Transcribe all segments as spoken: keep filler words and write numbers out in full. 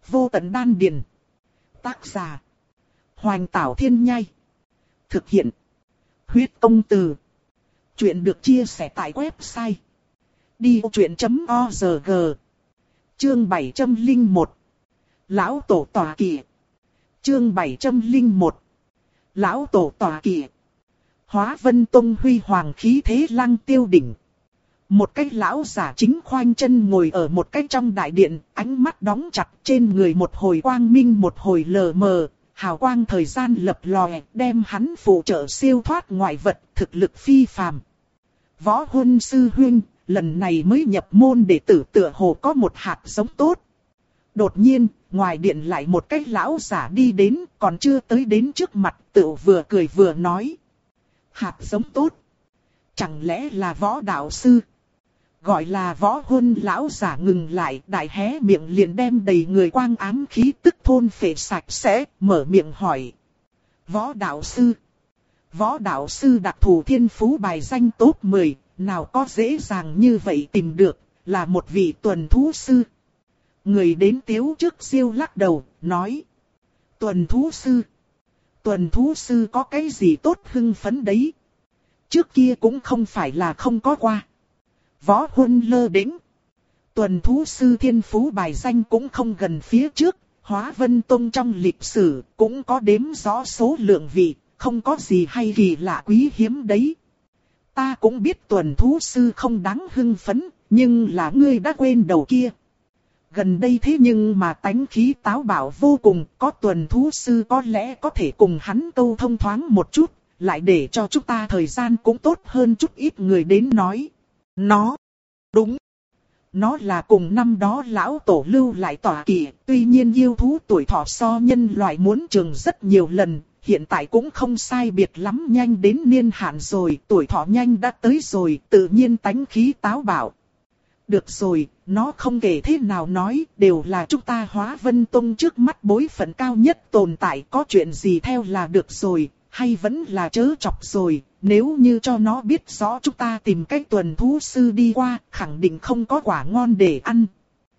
Vô tận đan điền. Tác giả. Hoành Tảo Thiên Nhai. Thực hiện. Huyết Công Từ. Chuyện được chia sẻ tại website đi vô chuyện chấm org. Chương bảy trăm lẻ một. Lão Tổ Tọa Kỵ. Chương bảy trăm lẻ một. Lão Tổ Tọa Kỵ. Hóa Vân Tông huy hoàng khí thế lăng tiêu đỉnh. Một cái lão giả chính khoanh chân ngồi ở một cái trong đại điện, ánh mắt đóng chặt, trên người một hồi quang minh một hồi lờ mờ, hào quang thời gian lập lòe, đem hắn phụ trợ siêu thoát ngoại vật, thực lực phi phàm. Võ Huân sư huynh, lần này mới nhập môn đệ tử tựa hồ có một hạt giống tốt. Đột nhiên, ngoài điện lại một cái lão giả đi đến, còn chưa tới đến trước mặt, tự vừa cười vừa nói. Hạt giống tốt? Chẳng lẽ là võ đạo sư? Gọi là Võ Huân lão giả ngừng lại, đại hé miệng liền đem đầy người quang ám khí tức thôn phệ sạch sẽ, mở miệng hỏi. Võ đạo sư? Võ đạo sư đặc thù thiên phú bài danh top mười, nào có dễ dàng như vậy tìm được, là một vị tuần thú sư. Người đến tiếu trước siêu lắc đầu, nói. Tuần thú sư? Tuần thú sư có cái gì tốt hưng phấn đấy? Trước kia cũng không phải là không có qua. Võ Huân lơ đễnh. Tuần thú sư thiên phú bài danh cũng không gần phía trước, Hóa Vân Tông trong lịch sử cũng có đếm rõ số lượng vị, không có gì hay kỳ lạ quý hiếm đấy. Ta cũng biết tuần thú sư không đáng hưng phấn, nhưng là ngươi đã quên đầu kia. Gần đây thế nhưng mà tánh khí táo bạo vô cùng, có tuần thú sư có lẽ có thể cùng hắn câu thông thoáng một chút, lại để cho chúng ta thời gian cũng tốt hơn chút ít người đến nói. Nó, đúng, nó là cùng năm đó lão tổ lưu lại tọa kỵ, tuy nhiên yêu thú tuổi thọ so nhân loại muốn trường rất nhiều lần, hiện tại cũng không sai biệt lắm, nhanh đến niên hạn rồi, tuổi thọ nhanh đã tới rồi, tự nhiên tánh khí táo bạo. Được rồi, nó không kể thế nào nói, đều là chúng ta Hóa Vân Tông trước mắt bối phận cao nhất tồn tại, có chuyện gì theo là được rồi, hay vẫn là chớ chọc rồi, nếu như cho nó biết rõ chúng ta tìm cách tuần thú sư đi qua, khẳng định không có quả ngon để ăn.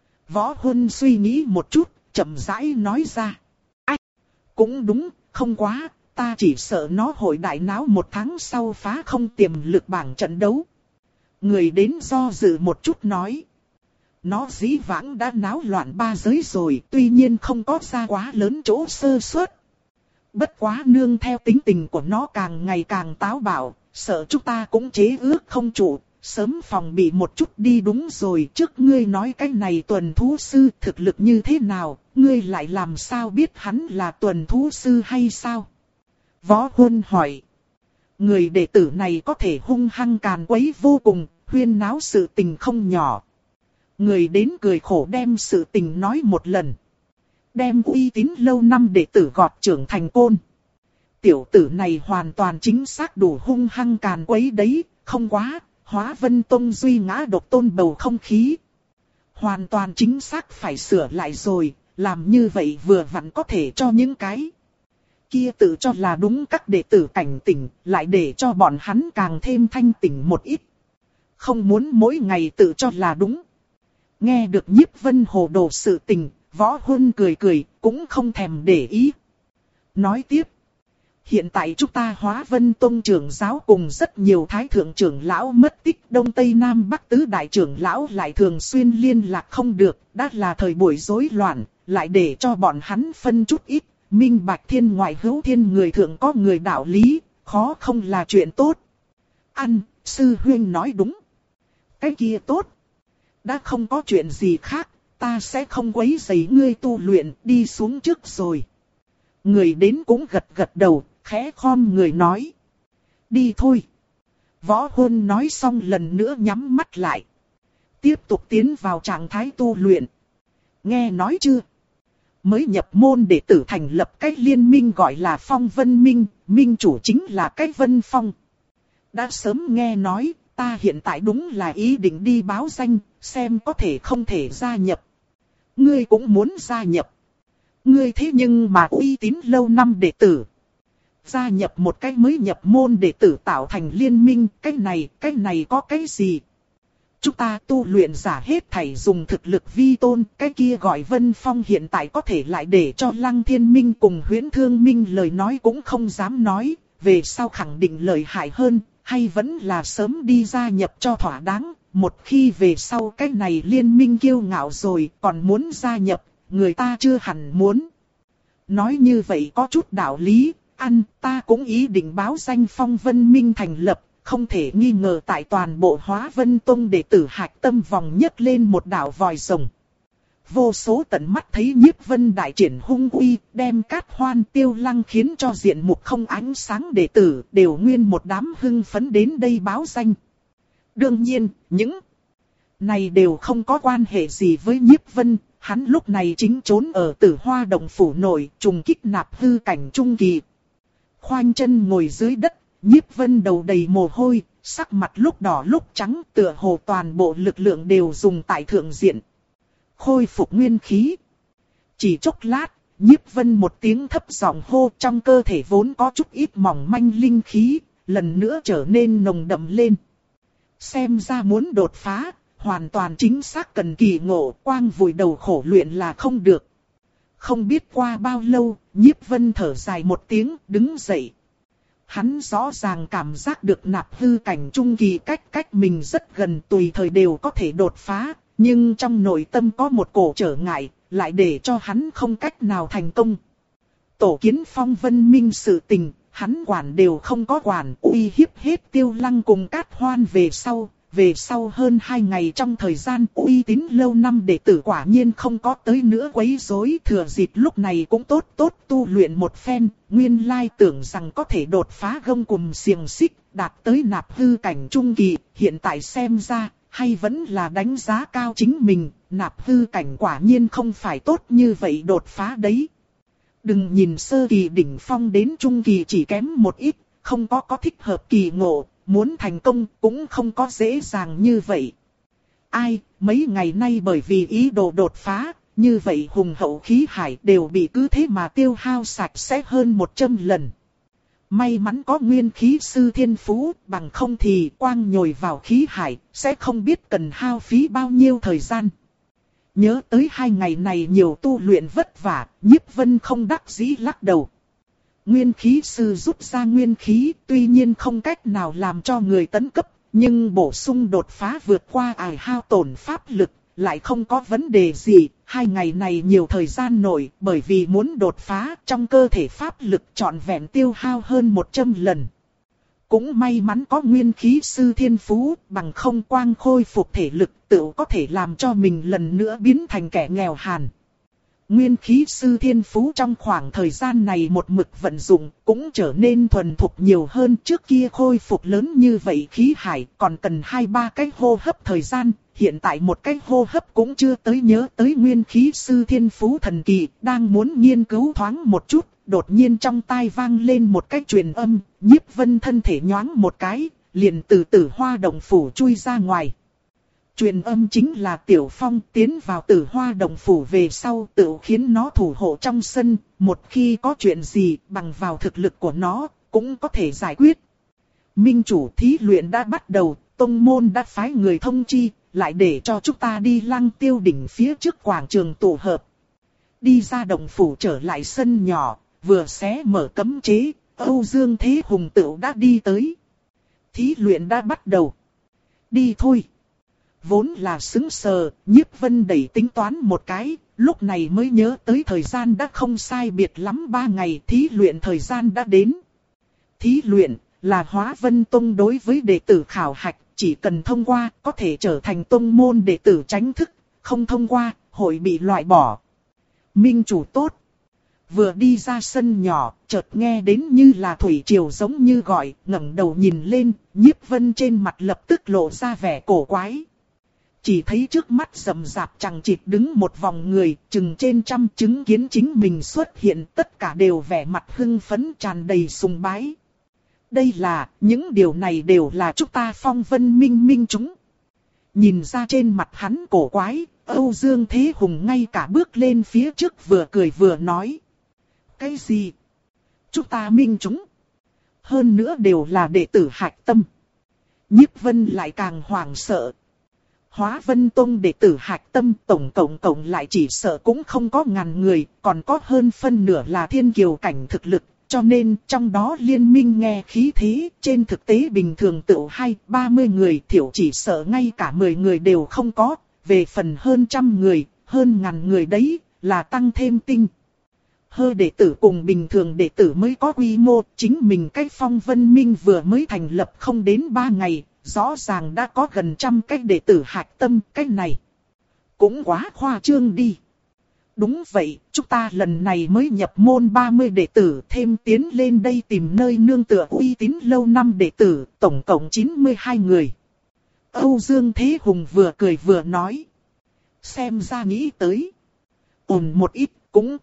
Võ Huân suy nghĩ một chút, chậm rãi nói ra. Ách, cũng đúng, không quá, ta chỉ sợ nó hội đại náo một tháng sau phá không tiềm lực bảng trận đấu. Người đến do dự một chút nói. Nó dĩ vãng đã náo loạn ba giới rồi, tuy nhiên không có ra quá lớn chỗ sơ suất. Bất quá nương theo tính tình của nó càng ngày càng táo bạo, sợ chúng ta cũng chế ước không trụ, sớm phòng bị một chút đi. Đúng rồi, trước ngươi nói cái này tuần thú sư thực lực như thế nào, ngươi lại làm sao biết hắn là tuần thú sư hay sao? Võ Huân hỏi. Người đệ tử này có thể hung hăng càn quấy vô cùng, huyên náo sự tình không nhỏ. Người đến cười khổ đem sự tình nói một lần. Đem uy tín lâu năm đệ tử gọt trưởng thành côn. Tiểu tử này hoàn toàn chính xác đủ hung hăng càn quấy đấy, không quá, Hóa Vân Tông duy ngã độc tôn bầu không khí. Hoàn toàn chính xác phải sửa lại rồi, làm như vậy vừa vặn có thể cho những cái kia tự cho là đúng các đệ tử cảnh tỉnh, lại để cho bọn hắn càng thêm thanh tỉnh một ít. Không muốn mỗi ngày tự cho là đúng. Nghe được Nhiếp Vân hồ đồ sự tình, Võ Huân cười cười, cũng không thèm để ý. Nói tiếp. Hiện tại chúng ta Hóa Vân Tông trưởng giáo cùng rất nhiều thái thượng trưởng lão mất tích, Đông Tây Nam Bắc tứ đại trưởng lão lại thường xuyên liên lạc không được, đã là thời buổi rối loạn, lại để cho bọn hắn phân chút ít, minh bạch thiên ngoại hữu thiên, người thượng có người đạo lý, khó không là chuyện tốt. Ăn, sư huynh nói đúng. Cái kia tốt. Đã không có chuyện gì khác, ta sẽ không quấy rầy ngươi tu luyện, đi xuống trước rồi. Người đến cũng gật gật đầu, khẽ khom người nói. Đi thôi. Võ Huân nói xong lần nữa nhắm mắt lại. Tiếp tục tiến vào trạng thái tu luyện. Nghe nói chưa? Mới nhập môn đệ tử thành lập cái liên minh gọi là Phong Vân Minh, minh chủ chính là cái Vân Phong. Đã sớm nghe nói, ta hiện tại đúng là ý định đi báo danh, xem có thể không thể gia nhập. Ngươi cũng muốn gia nhập. Ngươi thế nhưng mà uy tín lâu năm đệ tử. Gia nhập một cái mới nhập môn đệ tử tạo thành liên minh, cái này, cái này có cái gì? Chúng ta tu luyện giả hết thảy dùng thực lực vi tôn, cái kia gọi Vân Phong hiện tại có thể lại để cho Lăng Thiên Minh cùng Huyễn Thương Minh lời nói cũng không dám nói, về sau khẳng định lợi hại hơn, hay vẫn là sớm đi gia nhập cho thỏa đáng, một khi về sau cái này liên minh kiêu ngạo rồi còn muốn gia nhập, người ta chưa hẳn muốn. Nói như vậy có chút đạo lý, ăn ta cũng ý định báo danh Phong Vân Minh thành lập. Không thể nghi ngờ tại toàn bộ Hóa Vân Tông đệ tử hạch tâm vòng nhấc lên một đạo vòi rồng. Vô số tận mắt thấy Nhiếp Vân đại triển hung uy, đem Cát Hoan Tiêu Lăng khiến cho diện mục không ánh sáng đệ tử đều nguyên một đám hưng phấn đến đây báo danh. Đương nhiên, những này đều không có quan hệ gì với Nhiếp Vân, hắn lúc này chính trốn ở Tử Hoa Động phủ nội, trùng kích nạp hư cảnh trung kỳ. Khoanh chân ngồi dưới đất. Nhiếp Vân đầu đầy mồ hôi, sắc mặt lúc đỏ lúc trắng, tựa hồ toàn bộ lực lượng đều dùng tại thượng diện. Khôi phục nguyên khí. Chỉ chốc lát, Nhiếp Vân một tiếng thấp giọng hô, trong cơ thể vốn có chút ít mỏng manh linh khí, lần nữa trở nên nồng đậm lên. Xem ra muốn đột phá, hoàn toàn chính xác cần kỳ ngộ, quang vùi đầu khổ luyện là không được. Không biết qua bao lâu, Nhiếp Vân thở dài một tiếng, đứng dậy. Hắn rõ ràng cảm giác được nạp hư cảnh trung kỳ cách cách mình rất gần, tùy thời đều có thể đột phá, nhưng trong nội tâm có một cổ trở ngại, lại để cho hắn không cách nào thành công. Tổ kiến Phong Vân Minh sự tình, hắn quản đều không có quản, uy hiếp hết Tiêu Lăng cùng Cát Hoan về sau. Về sau hơn hai ngày trong thời gian uy tín lâu năm đệ tử quả nhiên không có tới nữa quấy rối, thừa dịp lúc này cũng tốt tốt tu luyện một phen, nguyên lai tưởng rằng có thể đột phá gông cùm xiềng xích, đạt tới nạp hư cảnh trung kỳ, hiện tại xem ra, hay vẫn là đánh giá cao chính mình, nạp hư cảnh quả nhiên không phải tốt như vậy đột phá đấy. Đừng nhìn sơ kỳ đỉnh phong đến trung kỳ chỉ kém một ít, không có có thích hợp kỳ ngộ. Muốn thành công cũng không có dễ dàng như vậy. Ai, mấy ngày nay bởi vì ý đồ đột phá, như vậy hùng hậu khí hải đều bị cứ thế mà tiêu hao sạch sẽ hơn một trăm lần. May mắn có nguyên khí sư thiên phú, bằng không thì quang nhồi vào khí hải, sẽ không biết cần hao phí bao nhiêu thời gian. Nhớ tới hai ngày này nhiều tu luyện vất vả, Nhiếp Vân không đắc dĩ lắc đầu. Nguyên khí sư rút ra nguyên khí, tuy nhiên không cách nào làm cho người tấn cấp, nhưng bổ sung đột phá vượt qua ải hao tổn pháp lực, lại không có vấn đề gì. Hai ngày này nhiều thời gian nổi, bởi vì muốn đột phá trong cơ thể pháp lực trọn vẹn tiêu hao hơn một trăm lần. Cũng may mắn có nguyên khí sư thiên phú, bằng không quang khôi phục thể lực tự có thể làm cho mình lần nữa biến thành kẻ nghèo hàn. Nguyên khí sư thiên phú trong khoảng thời gian này một mực vận dụng cũng trở nên thuần thục nhiều hơn, trước kia khôi phục lớn như vậy khí hải còn cần hai ba cái hô hấp thời gian, hiện tại một cái hô hấp cũng chưa tới. Nhớ tới nguyên khí sư thiên phú thần kỳ, đang muốn nghiên cứu thoáng một chút, đột nhiên trong tai vang lên một cái truyền âm, Nhiếp Vân thân thể nhoáng một cái, liền từ Tử Hoa Động phủ chui ra ngoài. Truyền âm chính là Tiểu Phong, tiến vào Tử Hoa Động phủ về sau tự khiến nó thủ hộ trong sân, một khi có chuyện gì bằng vào thực lực của nó, cũng có thể giải quyết. Minh chủ thí luyện đã bắt đầu, tông môn đã phái người thông chi, lại để cho chúng ta đi Lăng Tiêu đỉnh phía trước quảng trường tụ hợp. Đi ra động phủ trở lại sân nhỏ, vừa xé mở cấm chế, Âu Dương Thế Hùng tựu đã đi tới. Thí luyện đã bắt đầu. Đi thôi. Vốn là sững sờ, Nhiếp Vân đẩy tính toán một cái, lúc này mới nhớ tới thời gian đã không sai biệt lắm ba ngày, thí luyện thời gian đã đến. Thí luyện là Hóa Vân Tông đối với đệ tử khảo hạch, chỉ cần thông qua có thể trở thành tông môn đệ tử chính thức, không thông qua hội bị loại bỏ. Minh chủ tốt. Vừa đi ra sân nhỏ, chợt nghe đến như là thủy triều giống như gọi, ngẩng đầu nhìn lên, Nhiếp Vân trên mặt lập tức lộ ra vẻ cổ quái. Chỉ thấy trước mắt rầm rạp chằng chịt đứng một vòng người, chừng trên trăm, chứng kiến chính mình xuất hiện, tất cả đều vẻ mặt hưng phấn tràn đầy sùng bái. Đây là, những điều này đều là chúng ta Phong Vân Minh minh chúng. Nhìn ra trên mặt hắn cổ quái, Âu Dương Thế Hùng ngay cả bước lên phía trước vừa cười vừa nói. Cái gì? Chúng ta minh chúng. Hơn nữa đều là đệ tử hạch tâm. Nhiếp Vân lại càng hoảng sợ. Hóa Vân Tông đệ tử hạch tâm tổng cộng cộng lại chỉ sợ cũng không có ngàn người, còn có hơn phân nửa là thiên kiều cảnh thực lực, cho nên trong đó liên minh nghe khí thế, trên thực tế bình thường tựu hai, ba mươi người thiểu chỉ sợ ngay cả mười người đều không có, về phần hơn trăm người, hơn ngàn người đấy, là tăng thêm tinh. Hơ đệ tử cùng bình thường đệ tử mới có quy mô, chính mình cái Phong Vân Minh vừa mới thành lập không đến ba ngày, rõ ràng đã có gần trăm cái đệ tử hạch tâm, cái này cũng quá khoa trương đi. Đúng vậy, chúng ta lần này mới nhập môn ba mươi đệ tử, thêm tiến lên đây tìm nơi nương tựa uy tín lâu năm đệ tử, tổng cộng chín mươi hai người. Âu Dương Thế Hùng vừa cười vừa nói. Xem ra nghĩ tới. Ổn một ít, cũng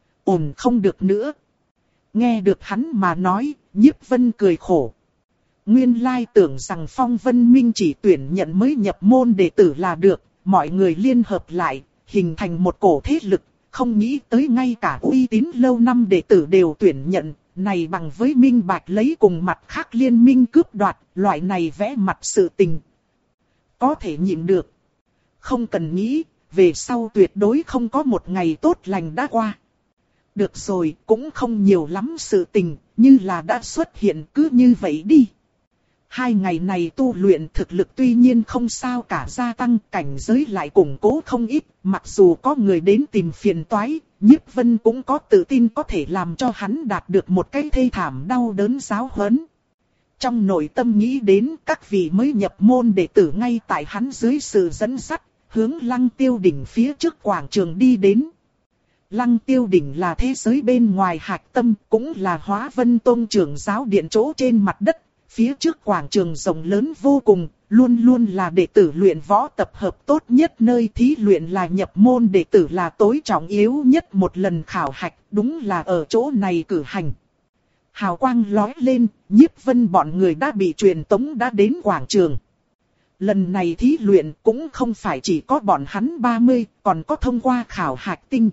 ổn không được nữa. Nghe được hắn mà nói, Nhiếp Vân cười khổ. Nguyên lai tưởng rằng Phong Vân Minh chỉ tuyển nhận mới nhập môn đệ tử là được, mọi người liên hợp lại, hình thành một cổ thế lực, không nghĩ tới ngay cả uy tín lâu năm đệ tử đều tuyển nhận, này bằng với minh bạch lấy cùng mặt khác liên minh cướp đoạt, loại này vẽ mặt sự tình. Có thể nhịn được. Không cần nghĩ, về sau tuyệt đối không có một ngày tốt lành đã qua. Được rồi, cũng không nhiều lắm sự tình, như là đã xuất hiện cứ như vậy đi. Hai ngày này tu luyện thực lực tuy nhiên không sao cả, gia tăng cảnh giới lại củng cố không ít, mặc dù có người đến tìm phiền toái, Nhiếp Vân cũng có tự tin có thể làm cho hắn đạt được một cái thê thảm đau đớn giáo huấn. Trong nội tâm nghĩ đến các vị mới nhập môn đệ tử ngay tại hắn dưới sự dẫn dắt, hướng Lăng Tiêu Đỉnh phía trước quảng trường đi đến. Lăng Tiêu Đỉnh là thế giới bên ngoài hạch tâm, cũng là Hóa Vân Tông trưởng giáo điện chỗ trên mặt đất. Phía trước quảng trường rộng lớn vô cùng, luôn luôn là đệ tử luyện võ tập hợp tốt nhất, nơi thí luyện là nhập môn đệ tử là tối trọng yếu nhất, một lần khảo hạch, đúng là ở chỗ này cử hành. Hào quang lóe lên, Nhiếp Vân bọn người đã bị truyền tống đã đến quảng trường. Lần này thí luyện cũng không phải chỉ có bọn hắn ba mươi, còn có thông qua khảo hạch tinh.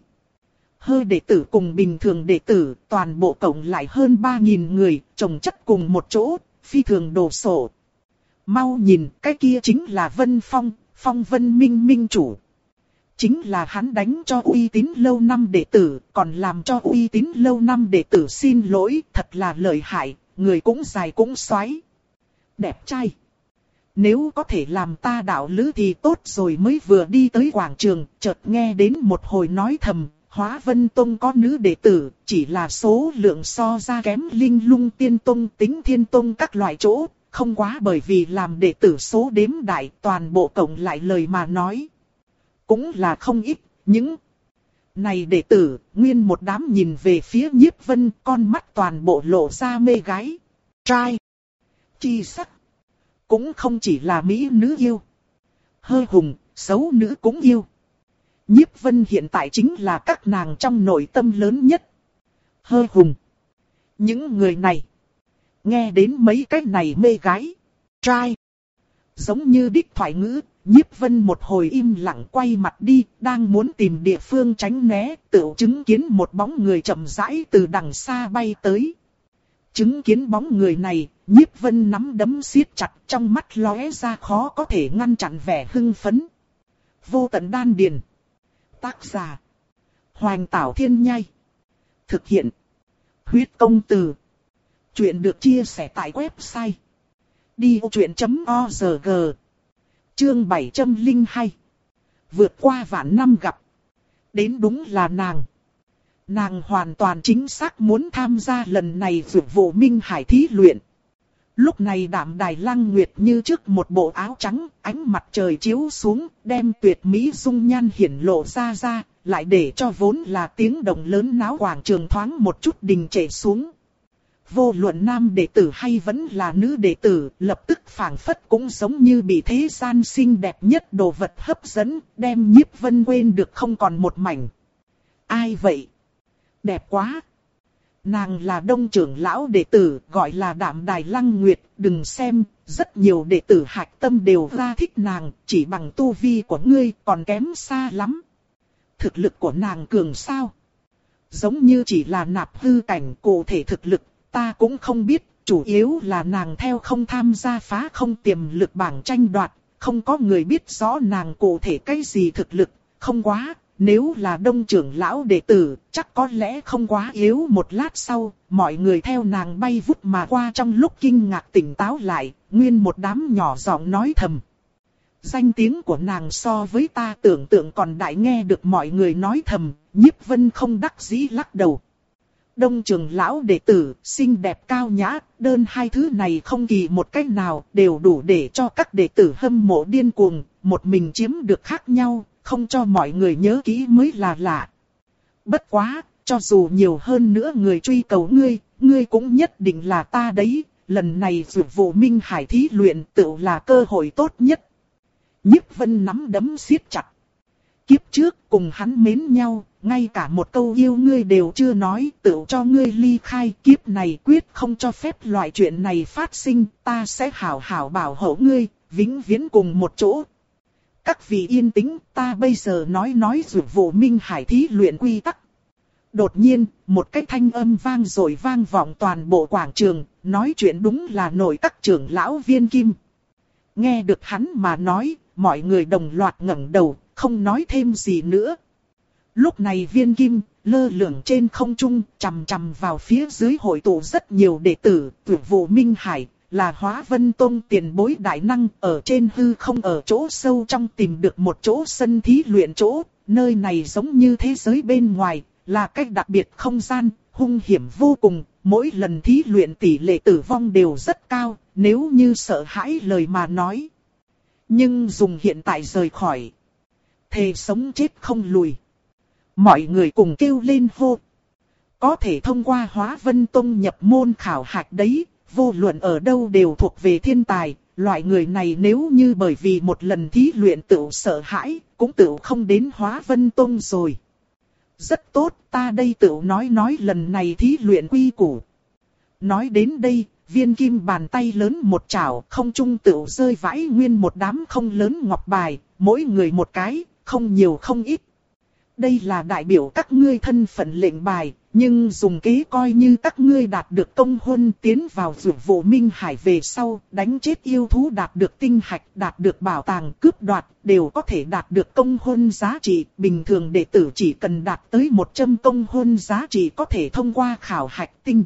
Hơ đệ tử cùng bình thường đệ tử, toàn bộ cộng lại hơn ba nghìn người, chồng chất cùng một chỗ, phi thường đồ sộ. Mau nhìn, cái kia chính là Vân Phong, Phong Vân Minh Minh chủ. Chính là hắn đánh cho uy tín lâu năm đệ tử, còn làm cho uy tín lâu năm đệ tử xin lỗi, thật là lợi hại, người cũng dài cũng xoáy. Đẹp trai. Nếu có thể làm ta đạo lữ thì tốt rồi. Mới vừa đi tới quảng trường, chợt nghe đến một hồi nói thầm. Hóa Vân Tông có nữ đệ tử, chỉ là số lượng so ra kém Linh Lung Tiên Tông, Tính Thiên Tông các loại chỗ, không quá, bởi vì làm đệ tử số đếm đại, toàn bộ cộng lại lời mà nói. Cũng là không ít, những này đệ tử, nguyên một đám nhìn về phía Nhiếp Vân, con mắt toàn bộ lộ ra mê gái, trai, chi sắc. Cũng không chỉ là mỹ nữ yêu, hơ hùng, xấu nữ cũng yêu. Nhiếp Vân hiện tại chính là các nàng trong nội tâm lớn nhất. Hơ hùng. Những người này, nghe đến mấy cái này mê gái, trai, giống như đích thoại ngữ. Nhiếp Vân một hồi im lặng quay mặt đi, đang muốn tìm địa phương tránh né, tựu chứng kiến một bóng người chậm rãi từ đằng xa bay tới. Chứng kiến bóng người này, Nhiếp Vân nắm đấm siết chặt, trong mắt lóe ra khó có thể ngăn chặn vẻ hưng phấn. Vô Tận Đan Điền. Tác giả: Hoành Tảo Thiên Nhai. Thực hiện: Huyết Công Từ. Chuyện được chia sẻ tại website đi ô chuyện chấm org. Chương bảy trăm lẻ hai. Vượt qua vạn năm gặp. Đến đúng là nàng. Nàng hoàn toàn chính xác muốn tham gia lần này vượt vụ Minh Hải thí luyện. Lúc này Đạm Đài Lăng Nguyệt như trước một bộ áo trắng, ánh mặt trời chiếu xuống, đem tuyệt mỹ dung nhan hiển lộ ra ra, lại để cho vốn là tiếng động lớn náo quảng trường thoáng một chút đình trệ xuống. Vô luận nam đệ tử hay vẫn là nữ đệ tử, lập tức phảng phất cũng giống như bị thế gian xinh đẹp nhất đồ vật hấp dẫn, đem Nhiếp Vân quên được không còn một mảnh. Ai vậy? Đẹp quá! Nàng là Đông trưởng lão đệ tử, gọi là Đạm Đài Lăng Nguyệt, đừng xem, rất nhiều đệ tử hạch tâm đều ra thích nàng, chỉ bằng tu vi của ngươi còn kém xa lắm. Thực lực của nàng cường sao? Giống như chỉ là nạp hư cảnh, cụ thể thực lực, ta cũng không biết, chủ yếu là nàng theo không tham gia phá không tiềm lực bảng tranh đoạt, không có người biết rõ nàng cụ thể cái gì thực lực, không quá, nếu là Đông trưởng lão đệ tử, chắc có lẽ không quá yếu. Một lát sau, mọi người theo nàng bay vút mà qua, trong lúc kinh ngạc tỉnh táo lại, nguyên một đám nhỏ giọng nói thầm. Danh tiếng của nàng so với ta tưởng tượng còn đại. Nghe được mọi người nói thầm, Nhiếp Vân không đắc dĩ lắc đầu. Đông trưởng lão đệ tử, xinh đẹp cao nhã, đơn hai thứ này không kỳ một cách nào, đều đủ để cho các đệ tử hâm mộ điên cuồng, một mình chiếm được khác nhau, không cho mọi người nhớ kỹ mới là lạ. Bất quá, cho dù nhiều hơn nữa người truy cầu ngươi, ngươi cũng nhất định là ta đấy, lần này Dược Vụ Minh Hải thí luyện tự là cơ hội tốt nhất. Nhiếp Vân nắm đấm siết chặt. Kiếp trước cùng hắn mến nhau, ngay cả một câu yêu ngươi đều chưa nói, tự cho ngươi ly khai. Kiếp này quyết không cho phép loại chuyện này phát sinh, ta sẽ hảo hảo bảo hộ ngươi, vĩnh viễn cùng một chỗ. Các vị yên tĩnh, ta bây giờ nói nói Dược Vụ Minh Hải thí luyện quy tắc. Đột nhiên, một cái thanh âm vang rồi vang vọng toàn bộ quảng trường, nói chuyện đúng là nội các trưởng lão Viên Kim. Nghe được hắn mà nói, mọi người đồng loạt ngẩng đầu, không nói thêm gì nữa. Lúc này Viên Kim, lơ lửng trên không trung, chằm chằm vào phía dưới hội tụ rất nhiều đệ tử, Dược Vụ Minh Hải, là Hóa Vân Tông tiền bối đại năng, ở trên hư không ở chỗ sâu trong tìm được một chỗ sân thí luyện chỗ, nơi này giống như thế giới bên ngoài, là cách đặc biệt không gian, hung hiểm vô cùng, mỗi lần thí luyện tỷ lệ tử vong đều rất cao, nếu như sợ hãi lời mà nói. Nhưng dùng hiện tại rời khỏi, thề sống chết không lùi. Mọi người cùng kêu lên hô. Có thể thông qua Hóa Vân Tông nhập môn khảo hạch đấy, vô luận ở đâu đều thuộc về thiên tài. Loại người này nếu như bởi vì một lần thí luyện tự sợ hãi, cũng tự không đến Hóa Vân Tông rồi. Rất tốt, ta đây tự nói nói lần này thí luyện quy củ. Nói đến đây, Viên Kim bàn tay lớn một chảo, không trung tự rơi vãi nguyên một đám không lớn ngọc bài, mỗi người một cái, không nhiều không ít. Đây là đại biểu các ngươi thân phận lệnh bài, nhưng dùng kế coi như các ngươi đạt được công huân tiến vào Dược Vụ Minh Hải về sau, đánh chết yêu thú đạt được tinh hạch, đạt được bảo tàng cướp đoạt, đều có thể đạt được công huân giá trị. Bình thường đệ tử chỉ cần đạt tới một trăm công huân giá trị có thể thông qua khảo hạch tinh.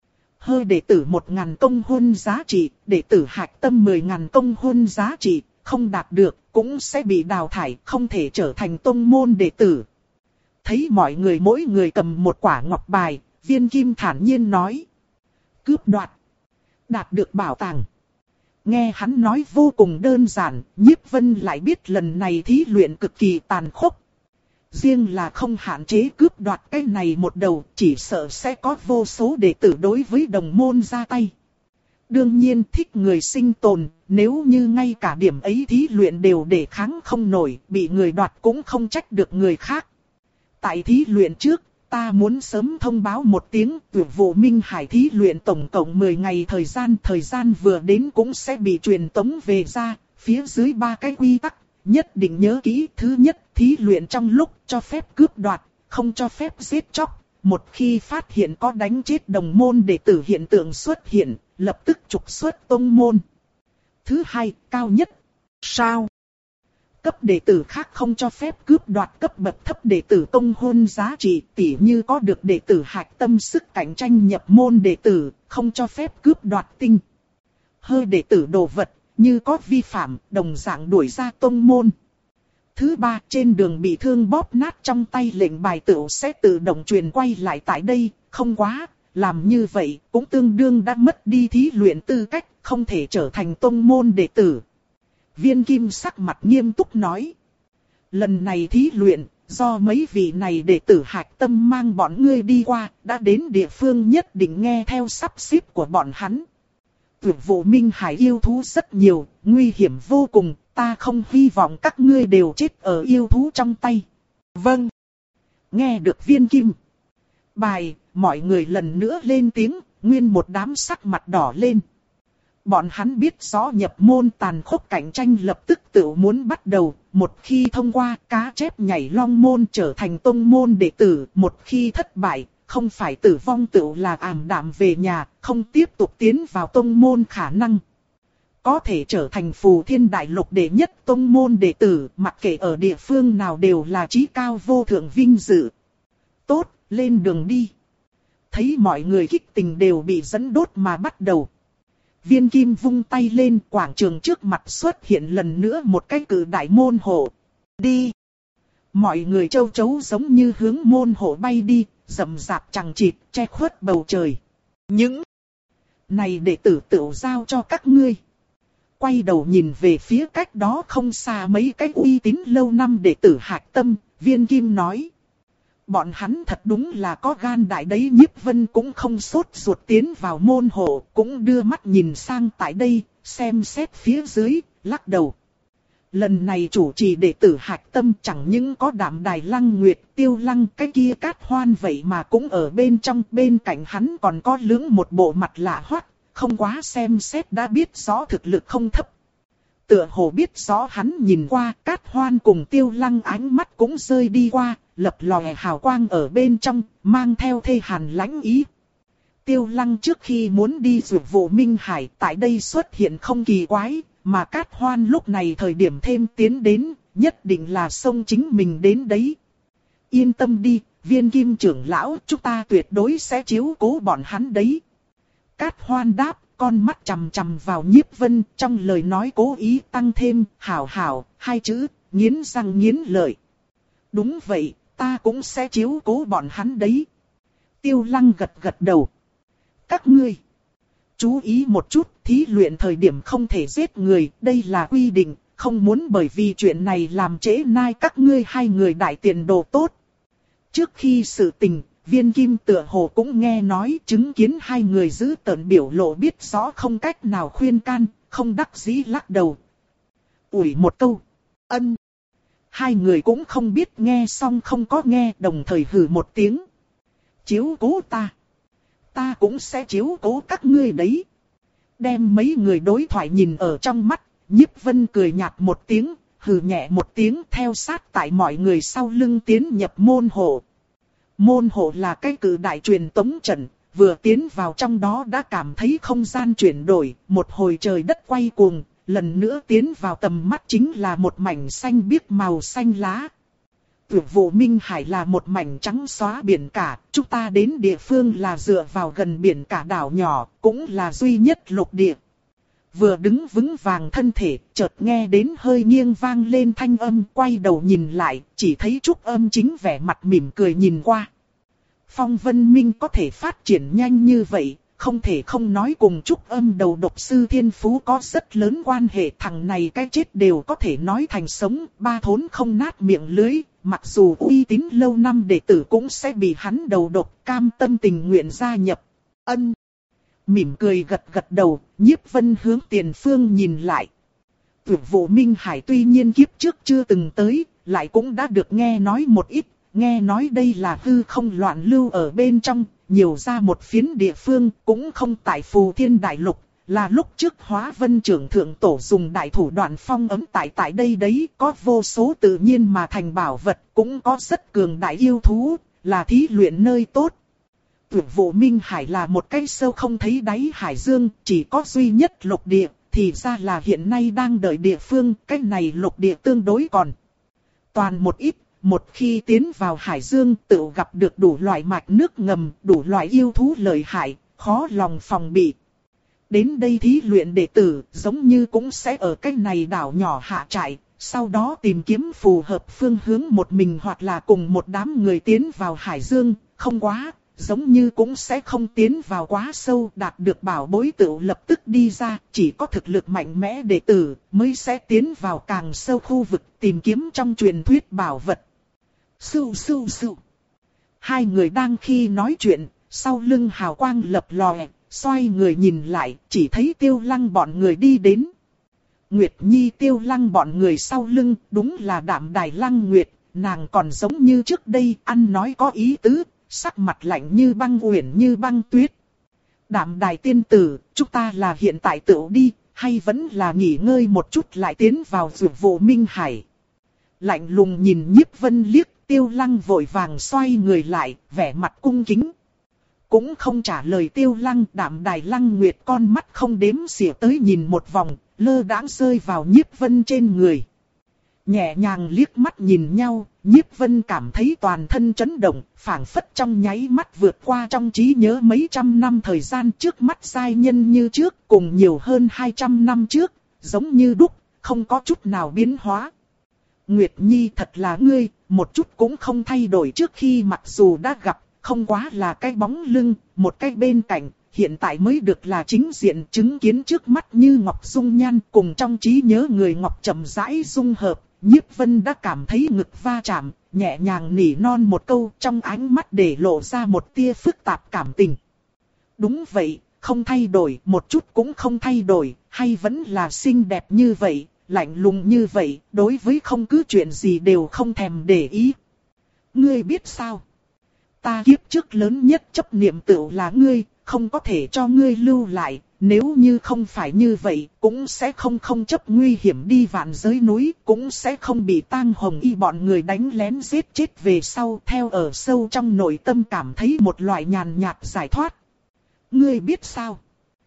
Hơi đệ tử một nghìn công huân giá trị, đệ tử hạch tâm mười nghìn công huân giá trị, không đạt được cũng sẽ bị đào thải, không thể trở thành tông môn đệ tử. Thấy mọi người mỗi người cầm một quả ngọc bài, Viên Kim thản nhiên nói. Cướp đoạt. Đạt được bảo tàng. Nghe hắn nói vô cùng đơn giản, Nhiếp Vân lại biết lần này thí luyện cực kỳ tàn khốc. Riêng là không hạn chế cướp đoạt cái này một đầu, chỉ sợ sẽ có vô số đệ tử đối với đồng môn ra tay. Đương nhiên thích người sinh tồn, nếu như ngay cả điểm ấy thí luyện đều để kháng không nổi, bị người đoạt cũng không trách được người khác. Tại thí luyện trước, ta muốn sớm thông báo một tiếng, Dược Vụ Minh Hải thí luyện tổng cộng mười ngày thời gian, thời gian vừa đến cũng sẽ bị truyền tống về ra, phía dưới ba cái quy tắc, nhất định nhớ kỹ. Thứ nhất, thí luyện trong lúc cho phép cướp đoạt, không cho phép giết chóc, một khi phát hiện có đánh chết đồng môn đệ tử hiện tượng xuất hiện, lập tức trục xuất tông môn. Thứ hai, cao nhất, sao? Cấp đệ tử khác không cho phép cướp đoạt cấp bậc thấp đệ tử công huân giá trị, tỉ như có được đệ tử hạch tâm sức cạnh tranh nhập môn đệ tử, không cho phép cướp đoạt tinh. Hơi đệ tử đồ vật, như có vi phạm, đồng dạng đuổi ra tông môn. Thứ ba, trên đường bị thương bóp nát trong tay lệnh bài tựu sẽ tự động truyền quay lại tại đây, không quá, làm như vậy cũng tương đương đã mất đi thí luyện tư cách, không thể trở thành tông môn đệ tử. Viên Kim sắc mặt nghiêm túc nói. Lần này thí luyện, do mấy vị này đệ tử hạch tâm mang bọn ngươi đi qua, đã đến địa phương nhất định nghe theo sắp xếp của bọn hắn. Dược Vụ Minh Hải yêu thú rất nhiều, nguy hiểm vô cùng, ta không hy vọng các ngươi đều chết ở yêu thú trong tay. Vâng. Nghe được Viên Kim bài, mọi người lần nữa lên tiếng, nguyên một đám sắc mặt đỏ lên. Bọn hắn biết rõ nhập môn tàn khốc cạnh tranh lập tức tự muốn bắt đầu, một khi thông qua cá chép nhảy long môn trở thành tông môn đệ tử, một khi thất bại, không phải tử vong tự là ảm đạm về nhà, không tiếp tục tiến vào tông môn khả năng. Có thể trở thành Phù Thiên Đại Lục đệ nhất tông môn đệ tử, mặc kệ ở địa phương nào đều là chí cao vô thượng vinh dự. Tốt, lên đường đi. Thấy mọi người kích tình đều bị dẫn đốt mà bắt đầu. Viên Kim vung tay lên, quảng trường trước mặt xuất hiện lần nữa một cái cự đại môn hộ. Đi! Mọi người châu chấu giống như hướng môn hộ bay đi, rậm rạp chằng chịt, che khuất bầu trời. Những này đệ tử tự giao cho các ngươi. Quay đầu nhìn về phía cách đó không xa mấy cái uy tín lâu năm đệ tử Hạc Tâm, Viên Kim nói. Bọn hắn thật đúng là có gan đại đấy. Nhiếp Vân cũng không sốt ruột tiến vào môn hộ, cũng đưa mắt nhìn sang tại đây, xem xét phía dưới, lắc đầu. Lần này chủ trì đệ tử Hạc Tâm chẳng những có Đạm Đài Lăng Nguyệt, Tiêu Lăng, cái kia Cát Hoan vậy mà cũng ở bên trong, bên cạnh hắn còn có lưỡng một bộ mặt lạ hoắc, không quá xem xét đã biết rõ thực lực không thấp. Tựa hồ biết rõ hắn nhìn qua, Cát Hoan cùng Tiêu Lăng ánh mắt cũng rơi đi qua, lập lòe hào quang ở bên trong, mang theo thê hàn lãnh ý. Tiêu Lăng trước khi muốn đi rủ vụ Minh Hải, tại đây xuất hiện không kỳ quái, mà Cát Hoan lúc này thời điểm thêm tiến đến, nhất định là xông chính mình đến đấy. Yên tâm đi, Viên Kim trưởng lão, chúng ta tuyệt đối sẽ chiếu cố bọn hắn đấy. Cát Hoan đáp, con mắt chằm chằm vào Nhiếp Vân, trong lời nói cố ý tăng thêm, hảo hảo, hai chữ, nghiến răng nghiến lợi. Đúng vậy, ta cũng sẽ chiếu cố bọn hắn đấy. Tiêu Lăng gật gật đầu. Các ngươi, chú ý một chút, thí luyện thời điểm không thể giết người, đây là quy định, không muốn bởi vì chuyện này làm trễ nai các ngươi hai người đại tiền đồ tốt. Trước khi sự tình, Viên Kim tựa hồ cũng nghe nói, chứng kiến hai người giữ tợn biểu lộ biết rõ không cách nào khuyên can, không đắc dĩ lắc đầu. Ủi một câu, ân. Hai người cũng không biết nghe xong không có nghe, đồng thời hừ một tiếng. Chiếu cố ta. Ta cũng sẽ chiếu cố các ngươi đấy. Đem mấy người đối thoại nhìn ở trong mắt, Nhiếp Vân cười nhạt một tiếng, hừ nhẹ một tiếng theo sát tại mọi người sau lưng tiến nhập môn hộ. Môn hộ là cái cự đại truyền tống trận, vừa tiến vào trong đó đã cảm thấy không gian chuyển đổi, một hồi trời đất quay cuồng, lần nữa tiến vào tầm mắt chính là một mảnh xanh biếc màu xanh lá. Tuyệt vụ Minh Hải là một mảnh trắng xóa biển cả, chúng ta đến địa phương là dựa vào gần biển cả đảo nhỏ, cũng là duy nhất lục địa. Vừa đứng vững vàng thân thể, chợt nghe đến hơi nghiêng vang lên thanh âm, quay đầu nhìn lại, chỉ thấy Trúc Âm chính vẻ mặt mỉm cười nhìn qua. Phong Vân Minh có thể phát triển nhanh như vậy, không thể không nói cùng Trúc Âm đầu độc sư thiên phú có rất lớn quan hệ. Thằng này cái chết đều có thể nói thành sống, ba thốn không nát miệng lưới, mặc dù uy tín lâu năm đệ tử cũng sẽ bị hắn đầu độc, cam tâm tình nguyện gia nhập. Ân. Mỉm cười gật gật đầu, Nhiếp Vân hướng tiền phương nhìn lại. Tuyệt vụ Minh Hải tuy nhiên kiếp trước chưa từng tới, lại cũng đã được nghe nói một ít, nghe nói đây là hư không loạn lưu ở bên trong, nhiều ra một phiến địa phương, cũng không tại Phù Thiên Đại Lục, là lúc trước Hóa Vân trưởng thượng tổ dùng đại thủ đoạn phong ấm tại tại đây đấy, có vô số tự nhiên mà thành bảo vật, cũng có rất cường đại yêu thú, là thí luyện nơi tốt. Tuyệt vụ Minh Hải là một cái sâu không thấy đáy hải dương, chỉ có duy nhất lục địa, thì ra là hiện nay đang đợi địa phương, cái này lục địa tương đối còn toàn một ít. Một khi tiến vào hải dương tự gặp được đủ loại mạch nước ngầm, đủ loại yêu thú lợi hại, khó lòng phòng bị. Đến đây thí luyện đệ tử, giống như cũng sẽ ở cái này đảo nhỏ hạ trại, sau đó tìm kiếm phù hợp phương hướng một mình hoặc là cùng một đám người tiến vào hải dương, không quá, giống như cũng sẽ không tiến vào quá sâu, đạt được bảo bối tự lập tức đi ra, chỉ có thực lực mạnh mẽ đệ tử mới sẽ tiến vào càng sâu khu vực tìm kiếm trong truyền thuyết bảo vật. Sưu sưu sưu. Hai người đang khi nói chuyện, sau lưng hào quang lập lòe, xoay người nhìn lại, chỉ thấy Tiêu Lăng bọn người đi đến. Nguyệt Nhi Tiêu Lăng bọn người sau lưng, đúng là Đạm Đài Lăng Nguyệt, nàng còn giống như trước đây, ăn nói có ý tứ, sắc mặt lạnh như băng uyển như băng tuyết. Đạm Đài tiên tử, chúng ta là hiện tại tựu đi, hay vẫn là nghỉ ngơi một chút lại tiến vào Dược Vụ Minh Hải. Lạnh lùng nhìn Nhiếp Vân liếc, Tiêu Lăng vội vàng xoay người lại, vẻ mặt cung kính. cũng không trả lời Tiêu Lăng. Đạm Đài Lăng Nguyệt con mắt không đếm xỉa tới nhìn một vòng, lơ đãng rơi vào Nhiếp Vân trên người. Nhẹ nhàng liếc mắt nhìn nhau, Nhiếp Vân cảm thấy toàn thân chấn động, phảng phất trong nháy mắt vượt qua trong trí nhớ mấy trăm năm thời gian trước mắt giai nhân như trước, cùng nhiều hơn hai trăm năm trước, giống như đúc, không có chút nào biến hóa. Nguyệt Nhi, thật là ngươi, một chút cũng không thay đổi trước khi mặc dù đã gặp, không quá là cái bóng lưng, một cái bên cạnh, hiện tại mới được là chính diện chứng kiến trước mắt như ngọc dung nhan, cùng trong trí nhớ người ngọc chậm rãi dung hợp. Nhiếp Vân đã cảm thấy ngực va chạm, nhẹ nhàng nỉ non một câu, trong ánh mắt để lộ ra một tia phức tạp cảm tình. Đúng vậy, không thay đổi, một chút cũng không thay đổi, hay vẫn là xinh đẹp như vậy, lạnh lùng như vậy, đối với không cứ chuyện gì đều không thèm để ý. Ngươi biết sao? Ta kiếp trước lớn nhất chấp niệm tựu là ngươi, không có thể cho ngươi lưu lại. Nếu như không phải như vậy, cũng sẽ không không chấp nguy hiểm đi vạn giới núi, cũng sẽ không bị Tang Hồng Y bọn người đánh lén giết chết về sau, theo ở sâu trong nội tâm cảm thấy một loại nhàn nhạt giải thoát. Ngươi biết sao?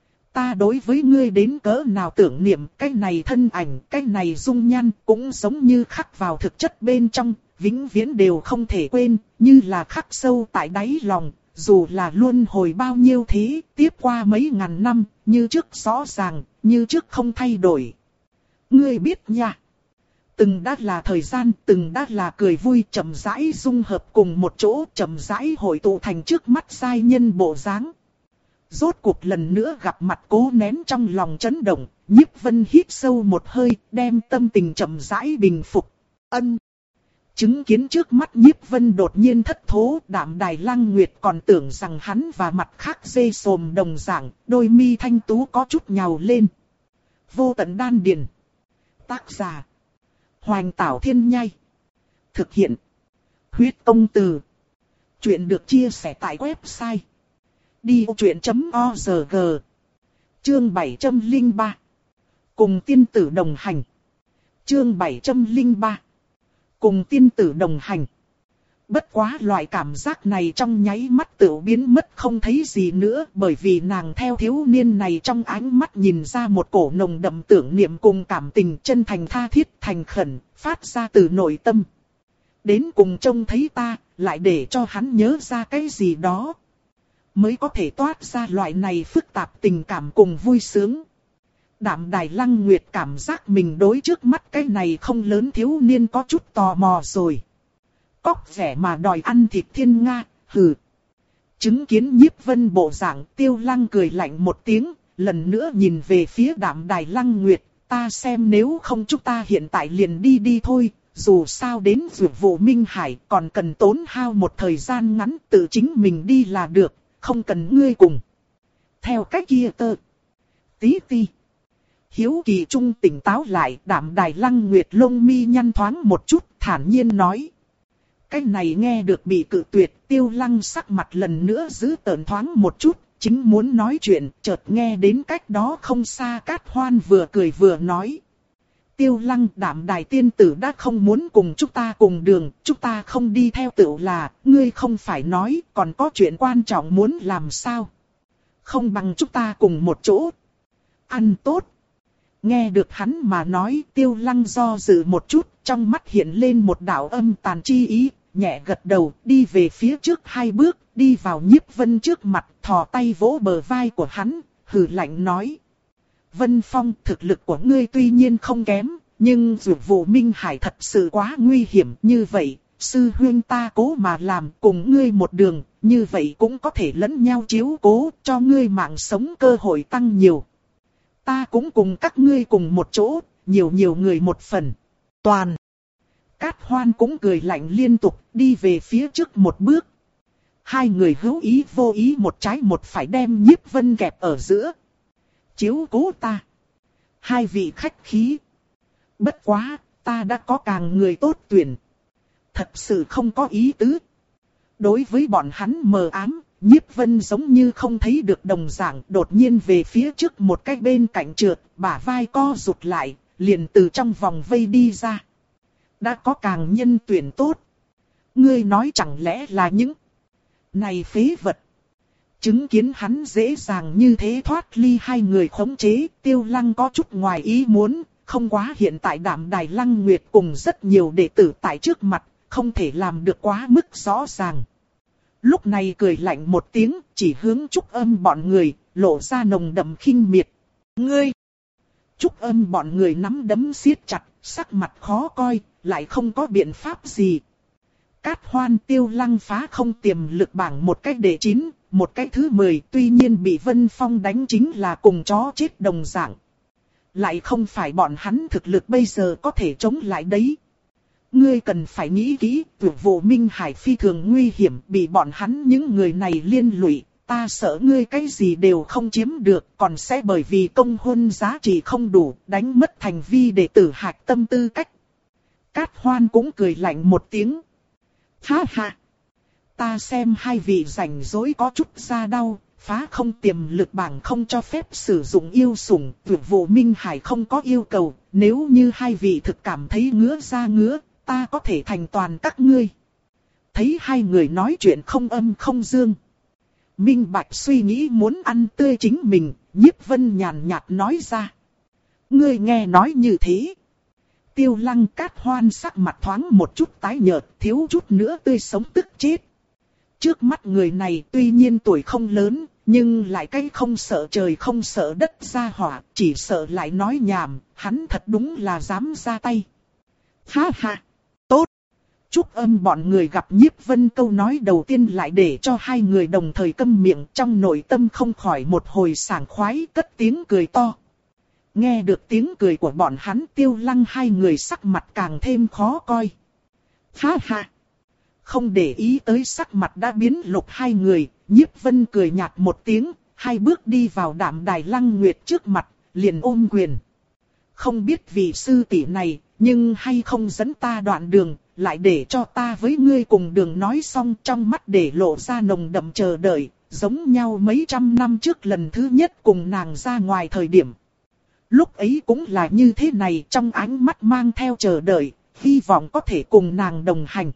Ta đối với ngươi đến cỡ nào tưởng niệm, cái này thân ảnh, cái này dung nhan, cũng giống như khắc vào thực chất bên trong, vĩnh viễn đều không thể quên, như là khắc sâu tại đáy lòng. Dù là luân hồi bao nhiêu thế, tiếp qua mấy ngàn năm, như trước rõ ràng, như trước không thay đổi. Ngươi biết nha. Từng đã là thời gian, từng đã là cười vui, chậm rãi dung hợp cùng một chỗ, chậm rãi hội tụ thành trước mắt giai nhân bộ dáng. Rốt cuộc lần nữa gặp mặt, cố nén trong lòng chấn động, Nhiếp Vân hít sâu một hơi, đem tâm tình chậm rãi bình phục. Ân. Chứng kiến trước mắt Nhiếp Vân đột nhiên thất thố, Đạm Đài Lăng Nguyệt còn tưởng rằng hắn và mặt khác dê sồm đồng dạng, đôi mi thanh tú có chút nhào lên. Vô tận đan điền. Tác giả: Hoành Tảo Thiên Nhai. Thực hiện: Huyết Công Từ. Chuyện được chia sẻ tại website đi ô chuyện chấm org. Chương bảy trăm lẻ ba. Cùng tiên tử đồng hành. Chương bảy trăm lẻ ba. Cùng tiên tử đồng hành. Bất quá loại cảm giác này trong nháy mắt tự biến mất không thấy gì nữa, bởi vì nàng theo thiếu niên này trong ánh mắt nhìn ra một cổ nồng đậm tưởng niệm cùng cảm tình chân thành tha thiết thành khẩn, phát ra từ nội tâm. Đến cùng trông thấy ta, lại để cho hắn nhớ ra cái gì đó, mới có thể toát ra loại này phức tạp tình cảm cùng vui sướng. Đạm Đài Lăng Nguyệt cảm giác mình đối trước mắt cái này không lớn thiếu niên có chút tò mò rồi. Cóc vẻ mà đòi ăn thịt thiên nga, hừ. Chứng kiến Nhiếp Vân bộ dạng, Tiêu Lăng cười lạnh một tiếng, lần nữa nhìn về phía Đạm Đài Lăng Nguyệt, ta xem nếu không chúng ta hiện tại liền đi đi thôi, dù sao đến Dược Vụ Minh Hải còn cần tốn hao một thời gian ngắn, tự chính mình đi là được, không cần ngươi cùng. Theo cách kia tơ. Tí ti. Hiếu kỳ trung tỉnh táo lại, Đạm Đài Lăng Nguyệt lông mi nhăn thoáng một chút, thản nhiên nói. Cái này nghe được bị cự tuyệt, Tiêu Lăng sắc mặt lần nữa giữ tợn thoáng một chút, chính muốn nói chuyện, chợt nghe đến cách đó không xa Cát Hoan vừa cười vừa nói. Tiêu Lăng, Đạm Đài tiên tử đã không muốn cùng chúng ta cùng đường, chúng ta không đi theo tựu là, ngươi không phải nói, còn có chuyện quan trọng muốn làm sao? Không bằng chúng ta cùng một chỗ. Ăn tốt. Nghe được hắn mà nói, Tiêu Lăng do dự một chút, trong mắt hiện lên một đạo âm tàn chi ý, nhẹ gật đầu, đi về phía trước hai bước, đi vào Nhiếp Vân trước mặt, thò tay vỗ bờ vai của hắn, hừ lạnh nói. Vân Phong, thực lực của ngươi tuy nhiên không kém, nhưng Dược Vụ Minh Hải thật sự quá nguy hiểm như vậy, sư huynh ta cố mà làm cùng ngươi một đường, như vậy cũng có thể lẫn nhau chiếu cố, cho ngươi mạng sống cơ hội tăng nhiều. Ta cũng cùng các ngươi cùng một chỗ, nhiều nhiều người một phần. Toàn. Cát Hoan cũng cười lạnh liên tục, đi về phía trước một bước. Hai người hữu ý vô ý một trái một phải đem Nhiếp Vân kẹp ở giữa. Chiếu cố ta. Hai vị khách khí. Bất quá, ta đã có càng người tốt tuyển. Thật sự không có ý tứ. Đối với bọn hắn mờ ám, Nhiếp Vân giống như không thấy được đồng dạng, đột nhiên về phía trước một cái bên cạnh trượt, bả vai co rụt lại, liền từ trong vòng vây đi ra. Đã có càng nhân tuyển tốt. Ngươi nói chẳng lẽ là những này phế vật. Chứng kiến hắn dễ dàng như thế thoát ly hai người khống chế, Tiêu Lăng có chút ngoài ý muốn, không quá hiện tại Đạm Đài Lăng Nguyệt cùng rất nhiều đệ tử tại trước mặt, không thể làm được quá mức rõ ràng. Lúc này cười lạnh một tiếng, chỉ hướng Trúc Âm bọn người, lộ ra nồng đậm khinh miệt. Ngươi! Trúc Âm bọn người nắm đấm siết chặt, sắc mặt khó coi, lại không có biện pháp gì. Cát Hoan Tiêu Lăng phá không tiềm lực bảng một cách đệ chín, một cách thứ mười, tuy nhiên bị Vân Phong đánh chính là cùng chó chết đồng dạng. Lại không phải bọn hắn thực lực bây giờ có thể chống lại đấy. Ngươi cần phải nghĩ kỹ, tuyển vụ Minh Hải phi thường nguy hiểm, bị bọn hắn những người này liên lụy, ta sợ ngươi cái gì đều không chiếm được, còn sẽ bởi vì công huân giá trị không đủ, đánh mất thành vi đệ tử hạch tâm tư cách. Cát Hoan cũng cười lạnh một tiếng. Ha ha! Ta xem hai vị rảnh rỗi có chút da đau, phá không tiềm lực bảng không cho phép sử dụng yêu sủng, tuyển vụ Minh Hải không có yêu cầu, nếu như hai vị thực cảm thấy ngứa da ngứa, ta có thể thành toàn các ngươi. Thấy hai người nói chuyện không âm không dương. Minh Bạch suy nghĩ muốn ăn tươi chính mình, Nhiếp Vân nhàn nhạt nói ra. Ngươi nghe nói như thế. Tiêu Lăng Cát Hoan sắc mặt thoáng một chút tái nhợt, thiếu chút nữa tươi sống tức chết. Trước mắt người này tuy nhiên tuổi không lớn, nhưng lại cái không sợ trời không sợ đất ra hỏa, chỉ sợ lại nói nhảm, hắn thật đúng là dám ra tay. Ha ha! Tốt! Trúc Âm bọn người gặp Nhiếp Vân câu nói đầu tiên lại để cho hai người đồng thời câm miệng, trong nội tâm không khỏi một hồi sảng khoái, cất tiếng cười to. Nghe được tiếng cười của bọn hắn, Tiêu Lăng hai người sắc mặt càng thêm khó coi. Ha ha! Không để ý tới sắc mặt đã biến lục hai người, Nhiếp Vân cười nhạt một tiếng, hai bước đi vào Đạm Đài Lăng Nguyệt trước mặt, liền ôm quyền. Không biết vị sư tỷ này, nhưng hay không dẫn ta đoạn đường, lại để cho ta với ngươi cùng đường nói xong, trong mắt để lộ ra nồng đậm chờ đợi, giống nhau mấy trăm năm trước lần thứ nhất cùng nàng ra ngoài thời điểm. Lúc ấy cũng là như thế này, trong ánh mắt mang theo chờ đợi, hy vọng có thể cùng nàng đồng hành.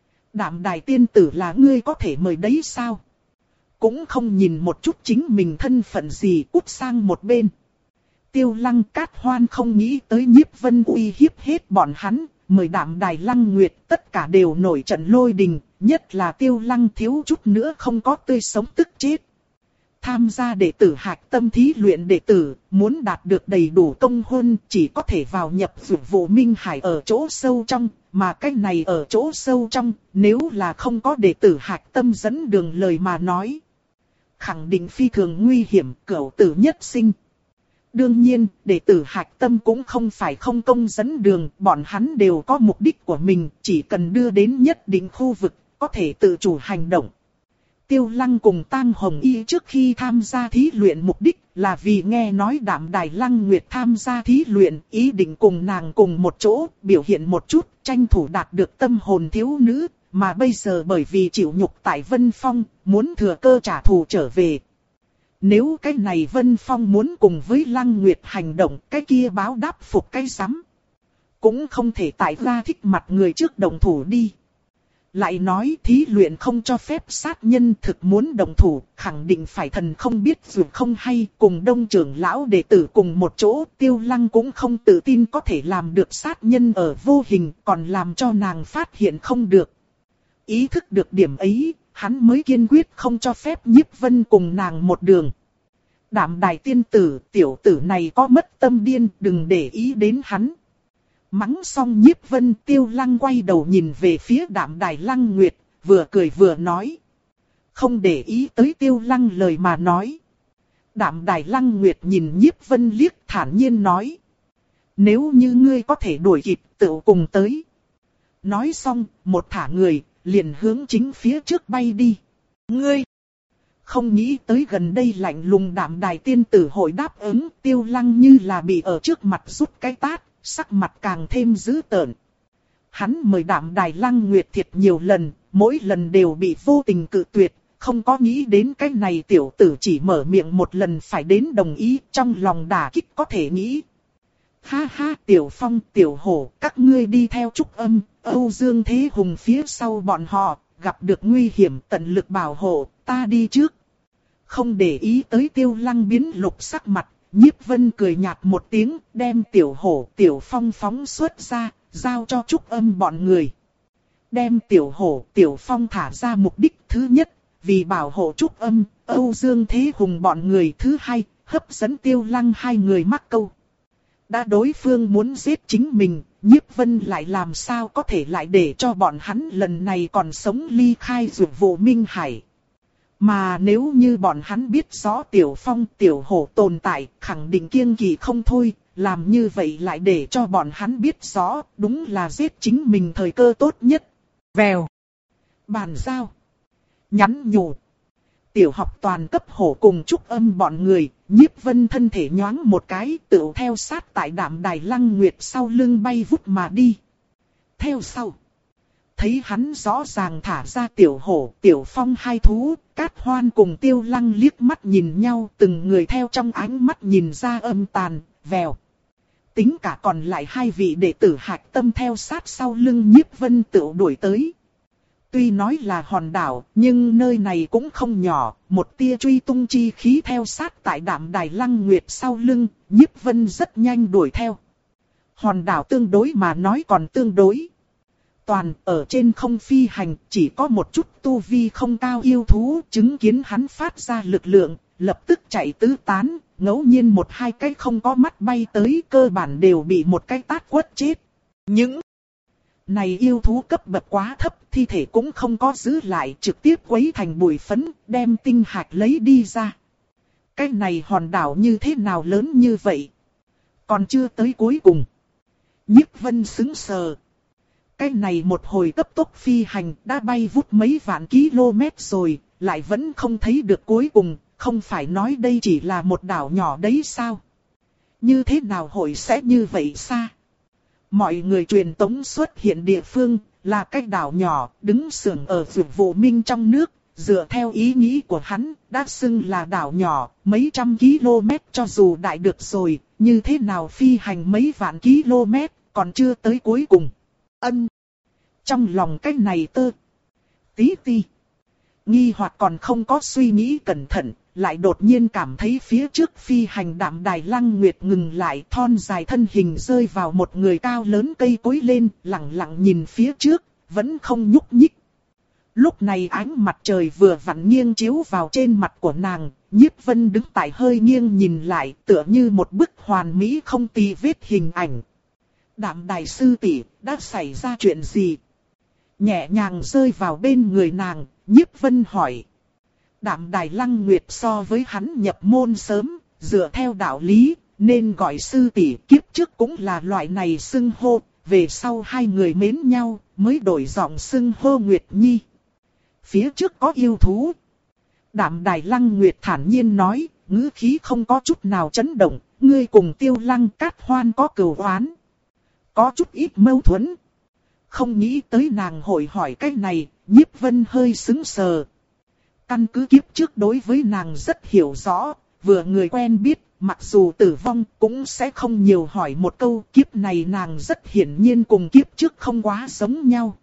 Đạm Đài tiên tử là ngươi có thể mời đấy sao? Cũng không nhìn một chút chính mình thân phận gì, cút sang một bên. Tiêu Lăng Cát Hoan không nghĩ tới Nhiếp Vân uy hiếp hết bọn hắn, mời Đạm Đài Lăng Nguyệt tất cả đều nổi trận lôi đình, nhất là Tiêu Lăng thiếu chút nữa không có tươi sống tức chết. Tham gia đệ tử hạch tâm thí luyện đệ tử, muốn đạt được đầy đủ công huân chỉ có thể vào nhập Dược vụ Minh Hải ở chỗ sâu trong, mà cái này ở chỗ sâu trong, nếu là không có đệ tử hạch tâm dẫn đường lời mà nói. Khẳng định phi thường nguy hiểm, cửu tử nhất sinh. Đương nhiên, đệ tử hạch tâm cũng không phải không công dẫn đường, bọn hắn đều có mục đích của mình, chỉ cần đưa đến nhất định khu vực, có thể tự chủ hành động. Tiêu Lăng cùng Tang Hồng Y trước khi tham gia thí luyện mục đích là vì nghe nói Đạm Đài Lăng Nguyệt tham gia thí luyện, ý định cùng nàng cùng một chỗ, biểu hiện một chút, tranh thủ đạt được tâm hồn thiếu nữ, mà bây giờ bởi vì chịu nhục tại Vân Phong, muốn thừa cơ trả thù trở về. Nếu cái này Vân Phong muốn cùng với Lăng Nguyệt hành động, cái kia báo đáp phục cái rắm. Cũng không thể tại ra thích mặt người trước đồng thủ đi. Lại nói thí luyện không cho phép sát nhân, thực muốn đồng thủ, khẳng định phải thần không biết dù không hay, cùng đông trưởng lão đệ tử cùng một chỗ. Tiêu Lăng cũng không tự tin có thể làm được sát nhân ở vô hình, còn làm cho nàng phát hiện không được. Ý thức được điểm ấy, hắn mới kiên quyết không cho phép Nhiếp Vân cùng nàng một đường. Đạm Đài tiên tử, tiểu tử này có mất tâm điên, đừng để ý đến hắn. Mắng xong Nhiếp Vân, Tiêu Lăng quay đầu nhìn về phía Đạm Đài Lăng Nguyệt, vừa cười vừa nói. Không để ý tới Tiêu Lăng lời mà nói. Đạm Đài Lăng Nguyệt nhìn Nhiếp Vân liếc, thản nhiên nói. Nếu như ngươi có thể đuổi kịp, tự cùng tới. Nói xong, một thả người, liền hướng chính phía trước bay đi. Ngươi! Không nghĩ tới gần đây lạnh lùng Đạm Đài tiên tử hội đáp ứng, Tiêu Lăng như là bị ở trước mặt rút cái tát, sắc mặt càng thêm dữ tợn. Hắn mời Đạm Đài Lăng Nguyệt thiệt nhiều lần, mỗi lần đều bị vô tình cự tuyệt, không có nghĩ đến cái này tiểu tử chỉ mở miệng một lần phải đến đồng ý, trong lòng đả kích có thể nghĩ. Ha ha, Tiểu Phong, Tiểu Hổ, các ngươi đi theo Trúc Âm, Âu Dương Thế Hùng phía sau bọn họ, gặp được nguy hiểm tận lực bảo hộ, ta đi trước. Không để ý tới Tiêu Lăng biến lục sắc mặt, Nhiếp Vân cười nhạt một tiếng, đem Tiểu Hổ, Tiểu Phong phóng xuất ra, giao cho Trúc Âm bọn người. Đem Tiểu Hổ, Tiểu Phong thả ra mục đích thứ nhất, vì bảo hộ Trúc Âm, Âu Dương Thế Hùng bọn người. Thứ hai, hấp dẫn Tiêu Lăng hai người mắc câu. Đã đối phương muốn giết chính mình, Nhiếp Vân lại làm sao có thể lại để cho bọn hắn lần này còn sống ly khai Dược Vụ Minh Hải. Mà nếu như bọn hắn biết rõ Tiểu Phong, Tiểu Hổ tồn tại, khẳng định kiêng kỵ không thôi, làm như vậy lại để cho bọn hắn biết rõ, đúng là giết chính mình thời cơ tốt nhất. Vèo. Bàn giao. Nhắn nhủ. Tiểu học toàn cấp Hổ cùng Trúc Âm bọn người, Nhiếp Vân thân thể nhoáng một cái, tựu theo sát tại Đạm Đài Lăng Nguyệt sau lưng bay vút mà đi. Theo sau, thấy hắn rõ ràng thả ra Tiểu Hổ, Tiểu Phong hai thú, Cát Hoan cùng Tiêu Lăng liếc mắt nhìn nhau, từng người theo trong ánh mắt nhìn ra âm tàn. Vèo. Tính cả còn lại hai vị đệ tử Hạch Tâm theo sát sau lưng Nhiếp Vân tựu đuổi tới. Tuy nói là hòn đảo, nhưng nơi này cũng không nhỏ, một tia truy tung chi khí theo sát tại Đạm Đài Lăng Nguyệt sau lưng, Nhiếp Vân rất nhanh đuổi theo. Hòn đảo tương đối mà nói còn tương đối. Toàn ở trên không phi hành, chỉ có một chút tu vi không cao yêu thú, chứng kiến hắn phát ra lực lượng, lập tức chạy tứ tán, ngẫu nhiên một hai cái không có mắt bay tới, cơ bản đều bị một cái tát quất chết. Những này yêu thú cấp bậc quá thấp, thi thể cũng không có giữ lại, trực tiếp quấy thành bụi phấn, đem tinh hạch lấy đi ra. Cái này hòn đảo như thế nào lớn như vậy? Còn chưa tới cuối cùng. Nhiếp Vân sững sờ. Cái này một hồi cấp tốc phi hành đã bay vút mấy vạn km rồi, lại vẫn không thấy được cuối cùng, không phải nói đây chỉ là một đảo nhỏ đấy sao? Như thế nào hội sẽ như vậy xa? Mọi người truyền tống xuất hiện địa phương, là cái đảo nhỏ, đứng sưởng ở Dược Vụ Minh trong nước, dựa theo ý nghĩ của hắn, đã xưng là đảo nhỏ, mấy trăm km cho dù đại được rồi, như thế nào phi hành mấy vạn km, còn chưa tới cuối cùng. Ân. Trong lòng cái này tơ. Tí ti. Nghi hoặc còn không có suy nghĩ cẩn thận, lại đột nhiên cảm thấy phía trước phi hành Đạm Đài Lăng Nguyệt ngừng lại, thon dài thân hình rơi vào một người cao lớn cây cối lên, lặng lặng nhìn phía trước, vẫn không nhúc nhích. Lúc này ánh mặt trời vừa vặn nghiêng chiếu vào trên mặt của nàng, Nhiếp Vân đứng tại hơi nghiêng nhìn lại, tựa như một bức hoàn mỹ không tì vết hình ảnh. Đạm Đài sư tỷ, đã xảy ra chuyện gì? Nhẹ nhàng rơi vào bên người nàng, Nhiếp Vân hỏi. Đạm Đài Lăng Nguyệt so với hắn nhập môn sớm, dựa theo đạo lý, nên gọi sư tỷ, kiếp trước cũng là loại này xưng hô, về sau hai người mến nhau, mới đổi giọng xưng hô Nguyệt Nhi. Phía trước có yêu thú. Đạm Đài Lăng Nguyệt thản nhiên nói, ngữ khí không có chút nào chấn động, ngươi cùng Tiêu Lăng Cát Hoan có cừu oán. Có chút ít mâu thuẫn. Không nghĩ tới nàng hội hỏi cái này, Nhiếp Vân hơi sững sờ. Căn cứ kiếp trước đối với nàng rất hiểu rõ, vừa người quen biết, mặc dù tử vong cũng sẽ không nhiều hỏi một câu. Kiếp này nàng rất hiển nhiên cùng kiếp trước không quá giống nhau.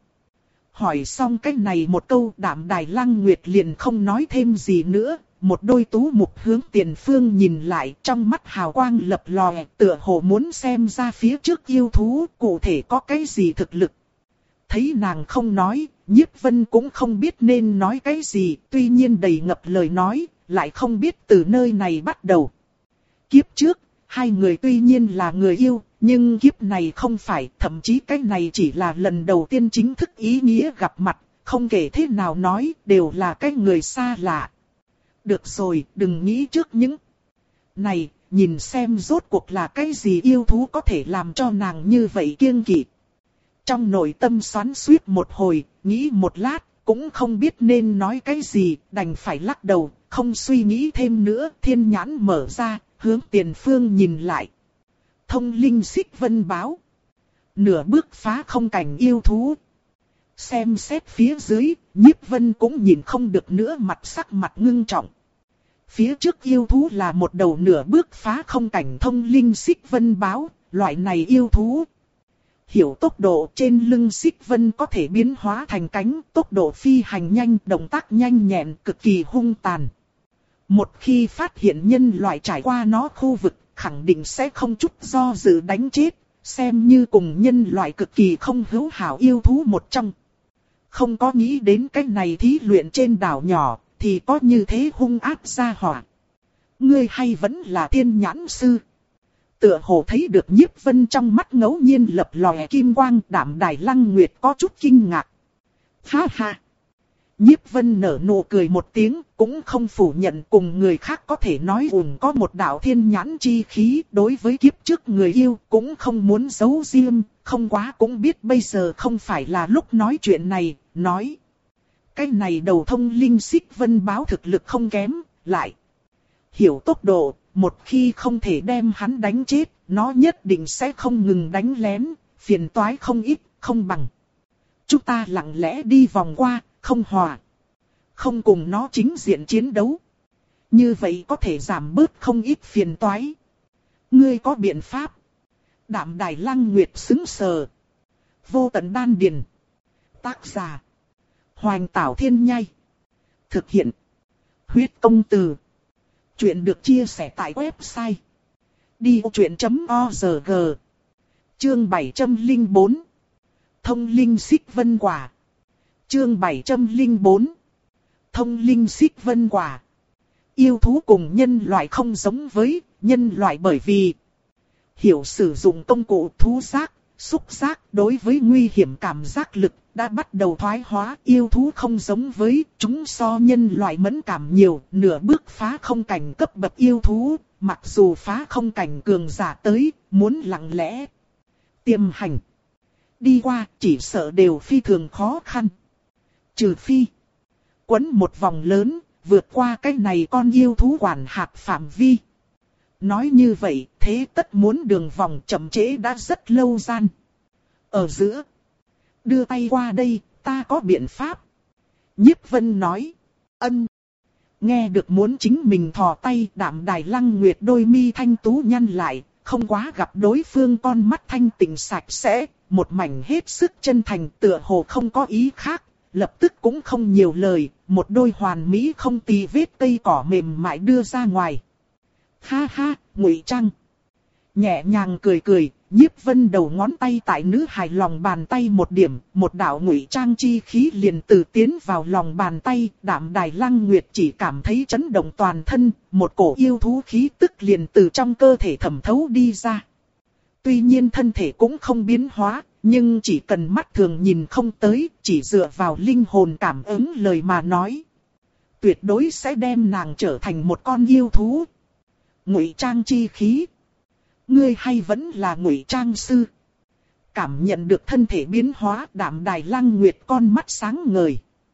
Hỏi xong cái này một câu, Đạm Đài Lăng Nguyệt liền không nói thêm gì nữa. Một đôi tú mục hướng tiền phương nhìn lại, trong mắt hào quang lập lòe, tựa hồ muốn xem ra phía trước yêu thú cụ thể có cái gì thực lực. Thấy nàng không nói, Nhiếp Vân cũng không biết nên nói cái gì, tuy nhiên đầy ngập lời nói, lại không biết từ nơi này bắt đầu. Kiếp trước, hai người tuy nhiên là người yêu, nhưng kiếp này không phải, thậm chí cái này chỉ là lần đầu tiên chính thức ý nghĩa gặp mặt, không kể thế nào nói, đều là cái người xa lạ. Được rồi, đừng nghĩ trước những này, nhìn xem rốt cuộc là cái gì yêu thú có thể làm cho nàng như vậy kiêng kỵ. Trong nội tâm xoắn xuýt một hồi, nghĩ một lát, cũng không biết nên nói cái gì, đành phải lắc đầu, không suy nghĩ thêm nữa, thiên nhãn mở ra, hướng tiền phương nhìn lại. Thông linh xích vân báo. Nửa bước phá không cảnh yêu thú. Xem xét phía dưới, Nhiếp Vân cũng nhìn không được nữa, mặt sắc mặt ngưng trọng. Phía trước yêu thú là một đầu nửa bước phá không cảnh thông linh xích vân báo, loại này yêu thú. Hiểu tốc độ, trên lưng xích vân có thể biến hóa thành cánh, tốc độ phi hành nhanh, động tác nhanh nhẹn, cực kỳ hung tàn. Một khi phát hiện nhân loại trải qua nó khu vực, khẳng định sẽ không chút do dự đánh chết, xem như cùng nhân loại cực kỳ không hữu hảo yêu thú một trong. Không có nghĩ đến cái này thí luyện trên đảo nhỏ, thì có như thế hung ác gia hỏa. Ngươi hay vẫn là thiên nhãn sư. Tựa hồ thấy được Nhiếp Vân trong mắt ngẫu nhiên lập lòe kim quang, Đạm Đài Lăng Nguyệt có chút kinh ngạc. Ha ha! Nhiếp Vân nở nụ cười một tiếng, cũng không phủ nhận cùng người khác có thể nói ủng có một đạo thiên nhãn chi khí, đối với kiếp trước người yêu cũng không muốn giấu riêng, không quá cũng biết bây giờ không phải là lúc nói chuyện này, nói. Cái này đầu thông linh xích vân báo thực lực không kém, lại hiểu tốc độ, một khi không thể đem hắn đánh chết, nó nhất định sẽ không ngừng đánh lén, phiền toái không ít, không bằng. Chúng ta lặng lẽ đi vòng qua, không hòa. Không cùng nó chính diện chiến đấu. Như vậy có thể giảm bớt không ít phiền toái. Ngươi có biện pháp. Đạm Đài Lăng Nguyệt xứng sờ. Vô tận đan điền. Tác giả. Hoành Tảo Thiên Nhai. Thực hiện. Huyết Công Từ. Chuyện được chia sẻ tại website. đi ô chuyện chấm org. Chương bảy trăm lẻ bốn. Thông linh xích vân quả. Chương bảy trăm lẻ bốn. Thông linh xích vân quả. Yêu thú cùng nhân loại không giống với nhân loại bởi vì hiểu sử dụng công cụ thú giác, xúc giác đối với nguy hiểm cảm giác lực đã bắt đầu thoái hóa. Yêu thú không giống với chúng so nhân loại mẫn cảm nhiều, nửa bước phá không cảnh cấp bậc yêu thú, mặc dù phá không cảnh cường giả tới, muốn lặng lẽ tiềm hành đi qua chỉ sợ đều phi thường khó khăn. Trừ phi quấn một vòng lớn, vượt qua cái này con yêu thú quản hạt phạm vi. Nói như vậy, thế tất muốn đường vòng chậm trễ đã rất lâu gian. Ở giữa, đưa tay qua đây, ta có biện pháp. Nhiếp Vân nói, ân. Nghe được muốn chính mình thò tay, Đạm Đài Lăng Nguyệt đôi mi thanh tú nhăn lại, không quá gặp đối phương con mắt thanh tịnh sạch sẽ, một mảnh hết sức chân thành tựa hồ không có ý khác. Lập tức cũng không nhiều lời, một đôi hoàn mỹ không tì vết cây cỏ mềm mại đưa ra ngoài. Ha ha, Ngụy Trang. Nhẹ nhàng cười cười, Nhiếp Vân đầu ngón tay tại nữ hài lòng bàn tay một điểm, một đạo Ngụy Trang chi khí liền từ tiến vào lòng bàn tay. Đạm Đài Lăng Nguyệt chỉ cảm thấy chấn động toàn thân, một cổ yêu thú khí tức liền từ trong cơ thể thẩm thấu đi ra. Tuy nhiên thân thể cũng không biến hóa. Nhưng chỉ cần mắt thường nhìn không tới, chỉ dựa vào linh hồn cảm ứng lời mà nói. Tuyệt đối sẽ đem nàng trở thành một con yêu thú. Ngụy Trang chi khí. Ngươi hay vẫn là Ngụy Trang sư. Cảm nhận được thân thể biến hóa, Đạm Đài Lăng Nguyệt con mắt sáng ngời.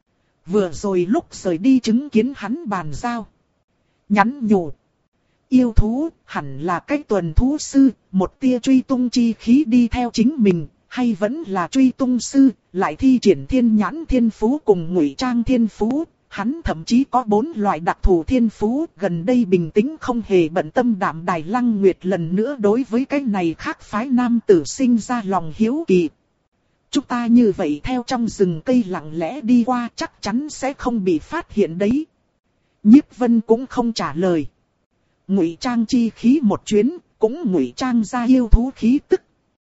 Vừa rồi lúc rời đi chứng kiến hắn bàn giao. Nhắn nhủ. Yêu thú hẳn là cái tuần thú sư, một tia truy tung chi khí đi theo chính mình. Hay vẫn là truy tung sư, lại thi triển thiên nhãn thiên phú cùng Ngụy Trang thiên phú, hắn thậm chí có bốn loại đặc thù thiên phú, gần đây bình tĩnh không hề bận tâm. Đạm Đài Lăng Nguyệt lần nữa đối với cái này khác phái nam tử sinh ra lòng hiếu kỳ. Chúng ta như vậy theo trong rừng cây lặng lẽ đi qua chắc chắn sẽ không bị phát hiện đấy. Nhiếp Vân cũng không trả lời. Ngụy Trang chi khí một chuyến, cũng Ngụy Trang ra yêu thú khí tức.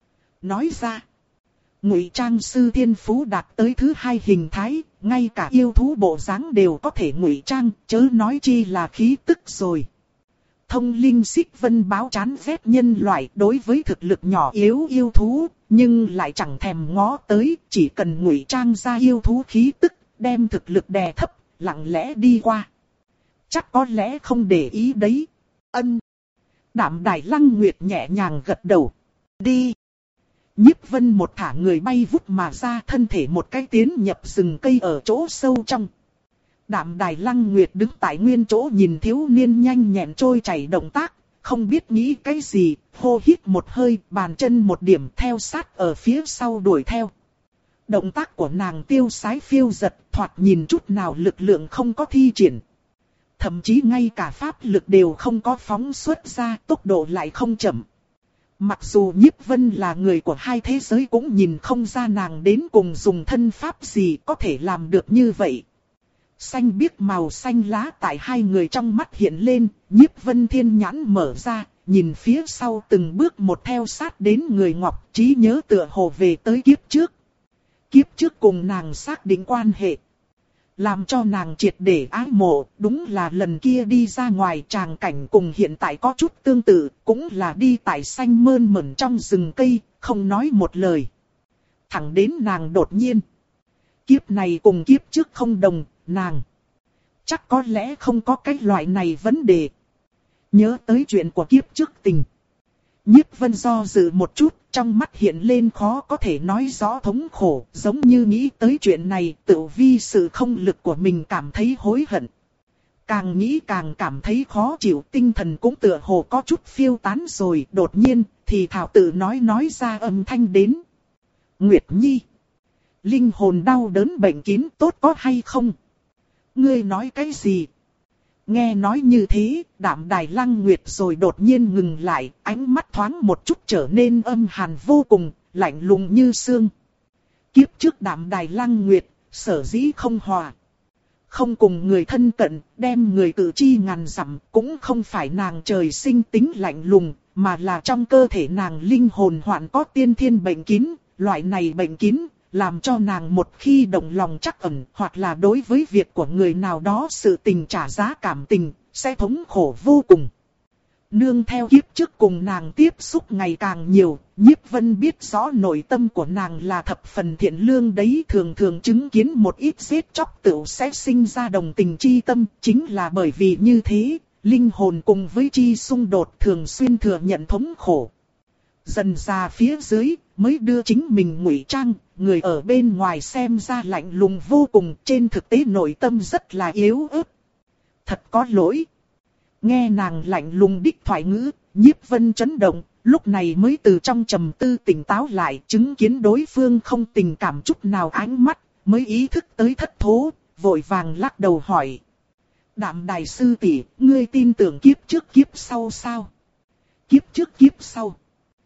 Nói ra. Ngụy Trang sư thiên phú đạt tới thứ hai hình thái, ngay cả yêu thú bộ dáng đều có thể ngụy trang, chớ nói chi là khí tức rồi. Thông linh xích vân báo chán ghét nhân loại đối với thực lực nhỏ yếu yêu thú, nhưng lại chẳng thèm ngó tới, chỉ cần ngụy trang ra yêu thú khí tức, đem thực lực đè thấp, lặng lẽ đi qua. Chắc có lẽ không để ý đấy. Ân. Đạm Đài Lăng Nguyệt nhẹ nhàng gật đầu. Đi. Nhiếp Vân một thả người bay vút mà ra, thân thể một cái tiến nhập rừng cây ở chỗ sâu trong. Đạm Đài Lăng Nguyệt đứng tại nguyên chỗ nhìn thiếu niên nhanh nhẹn trôi chảy động tác, không biết nghĩ cái gì, hô hít một hơi, bàn chân một điểm theo sát ở phía sau đuổi theo. Động tác của nàng tiêu sái phiêu giật, thoạt nhìn chút nào lực lượng không có thi triển. Thậm chí ngay cả pháp lực đều không có phóng xuất ra, tốc độ lại không chậm. Mặc dù Nhiếp Vân là người của hai thế giới cũng nhìn không ra nàng đến cùng dùng thân pháp gì có thể làm được như vậy. Xanh biếc màu xanh lá tại hai người trong mắt hiện lên, Nhiếp Vân Thiên nhãn mở ra, nhìn phía sau từng bước một theo sát đến người Ngọc, trí nhớ tựa hồ về tới kiếp trước. Kiếp trước cùng nàng xác định quan hệ, làm cho nàng triệt để ái mộ, đúng là lần kia đi ra ngoài tràng cảnh cùng hiện tại có chút tương tự, cũng là đi tại xanh mơn mởn trong rừng cây, không nói một lời. Thẳng đến nàng đột nhiên. Kiếp này cùng kiếp trước không đồng, nàng chắc có lẽ không có cái loại này vấn đề. Nhớ tới chuyện của kiếp trước tình. Nhiếp Vân do dự một chút, trong mắt hiện lên khó có thể nói rõ thống khổ, giống như nghĩ tới chuyện này, tự vi sự không lực của mình cảm thấy hối hận. Càng nghĩ càng cảm thấy khó chịu, tinh thần cũng tựa hồ có chút phiêu tán rồi, đột nhiên, thì thảo tự nói nói ra âm thanh đến. Nguyệt Nhi, linh hồn đau đớn bệnh kín tốt có hay không? Ngươi nói cái gì? Nghe nói như thế, Đạm Đài Lăng Nguyệt rồi đột nhiên ngừng lại, ánh mắt thoáng một chút trở nên âm hàn vô cùng, lạnh lùng như xương. Kiếp trước Đạm Đài Lăng Nguyệt, sở dĩ không hòa. Không cùng người thân cận, đem người tự chi ngàn dặm, cũng không phải nàng trời sinh tính lạnh lùng, mà là trong cơ thể nàng linh hồn hoạn có tiên thiên bệnh kín, loại này bệnh kín. Làm cho nàng một khi động lòng trắc ẩn, hoặc là đối với việc của người nào đó sự tình trả giá cảm tình, sẽ thống khổ vô cùng. Nương theo kiếp trước cùng nàng tiếp xúc ngày càng nhiều, Nhiếp Vân biết rõ nội tâm của nàng là thập phần thiện lương đấy, thường thường chứng kiến một ít giết chóc tựu sẽ sinh ra đồng tình chi tâm, chính là bởi vì như thế, linh hồn cùng với chi xung đột thường xuyên thừa nhận thống khổ. Dần ra phía dưới, mới đưa chính mình ngụy trang, người ở bên ngoài xem ra lạnh lùng vô cùng, trên thực tế nội tâm rất là yếu ớt. Thật có lỗi. Nghe nàng lạnh lùng đích thoại ngữ, Nhiếp Vân chấn động, lúc này mới từ trong trầm tư tỉnh táo lại, chứng kiến đối phương không tình cảm chút nào ánh mắt, mới ý thức tới thất thố, vội vàng lắc đầu hỏi. Đạm Đài sư tỷ, ngươi tin tưởng kiếp trước kiếp sau sao? Kiếp trước kiếp sau.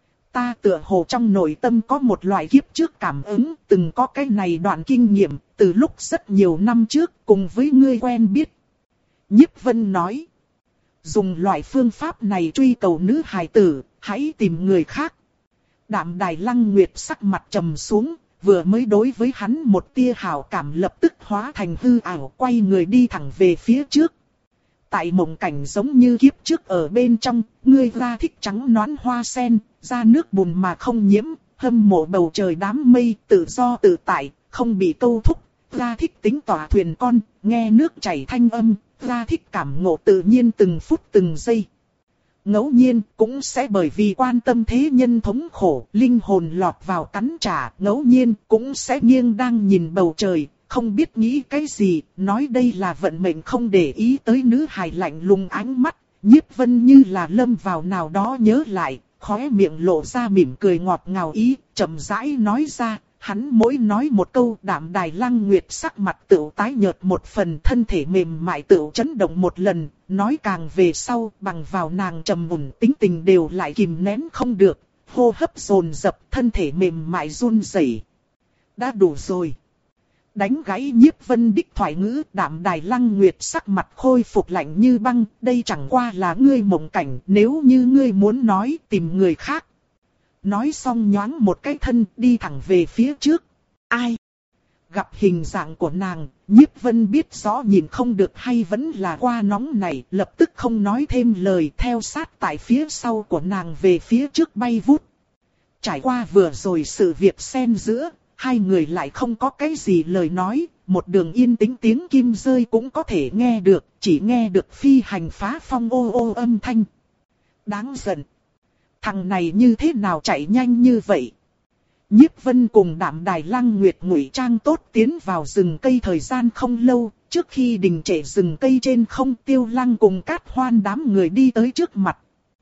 Ta tựa hồ trong nội tâm có một loại kiếp trước cảm ứng, từng có cái này đoạn kinh nghiệm, từ lúc rất nhiều năm trước, cùng với ngươi quen biết. Nhiếp Vân nói, dùng loại phương pháp này truy cầu nữ hài tử, hãy tìm người khác. Đạm Đài Lăng Nguyệt sắc mặt trầm xuống, vừa mới đối với hắn một tia hảo cảm lập tức hóa thành hư ảo, quay người đi thẳng về phía trước. Tại mộng cảnh giống như kiếp trước ở bên trong, ngươi ra thích trắng nõn hoa sen, ra nước bùn mà không nhiễm, hâm mộ bầu trời đám mây, tự do tự tại, không bị câu thúc, ra thích tính tỏa thuyền con, nghe nước chảy thanh âm, ra thích cảm ngộ tự nhiên từng phút từng giây. Ngẫu nhiên cũng sẽ bởi vì quan tâm thế nhân thống khổ, linh hồn lọt vào cắn trả, ngẫu nhiên cũng sẽ nghiêng đang nhìn bầu trời. Không biết nghĩ cái gì, nói đây là vận mệnh không để ý tới nữ hài lạnh lùng ánh mắt, Nhiếp Vân như là lâm vào nào đó nhớ lại, khóe miệng lộ ra mỉm cười ngọt ngào ý, chậm rãi nói ra, hắn mỗi nói một câu Đạm Đài Lăng Nguyệt sắc mặt tựu tái nhợt một phần, thân thể mềm mại tựu chấn động một lần, nói càng về sau bằng vào nàng trầm ổn tính tình đều lại kìm nén không được, hô hấp dồn dập, thân thể mềm mại run rẩy. Đã đủ rồi. Đánh gãy Nhiếp Vân đích thoại ngữ, Đạm Đài Lăng Nguyệt sắc mặt khôi phục lạnh như băng, đây chẳng qua là ngươi mộng cảnh, nếu như ngươi muốn nói tìm người khác. Nói xong nhoáng một cái thân đi thẳng về phía trước. Ai? Gặp hình dạng của nàng, Nhiếp Vân biết rõ nhìn không được hay vẫn là qua nóng này, lập tức không nói thêm lời, theo sát tại phía sau của nàng về phía trước bay vút. Trải qua vừa rồi sự việc xen giữa, hai người lại không có cái gì lời nói, một đường yên tĩnh tiếng kim rơi cũng có thể nghe được, chỉ nghe được phi hành phá phong ô ô âm thanh. Đáng giận. Thằng này như thế nào chạy nhanh như vậy? Nhiếp Vân cùng Đạm Đài Lăng Nguyệt ngụy trang tốt tiến vào rừng cây thời gian không lâu, trước khi đình trệ rừng cây trên không, Tiêu Lăng cùng Cát Hoan đám người đi tới trước mặt.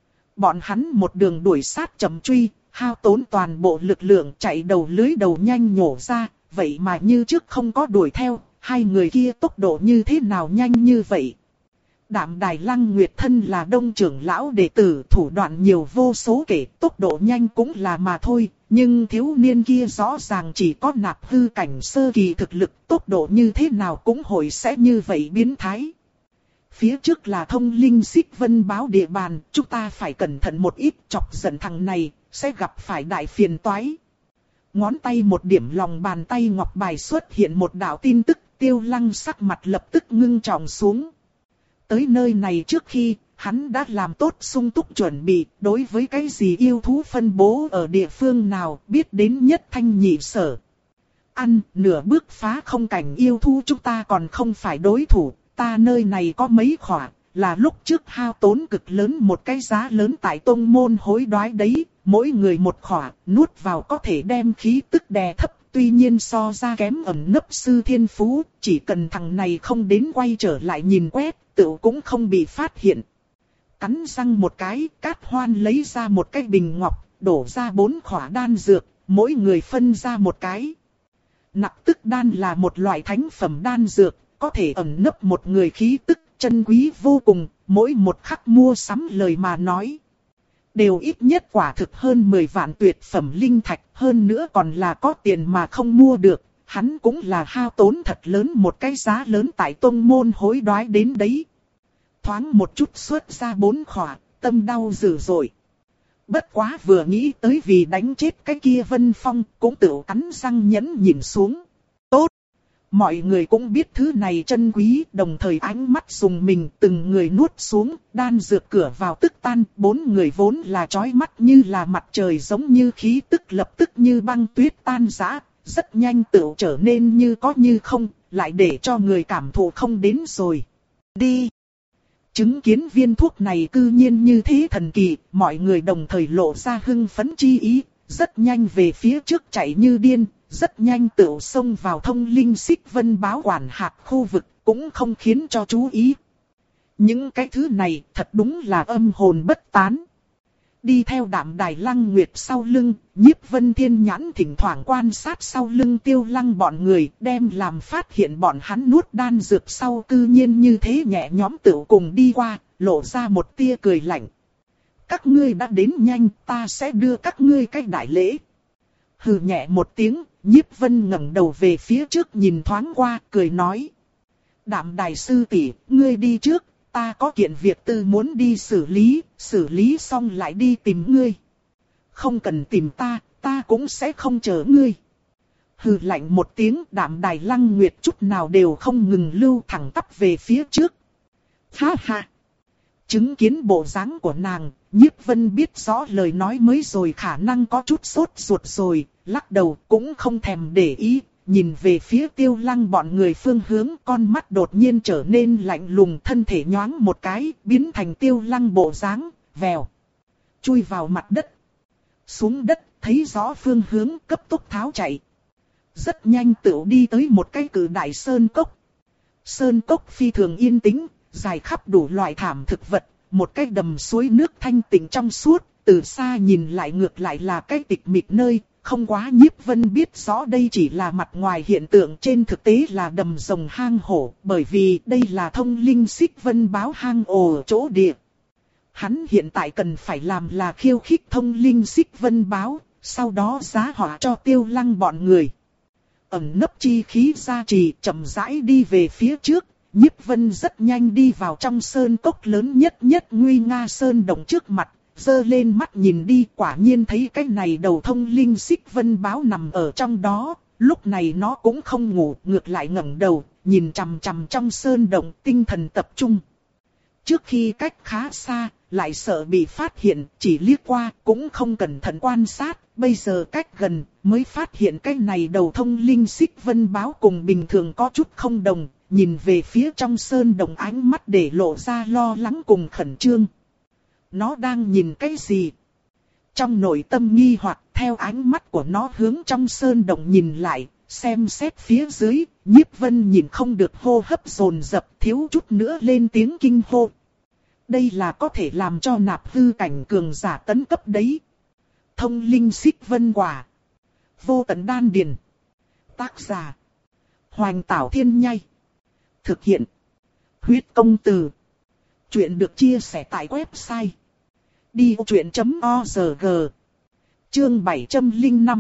Bọn hắn một đường đuổi sát chậm truy, hao tốn toàn bộ lực lượng chạy đầu lưới đầu nhanh nhổ ra, vậy mà như trước không có đuổi theo, hai người kia tốc độ như thế nào nhanh như vậy? Đạm Đài Lăng Nguyệt thân là đông trưởng lão đệ tử, thủ đoạn nhiều vô số kể, tốc độ nhanh cũng là mà thôi, Nhưng thiếu niên kia rõ ràng chỉ có nạp hư cảnh sơ kỳ thực lực, tốc độ như thế nào cũng hội sẽ như vậy biến thái. Phía trước là thông linh xích vân báo địa bàn, chúng ta phải cẩn thận một ít, chọc giận thằng này, sẽ gặp phải đại phiền toái. Ngón tay một điểm lòng bàn tay ngọc bài xuất hiện một đạo tin tức, Tiêu Lăng sắc mặt lập tức ngưng trọng xuống. Tới nơi này trước khi, hắn đã làm tốt sung túc chuẩn bị, đối với cái gì yêu thú phân bố ở địa phương nào, biết đến nhất thanh nhị sở. Ăn, nửa bước phá không cảnh yêu thú chúng ta còn không phải đối thủ, ta nơi này có mấy khỏa, là lúc trước hao tốn cực lớn một cái giá lớn tại tông môn hối đoái đấy, mỗi người một khỏa, nuốt vào có thể đem khí tức đè thấp, tuy nhiên so ra kém ẩn nấp sư thiên phú, chỉ cần thằng này không đến quay trở lại nhìn quét, tự cũng không bị phát hiện. Cắn răng một cái, Cát Hoan lấy ra một cái bình ngọc, đổ ra bốn khỏa đan dược, mỗi người phân ra một cái. Nặc tức đan là một loại thánh phẩm đan dược, có thể ẩn nấp một người khí tức, chân quý vô cùng, mỗi một khắc mua sắm lời mà nói. Đều ít nhất quả thực hơn mười vạn tuyệt phẩm linh thạch, hơn nữa còn là có tiền mà không mua được, hắn cũng là hao tốn thật lớn một cái giá lớn tại tông môn hối đoái đến đấy. Thoáng một chút xuất ra bốn khỏa, tâm đau dữ dội. Bất quá vừa nghĩ tới vì đánh chết cái kia Vân Phong, cũng tự cắn răng nhẫn nhìn xuống. Tốt! Mọi người cũng biết thứ này chân quý, đồng thời ánh mắt dùng mình từng người nuốt xuống, đan dược cửa vào tức tan, bốn người vốn là chói mắt như là mặt trời giống như khí tức lập tức như băng tuyết tan rã, rất nhanh tự trở nên như có như không, lại để cho người cảm thụ không đến rồi. Đi! Chứng kiến viên thuốc này cư nhiên như thế thần kỳ, mọi người đồng thời lộ ra hưng phấn chi ý, rất nhanh về phía trước chạy như điên, rất nhanh tự xông vào thông linh xích vân báo quản hạt khu vực, cũng không khiến cho chú ý. Những cái thứ này thật đúng là âm hồn bất tán. Đi theo Đạm Đài Lăng Nguyệt sau lưng, Nhiếp Vân Thiên nhãn thỉnh thoảng quan sát sau lưng Tiêu Lăng bọn người, đem làm phát hiện bọn hắn nuốt đan dược sau cư nhiên như thế nhẹ nhõm tự cùng đi qua, lộ ra một tia cười lạnh. Các ngươi đã đến nhanh, ta sẽ đưa các ngươi cách đại lễ. Hừ nhẹ một tiếng, Nhiếp Vân ngẩng đầu về phía trước nhìn thoáng qua, cười nói. Đạm Đài sư tỷ, ngươi đi trước. Ta có kiện việc tư muốn đi xử lý, xử lý xong lại đi tìm ngươi. Không cần tìm ta, ta cũng sẽ không chờ ngươi. Hừ lạnh một tiếng, Đạm Đài Lăng Nguyệt chút nào đều không ngừng lưu thẳng tắp về phía trước. Ha ha! Chứng kiến bộ dáng của nàng, Nhiếp Vân biết rõ lời nói mới rồi khả năng có chút sốt ruột rồi, lắc đầu cũng không thèm để ý. Nhìn về phía Tiêu Lăng bọn người phương hướng, con mắt đột nhiên trở nên lạnh lùng, thân thể nhoáng một cái, biến thành Tiêu Lăng bộ dáng, vèo. Chui vào mặt đất. Xuống đất, thấy rõ phương hướng, cấp tốc tháo chạy. Rất nhanh tựu đi tới một cái cử đại sơn cốc. Sơn cốc phi thường yên tĩnh, dài khắp đủ loại thảm thực vật, một cái đầm suối nước thanh tịnh trong suốt, từ xa nhìn lại ngược lại là cái tịch mịch nơi. Không quá Nhiếp Vân biết rõ đây chỉ là mặt ngoài hiện tượng, trên thực tế là đầm rồng hang hổ, bởi vì đây là thông linh xích vân báo hang ổ chỗ địa. Hắn hiện tại cần phải làm là khiêu khích thông linh xích vân báo, sau đó giá họa cho Tiêu Lăng bọn người. Ẩn nấp chi khí gia trì, chậm rãi đi về phía trước, Nhiếp Vân rất nhanh đi vào trong sơn cốc lớn nhất nhất nguy nga sơn động trước mặt. Giơ lên mắt nhìn đi, quả nhiên thấy cái này đầu thông linh xích vân báo nằm ở trong đó, lúc này nó cũng không ngủ, ngược lại ngẩng đầu, nhìn chằm chằm trong sơn động, tinh thần tập trung. Trước khi cách khá xa, lại sợ bị phát hiện, chỉ liếc qua, cũng không cẩn thận quan sát, bây giờ cách gần, mới phát hiện cái này đầu thông linh xích vân báo cùng bình thường có chút không đồng, nhìn về phía trong sơn động ánh mắt để lộ ra lo lắng cùng khẩn trương. Nó đang nhìn cái gì? Trong nội tâm nghi hoặc, theo ánh mắt của nó hướng trong sơn động nhìn lại, xem xét phía dưới, Nhiếp Vân nhìn không được hô hấp dồn dập, thiếu chút nữa lên tiếng kinh hô. Đây là có thể làm cho nạp hư cảnh cường giả tấn cấp đấy. Thông linh xích vân quả. Vô tận đan điền. Tác giả. Hoành Tảo Thiên Nhai. Thực hiện. Huyết công từ. Chuyện được chia sẻ tại website đi vô chuyện chấm org. Chương bảy trăm lẻ năm.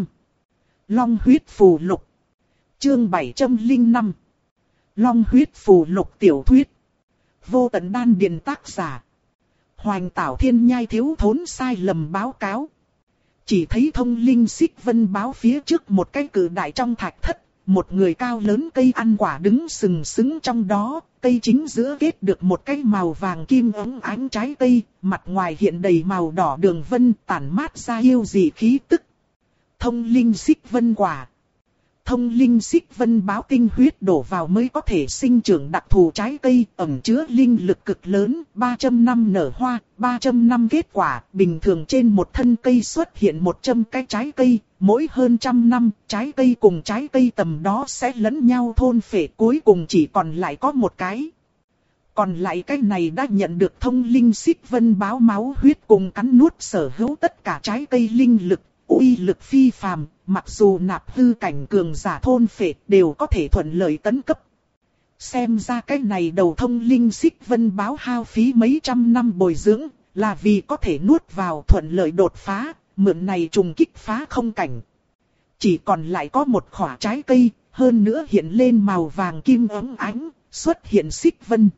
Long huyết phù lục. Chương bảy trăm lẻ năm. Long huyết phù lục tiểu thuyết. Vô tận đan điền tác giả. Hoành Tảo Thiên Nhai thiếu thốn sai lầm báo cáo. Chỉ thấy thông linh xích vân báo phía trước một cái cự đại trong thạch thất. Một người cao lớn cây ăn quả đứng sừng sững trong đó, cây chính giữa kết được một cái màu vàng kim óng ánh trái cây, mặt ngoài hiện đầy màu đỏ đường vân tản mát ra yêu dị khí tức. Thông linh xích vân quả. Thông linh xích vân báo tinh huyết đổ vào mới có thể sinh trưởng đặc thù trái cây, ẩn chứa linh lực cực lớn, ba trăm năm nở hoa, ba trăm năm kết quả, bình thường trên một thân cây xuất hiện một trăm cái trái cây, mỗi hơn trăm năm, trái cây cùng trái cây tầm đó sẽ lẫn nhau thôn phệ, cuối cùng chỉ còn lại có một cái. Còn lại cái này đã nhận được thông linh xích vân báo máu huyết cùng cắn nuốt sở hữu tất cả trái cây linh lực. Uy lực phi phàm, mặc dù nạp hư cảnh cường giả thôn phệ đều có thể thuận lợi tấn cấp. Xem ra cái này đầu thông linh xích vân báo hao phí mấy trăm năm bồi dưỡng, là vì có thể nuốt vào thuận lợi đột phá, mượn này trùng kích phá không cảnh. Chỉ còn lại có một khỏa trái cây, hơn nữa hiện lên màu vàng kim óng ánh, xuất hiện xích vân.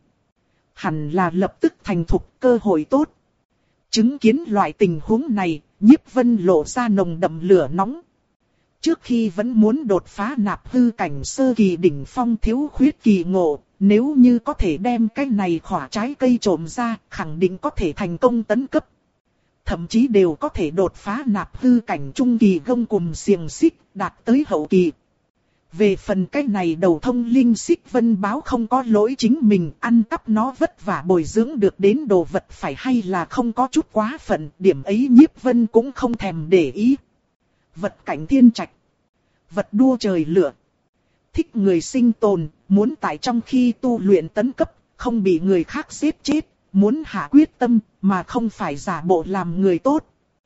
Hẳn là lập tức thành thục, cơ hội tốt. Chứng kiến loại tình huống này, Nhiếp Vân lộ ra nồng đậm lửa nóng. Trước khi vẫn muốn đột phá nạp hư cảnh sơ kỳ đỉnh phong thiếu khuyết kỳ ngộ, nếu như có thể đem cái này khỏa trái cây trộm ra, khẳng định có thể thành công tấn cấp. Thậm chí đều có thể đột phá nạp hư cảnh trung kỳ gông cùm xiềng xích, đạt tới hậu kỳ. Về phần cái này đầu thông linh xích vân báo không có lỗi chính mình, ăn cắp nó vất vả bồi dưỡng được đến đồ vật phải hay là không có chút quá phận, điểm ấy Nhiếp Vân cũng không thèm để ý. Vật cảnh thiên trạch, vật đua trời lửa. Thích người sinh tồn, muốn tại trong khi tu luyện tấn cấp, không bị người khác giết chết, muốn hạ quyết tâm, mà không phải giả bộ làm người tốt.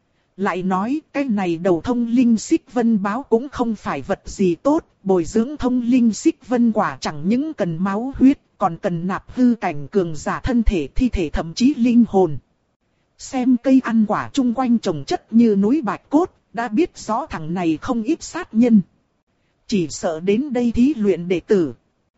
Lại nói, cái này đầu thông linh xích vân báo cũng không phải vật gì tốt, bồi dưỡng thông linh xích vân quả chẳng những cần máu huyết, còn cần nạp hư cảnh cường giả thân thể thi thể thậm chí linh hồn. Xem cây ăn quả chung quanh trồng chất như núi bạch cốt, đã biết rõ thằng này không ít sát nhân. Chỉ sợ đến đây thí luyện đệ tử.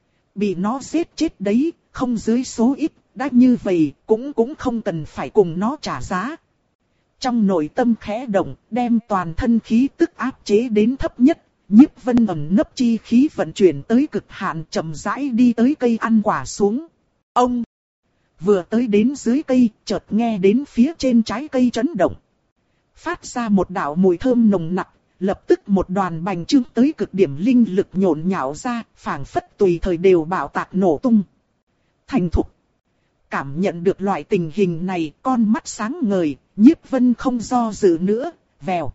Bị nó giết chết đấy, không dưới số ít, đã như vậy cũng cũng không cần phải cùng nó trả giá. Trong nội tâm khẽ động, đem toàn thân khí tức áp chế đến thấp nhất, Nhiếp Vân ẩn nấp chi khí vận chuyển tới cực hạn, chậm rãi đi tới cây ăn quả xuống. Ông vừa tới đến dưới cây, chợt nghe đến phía trên trái cây chấn động. Phát ra một đạo mùi thơm nồng nặc, lập tức một đoàn bành trướng tới cực điểm linh lực nhộn nhạo ra, phảng phất tùy thời đều bạo tạc nổ tung. Thành thục. Cảm nhận được loại tình hình này, con mắt sáng ngời, Nhiếp Vân không do dự nữa, vèo.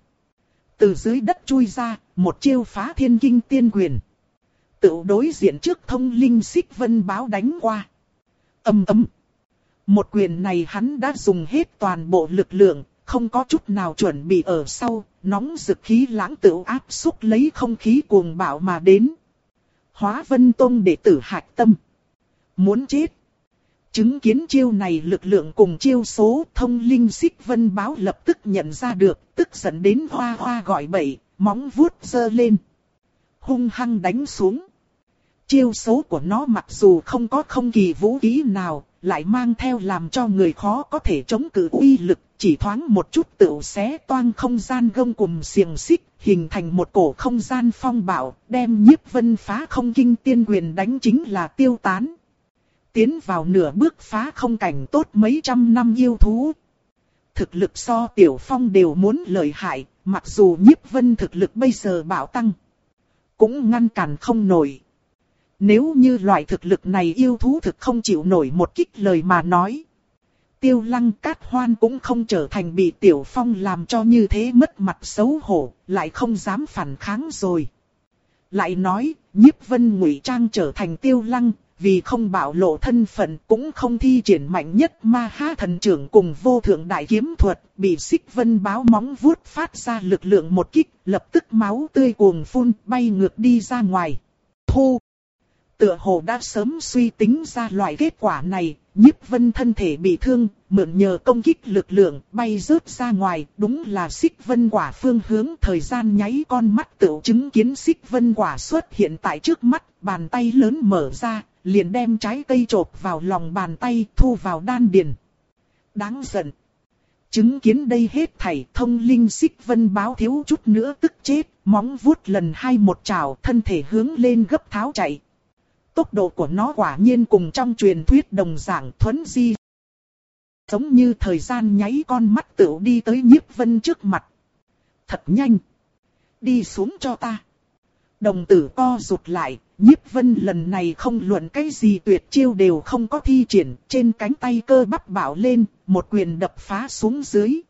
Từ dưới đất chui ra, một chiêu phá thiên kinh tiên quyền. Tự đối diện trước thông linh xích vân báo đánh qua. Âm ầm. Một quyền này hắn đã dùng hết toàn bộ lực lượng, không có chút nào chuẩn bị ở sau, nóng rực khí lãng tự áp xúc lấy không khí cuồng bạo mà đến. Hóa Vân Tông đệ tử Hạch Tâm. Muốn chết. Chứng kiến chiêu này lực lượng cùng chiêu số, thông linh xích vân báo lập tức nhận ra được, tức giận đến hoa hoa gọi bậy, móng vuốt giơ lên. Hung hăng đánh xuống. Chiêu số của nó mặc dù không có không kỳ vũ khí nào, lại mang theo làm cho người khó có thể chống cự uy lực, chỉ thoáng một chút tựu xé toang không gian gông cùm xiềng xích, hình thành một cổ không gian phong bạo, đem Nhiếp Vân phá không kinh tiên quyền đánh chính là tiêu tán. Tiến vào nửa bước phá không cảnh tốt mấy trăm năm yêu thú. Thực lực so Tiểu Phong đều muốn lợi hại, mặc dù Nhiếp Vân thực lực bây giờ bạo tăng, cũng ngăn cản không nổi. Nếu như loại thực lực này yêu thú thực không chịu nổi một kích lời mà nói, Tiêu Lăng Cát Hoan cũng không trở thành bị Tiểu Phong làm cho như thế mất mặt xấu hổ, lại không dám phản kháng rồi. Lại nói, Nhiếp Vân ngụy trang trở thành Tiêu Lăng, vì không bạo lộ thân phận cũng không thi triển mạnh nhất ma ha thần trưởng cùng vô thượng đại kiếm thuật, bị xích vân báo móng vuốt phát ra lực lượng một kích, lập tức máu tươi cuồng phun bay ngược đi ra ngoài. Thu! Tựa hồ đã sớm suy tính ra loại kết quả này, Nhiếp Vân thân thể bị thương, mượn nhờ công kích lực lượng bay rớt ra ngoài, đúng là xích vân quả phương hướng. Thời gian nháy con mắt tựu chứng kiến xích vân quả xuất hiện tại trước mắt, bàn tay lớn mở ra, liền đem trái cây chộp vào lòng bàn tay, thu vào đan điền. Đáng giận. Chứng kiến đây hết thảy, thông linh xích vân báo thiếu chút nữa tức chết, móng vuốt lần hai một trảo, thân thể hướng lên gấp tháo chạy. Tốc độ của nó quả nhiên cùng trong truyền thuyết đồng dạng thuấn di. Giống như thời gian nháy con mắt tựu đi tới Nhiếp Vân trước mặt. Thật nhanh. Đi xuống cho ta. Đồng tử co rụt lại, Nhiếp Vân lần này không luận cái gì tuyệt chiêu đều không có thi triển, trên cánh tay cơ bắp bạo lên, một quyền đập phá xuống dưới.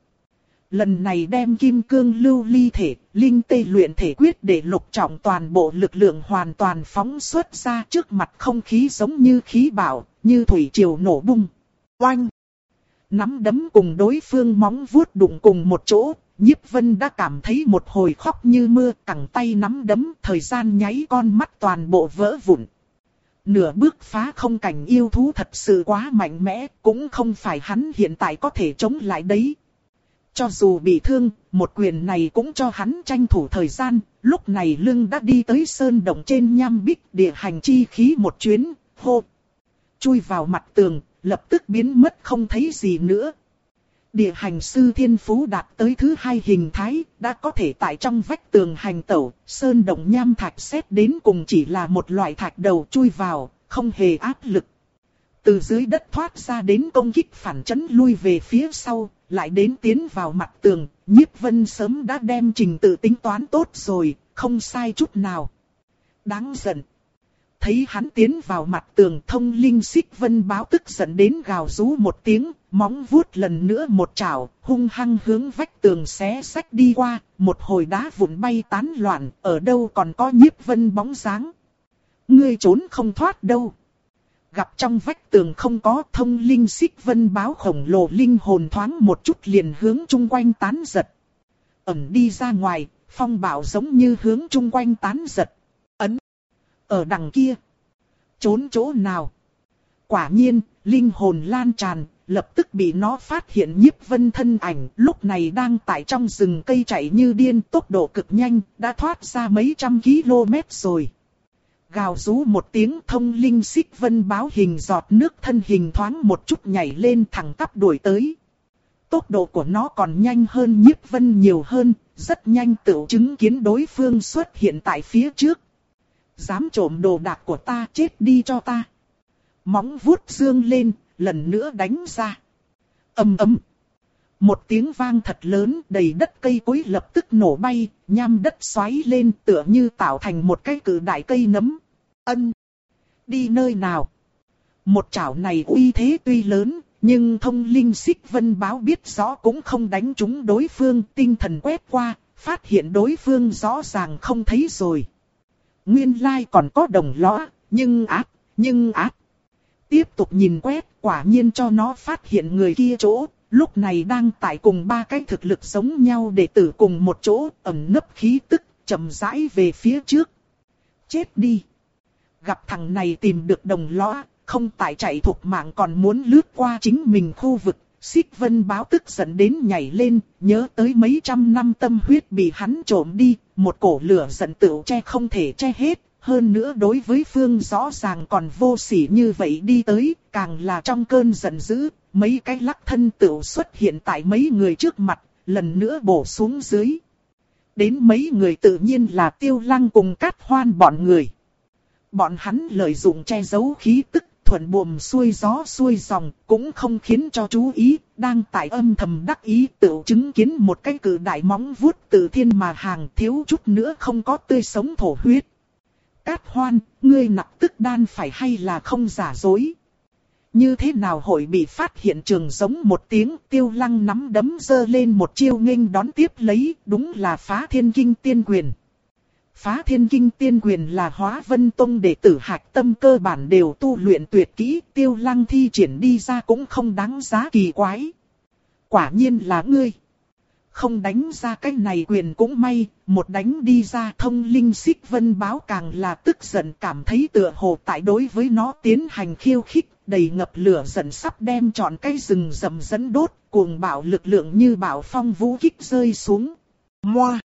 Lần này đem kim cương lưu ly thể, linh tê luyện thể quyết để lục trọng toàn bộ lực lượng hoàn toàn phóng xuất ra, trước mặt không khí giống như khí bạo, như thủy triều nổ bung. Oanh! Nắm đấm cùng đối phương móng vuốt đụng cùng một chỗ, Nhiếp Vân đã cảm thấy một hồi khóc như mưa, cẳng tay nắm đấm, thời gian nháy con mắt toàn bộ vỡ vụn. Nửa bước phá không cảnh yêu thú thật sự quá mạnh mẽ, cũng không phải hắn hiện tại có thể chống lại đấy. Cho dù bị thương, một quyền này cũng cho hắn tranh thủ thời gian, lúc này lưng đã đi tới sơn động trên nham bích địa hành chi khí một chuyến, hô. Chui vào mặt tường, lập tức biến mất không thấy gì nữa. Địa hành sư thiên phú đạt tới thứ hai hình thái, đã có thể tại trong vách tường hành tẩu, sơn động nham thạch xét đến cùng chỉ là một loại thạch đầu chui vào, không hề áp lực. Từ dưới đất thoát ra đến công kích phản chấn lui về phía sau, lại đến tiến vào mặt tường, Nhiếp Vân sớm đã đem trình tự tính toán tốt rồi, không sai chút nào. Đáng giận. Thấy hắn tiến vào mặt tường, thông linh xích vân báo tức giận đến gào rú một tiếng, móng vuốt lần nữa một chảo, hung hăng hướng vách tường xé xách đi qua, một hồi đá vụn bay tán loạn, ở đâu còn có Nhiếp Vân bóng dáng. Ngươi trốn không thoát đâu. Gặp trong vách tường không có, thông linh xích vân báo khổng lồ linh hồn thoáng một chút liền hướng chung quanh tán giật. Ẩn đi ra ngoài, phong bạo giống như hướng chung quanh tán giật. Ấn. Ở đằng kia. Trốn chỗ nào? Quả nhiên, linh hồn lan tràn, lập tức bị nó phát hiện. Nhiếp Vân thân ảnh, lúc này đang tại trong rừng cây chạy như điên, tốc độ cực nhanh, đã thoát ra mấy trăm km rồi. Gào rú một tiếng, thông linh xích vân báo hình giọt nước thân hình thoáng một chút nhảy lên thẳng tắp đuổi tới. Tốc độ của nó còn nhanh hơn Nhiếp Vân nhiều hơn, rất nhanh tự chứng kiến đối phương xuất hiện tại phía trước. Dám trộm đồ đạc của ta, chết đi cho ta. Móng vuốt dương lên, lần nữa đánh ra. Ầm ầm. Một tiếng vang thật lớn, đầy đất cây cối lập tức nổ bay, nham đất xoáy lên tựa như tạo thành một cái cự đại cây nấm. Ân! Đi nơi nào? Một chảo này uy thế tuy lớn, nhưng thông linh xích vân báo biết rõ cũng không đánh trúng đối phương. Tinh thần quét qua, phát hiện đối phương rõ ràng không thấy rồi. Nguyên lai còn có đồng lõa, nhưng ác, nhưng ác. Tiếp tục nhìn quét, quả nhiên cho nó phát hiện người kia chỗ. Lúc này đang tại cùng ba cái thực lực giống nhau đệ tử cùng một chỗ, ẩn nấp khí tức, chậm rãi về phía trước. Chết đi! Gặp thằng này tìm được đồng lõa, không tại chạy thục mạng còn muốn lướt qua chính mình khu vực. Xích vân báo tức giận đến nhảy lên, nhớ tới mấy trăm năm tâm huyết bị hắn trộm đi, một cổ lửa giận tựu che không thể che hết. Hơn nữa đối với phương rõ ràng còn vô sỉ như vậy đi tới, càng là trong cơn giận dữ, mấy cái lắc thân tựu xuất hiện tại mấy người trước mặt, lần nữa bổ xuống dưới. Đến mấy người tự nhiên là Tiêu Lăng cùng Cát Hoan bọn người. Bọn hắn lợi dụng che giấu khí tức, thuận buồm xuôi gió xuôi dòng, cũng không khiến cho chú ý, đang tại âm thầm đắc ý tựu chứng kiến một cái cự đại móng vuốt từ thiên mà hàng, thiếu chút nữa không có tươi sống thổ huyết. Cát Hoan, ngươi nặc tức đan phải hay là không giả dối? Như thế nào hội bị phát hiện? Trường giống một tiếng, Tiêu Lăng nắm đấm giơ lên một chiêu nghênh đón tiếp lấy, đúng là Phá Thiên Kinh Tiên Quyền. Phá Thiên Kinh Tiên Quyền là Hóa Vân Tông đệ tử hạch tâm cơ bản đều tu luyện tuyệt kỹ, Tiêu Lăng thi triển đi ra cũng không đáng giá kỳ quái. Quả nhiên là ngươi. Không đánh ra cái này quyền cũng may, một đánh đi ra Thông Linh Xích Vân Báo càng là tức giận, cảm thấy tựa hồ tại đối với nó tiến hành khiêu khích, đầy ngập lửa giận sắp đem trọn cái rừng rậm dẫn đốt, cuồng bạo lực lượng như bạo phong vũ kích rơi xuống. Moa!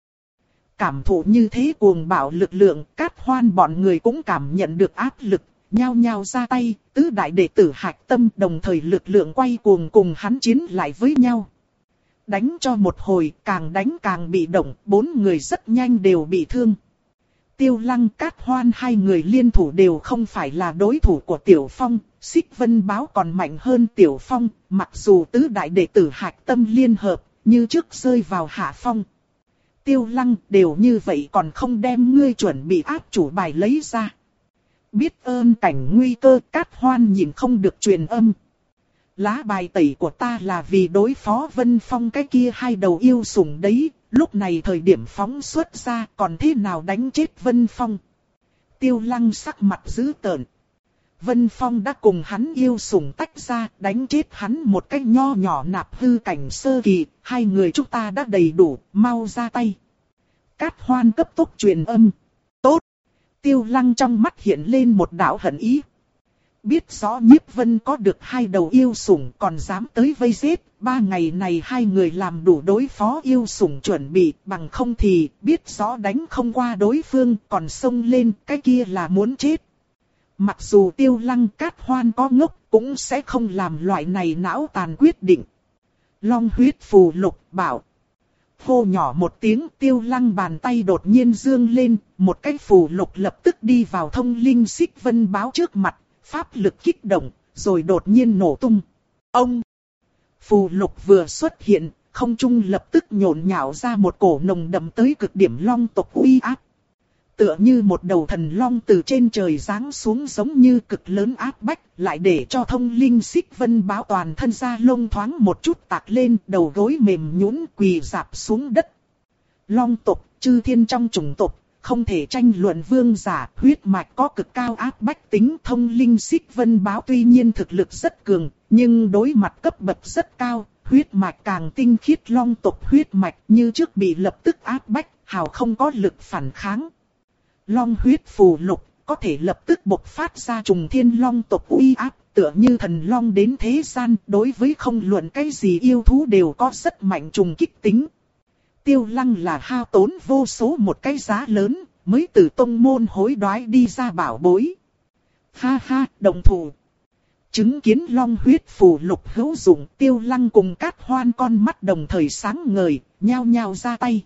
Cảm thụ như thế cuồng bạo lực lượng, Cát Hoan bọn người cũng cảm nhận được áp lực, nhao nhao ra tay, tứ đại đệ tử Hạch Tâm đồng thời lực lượng quay cuồng cùng hắn chiến lại với nhau. Đánh cho một hồi, càng đánh càng bị động, bốn người rất nhanh đều bị thương. Tiêu Lăng, Cát Hoan hai người liên thủ đều không phải là đối thủ của Tiểu Phong, Xích Vân Báo còn mạnh hơn Tiểu Phong, mặc dù tứ đại đệ tử Hạch Tâm liên hợp, như trước rơi vào hạ phong. Tiêu Lăng, đều như vậy còn không đem ngươi chuẩn bị áp chủ bài lấy ra. Biết ơn cảnh nguy cơ, Cát Hoan nhìn không được truyền âm. Lá bài tẩy của ta là vì đối phó Vân Phong cái kia hai đầu yêu sủng đấy, lúc này thời điểm phóng xuất ra còn thế nào đánh chết Vân Phong. Tiêu Lăng sắc mặt dữ tợn. Vân Phong đã cùng hắn yêu sủng tách ra, đánh chết hắn một cách nho nhỏ nạp hư cảnh sơ kỳ, hai người chúng ta đã đầy đủ, mau ra tay. Cát Hoan cấp tốc truyền âm. Tốt! Tiêu Lăng trong mắt hiện lên một đạo hận ý. Biết rõ Nhiếp Vân có được hai đầu yêu sủng còn dám tới vây giết, ba ngày này hai người làm đủ đối phó yêu sủng chuẩn bị, bằng không thì biết rõ đánh không qua đối phương còn xông lên, cái kia là muốn chết. Mặc dù Tiêu Lăng, Cát Hoan có ngốc cũng sẽ không làm loại này não tàn quyết định. Long huyết phù lục bảo. Hô nhỏ một tiếng, Tiêu Lăng bàn tay đột nhiên dương lên, một cái phù lục lập tức đi vào Thông Linh Xích Vân Báo trước mặt. Pháp lực kích động, rồi đột nhiên nổ tung. Ông! Phù lục vừa xuất hiện, không trung lập tức nhộn nhạo ra một cổ nồng đậm tới cực điểm long tộc uy áp. Tựa như một đầu thần long từ trên trời giáng xuống giống như cực lớn áp bách, lại để cho Thông Linh Xích Vân Báo toàn thân ra lông thoáng một chút tạc lên, đầu gối mềm nhũn quỳ rạp xuống đất. Long tộc, chư thiên trong chủng tộc. Không thể tranh luận vương giả, huyết mạch có cực cao áp bách tính. Thông Linh Xích Vân Báo tuy nhiên thực lực rất cường, nhưng đối mặt cấp bậc rất cao, huyết mạch càng tinh khiết long tộc huyết mạch như trước bị lập tức áp bách, hào không có lực phản kháng. Long huyết phù lục có thể lập tức bộc phát ra trùng thiên long tộc uy áp, tựa như thần long đến thế gian, đối với không luận cái gì yêu thú đều có rất mạnh trùng kích tính. Tiêu Lăng là hao tốn vô số một cái giá lớn, mới từ tông môn hối đoái đi ra bảo bối. Ha ha, đồng thủ. Chứng kiến long huyết phù lục hữu dụng, Tiêu Lăng cùng Cát Hoan con mắt đồng thời sáng ngời, nhao nhao ra tay.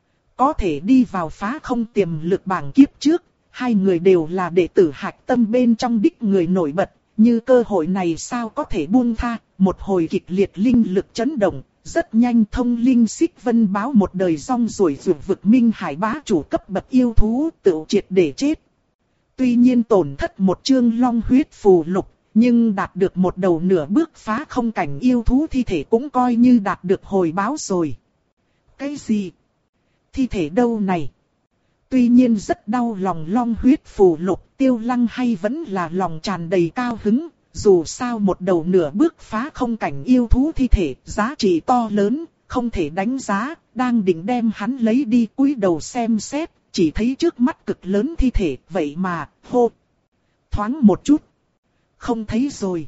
Có thể đi vào phá không tiềm lực bảng kiếp trước, hai người đều là đệ tử Hạch Tâm bên trong đích người nổi bật, như cơ hội này sao có thể buông tha, một hồi kịch liệt linh lực chấn động. Rất nhanh Thông Linh Xích Vân Báo một đời rong ruổi ruột vực minh hải bá chủ cấp bậc yêu thú tự triệt để chết. Tuy nhiên tổn thất một chương long huyết phù lục, nhưng đạt được một đầu nửa bước phá không cảnh yêu thú thi thể cũng coi như đạt được hồi báo rồi. Cái gì? Thi thể đâu này? Tuy nhiên rất đau lòng long huyết phù lục, Tiêu Lăng hay vẫn là lòng tràn đầy cao hứng. Dù sao một đầu nửa bước phá không cảnh yêu thú thi thể, giá trị to lớn, không thể đánh giá, đang định đem hắn lấy đi cúi đầu xem xét, chỉ thấy trước mắt cực lớn thi thể, vậy mà, hô. Thoáng một chút. Không thấy rồi.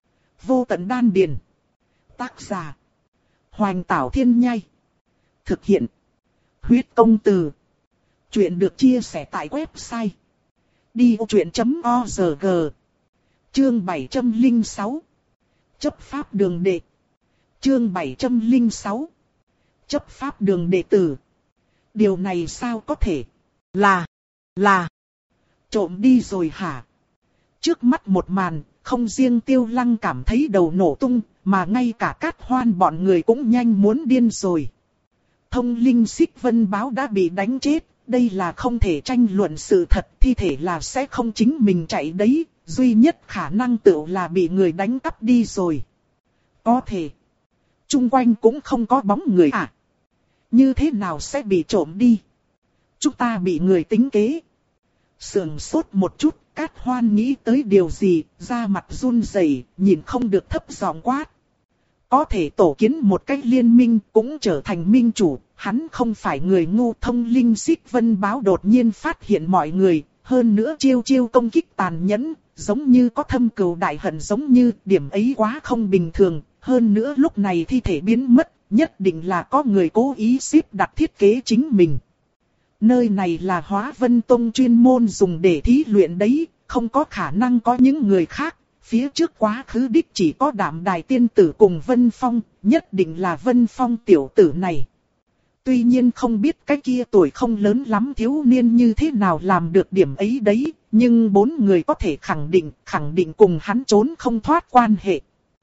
Vô tận đan điền. Tác giả. Hoành Tảo Thiên Nhai. Thực hiện. Huyết Công Từ. Chuyện được chia sẻ tại website. đi ô chuyện chấm org. Chương bảy trăm lẻ sáu. Chấp pháp đường đệ. Chương bảy trăm lẻ sáu. Chấp pháp đường đệ tử. Điều này sao có thể? Là. Là. Trộm đi rồi hả? Trước mắt một màn, không riêng Tiêu Lăng cảm thấy đầu nổ tung, mà ngay cả Cát Hoan bọn người cũng nhanh muốn điên rồi. Thông Linh Xích Vân Báo đã bị đánh chết, đây là không thể tranh luận sự thật, thi thể là sẽ không chính mình chạy đấy. Duy nhất khả năng tự là bị người đánh cắp đi rồi. Có thể. Trung quanh cũng không có bóng người à. Như thế nào sẽ bị trộm đi? Chúng ta bị người tính kế. Sườn sốt một chút, Cát Hoan nghĩ tới điều gì, da mặt run rẩy, nhìn không được thấp giọng quát. Có thể tổ kiến một cách liên minh cũng trở thành minh chủ, hắn không phải người ngu. Thông linh xích vân báo đột nhiên phát hiện mọi người, hơn nữa chiêu chiêu công kích tàn nhẫn, giống như có thâm cừu đại hận, giống như điểm ấy quá không bình thường. Hơn nữa lúc này thi thể biến mất, nhất định là có người cố ý xếp đặt thiết kế chính mình. Nơi này là Hóa Vân Tông chuyên môn dùng để thí luyện đấy, không có khả năng có những người khác. Phía trước quá khứ đích chỉ có Đạm Đài tiên tử cùng Vân Phong, nhất định là Vân Phong tiểu tử này. Tuy nhiên không biết cái kia tuổi không lớn lắm thiếu niên như thế nào làm được điểm ấy đấy, nhưng bốn người có thể khẳng định, khẳng định cùng hắn trốn không thoát quan hệ.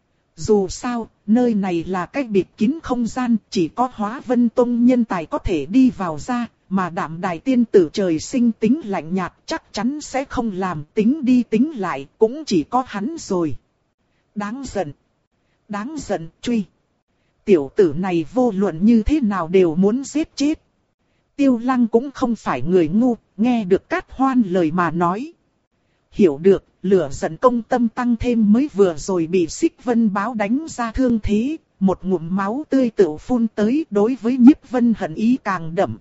Dù sao, nơi này là cái bịt kín không gian, chỉ có Hóa Vân Tông nhân tài có thể đi vào ra, mà Đạm Đài tiên tử trời sinh tính lạnh nhạt, chắc chắn sẽ không làm. Tính đi tính lại, cũng chỉ có hắn rồi. Đáng giận. Đáng giận, truy. Tiểu tử này vô luận như thế nào đều muốn giết chết. Tiêu Lăng cũng không phải người ngu, nghe được Cát Hoan lời mà nói. Hiểu được, lửa giận công tâm tăng thêm, mới vừa rồi bị Xích Vân báo đánh ra thương thế, một ngụm máu tươi tự phun tới, đối với Nhiếp Vân hận ý càng đậm.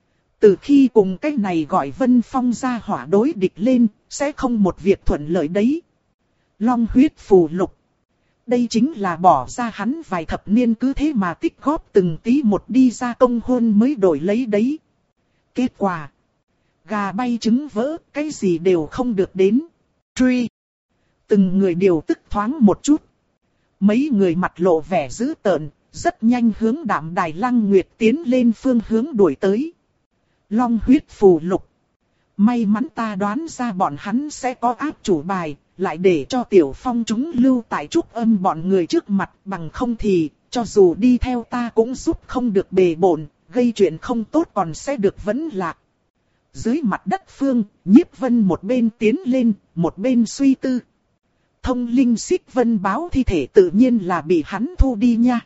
Từ khi cùng cái này gọi Vân Phong ra hỏa đối địch lên, sẽ không một việc thuận lợi đấy. Long huyết phù lục. Đây chính là bỏ ra hắn vài thập niên cứ thế mà tích góp từng tí một đi ra công hôn mới đổi lấy đấy. Kết quả. Gà bay trứng vỡ, cái gì đều không được đến. Truy. Từng người đều tức thoáng một chút. Mấy người mặt lộ vẻ dữ tợn, rất nhanh hướng Đạm Đài Lăng Nguyệt tiến lên phương hướng đuổi tới. Long huyết phù lục. May mắn ta đoán ra bọn hắn sẽ có áp chủ bài, lại để cho Tiểu Phong chúng lưu tại Trúc Âm bọn người trước mặt, bằng không thì, cho dù đi theo ta cũng giúp không được bề bộn, gây chuyện không tốt còn sẽ được vấn lạc. Dưới mặt đất phương, Nhiếp Vân một bên tiến lên, một bên suy tư. Thông linh xích vân báo thi thể tự nhiên là bị hắn thu đi nha.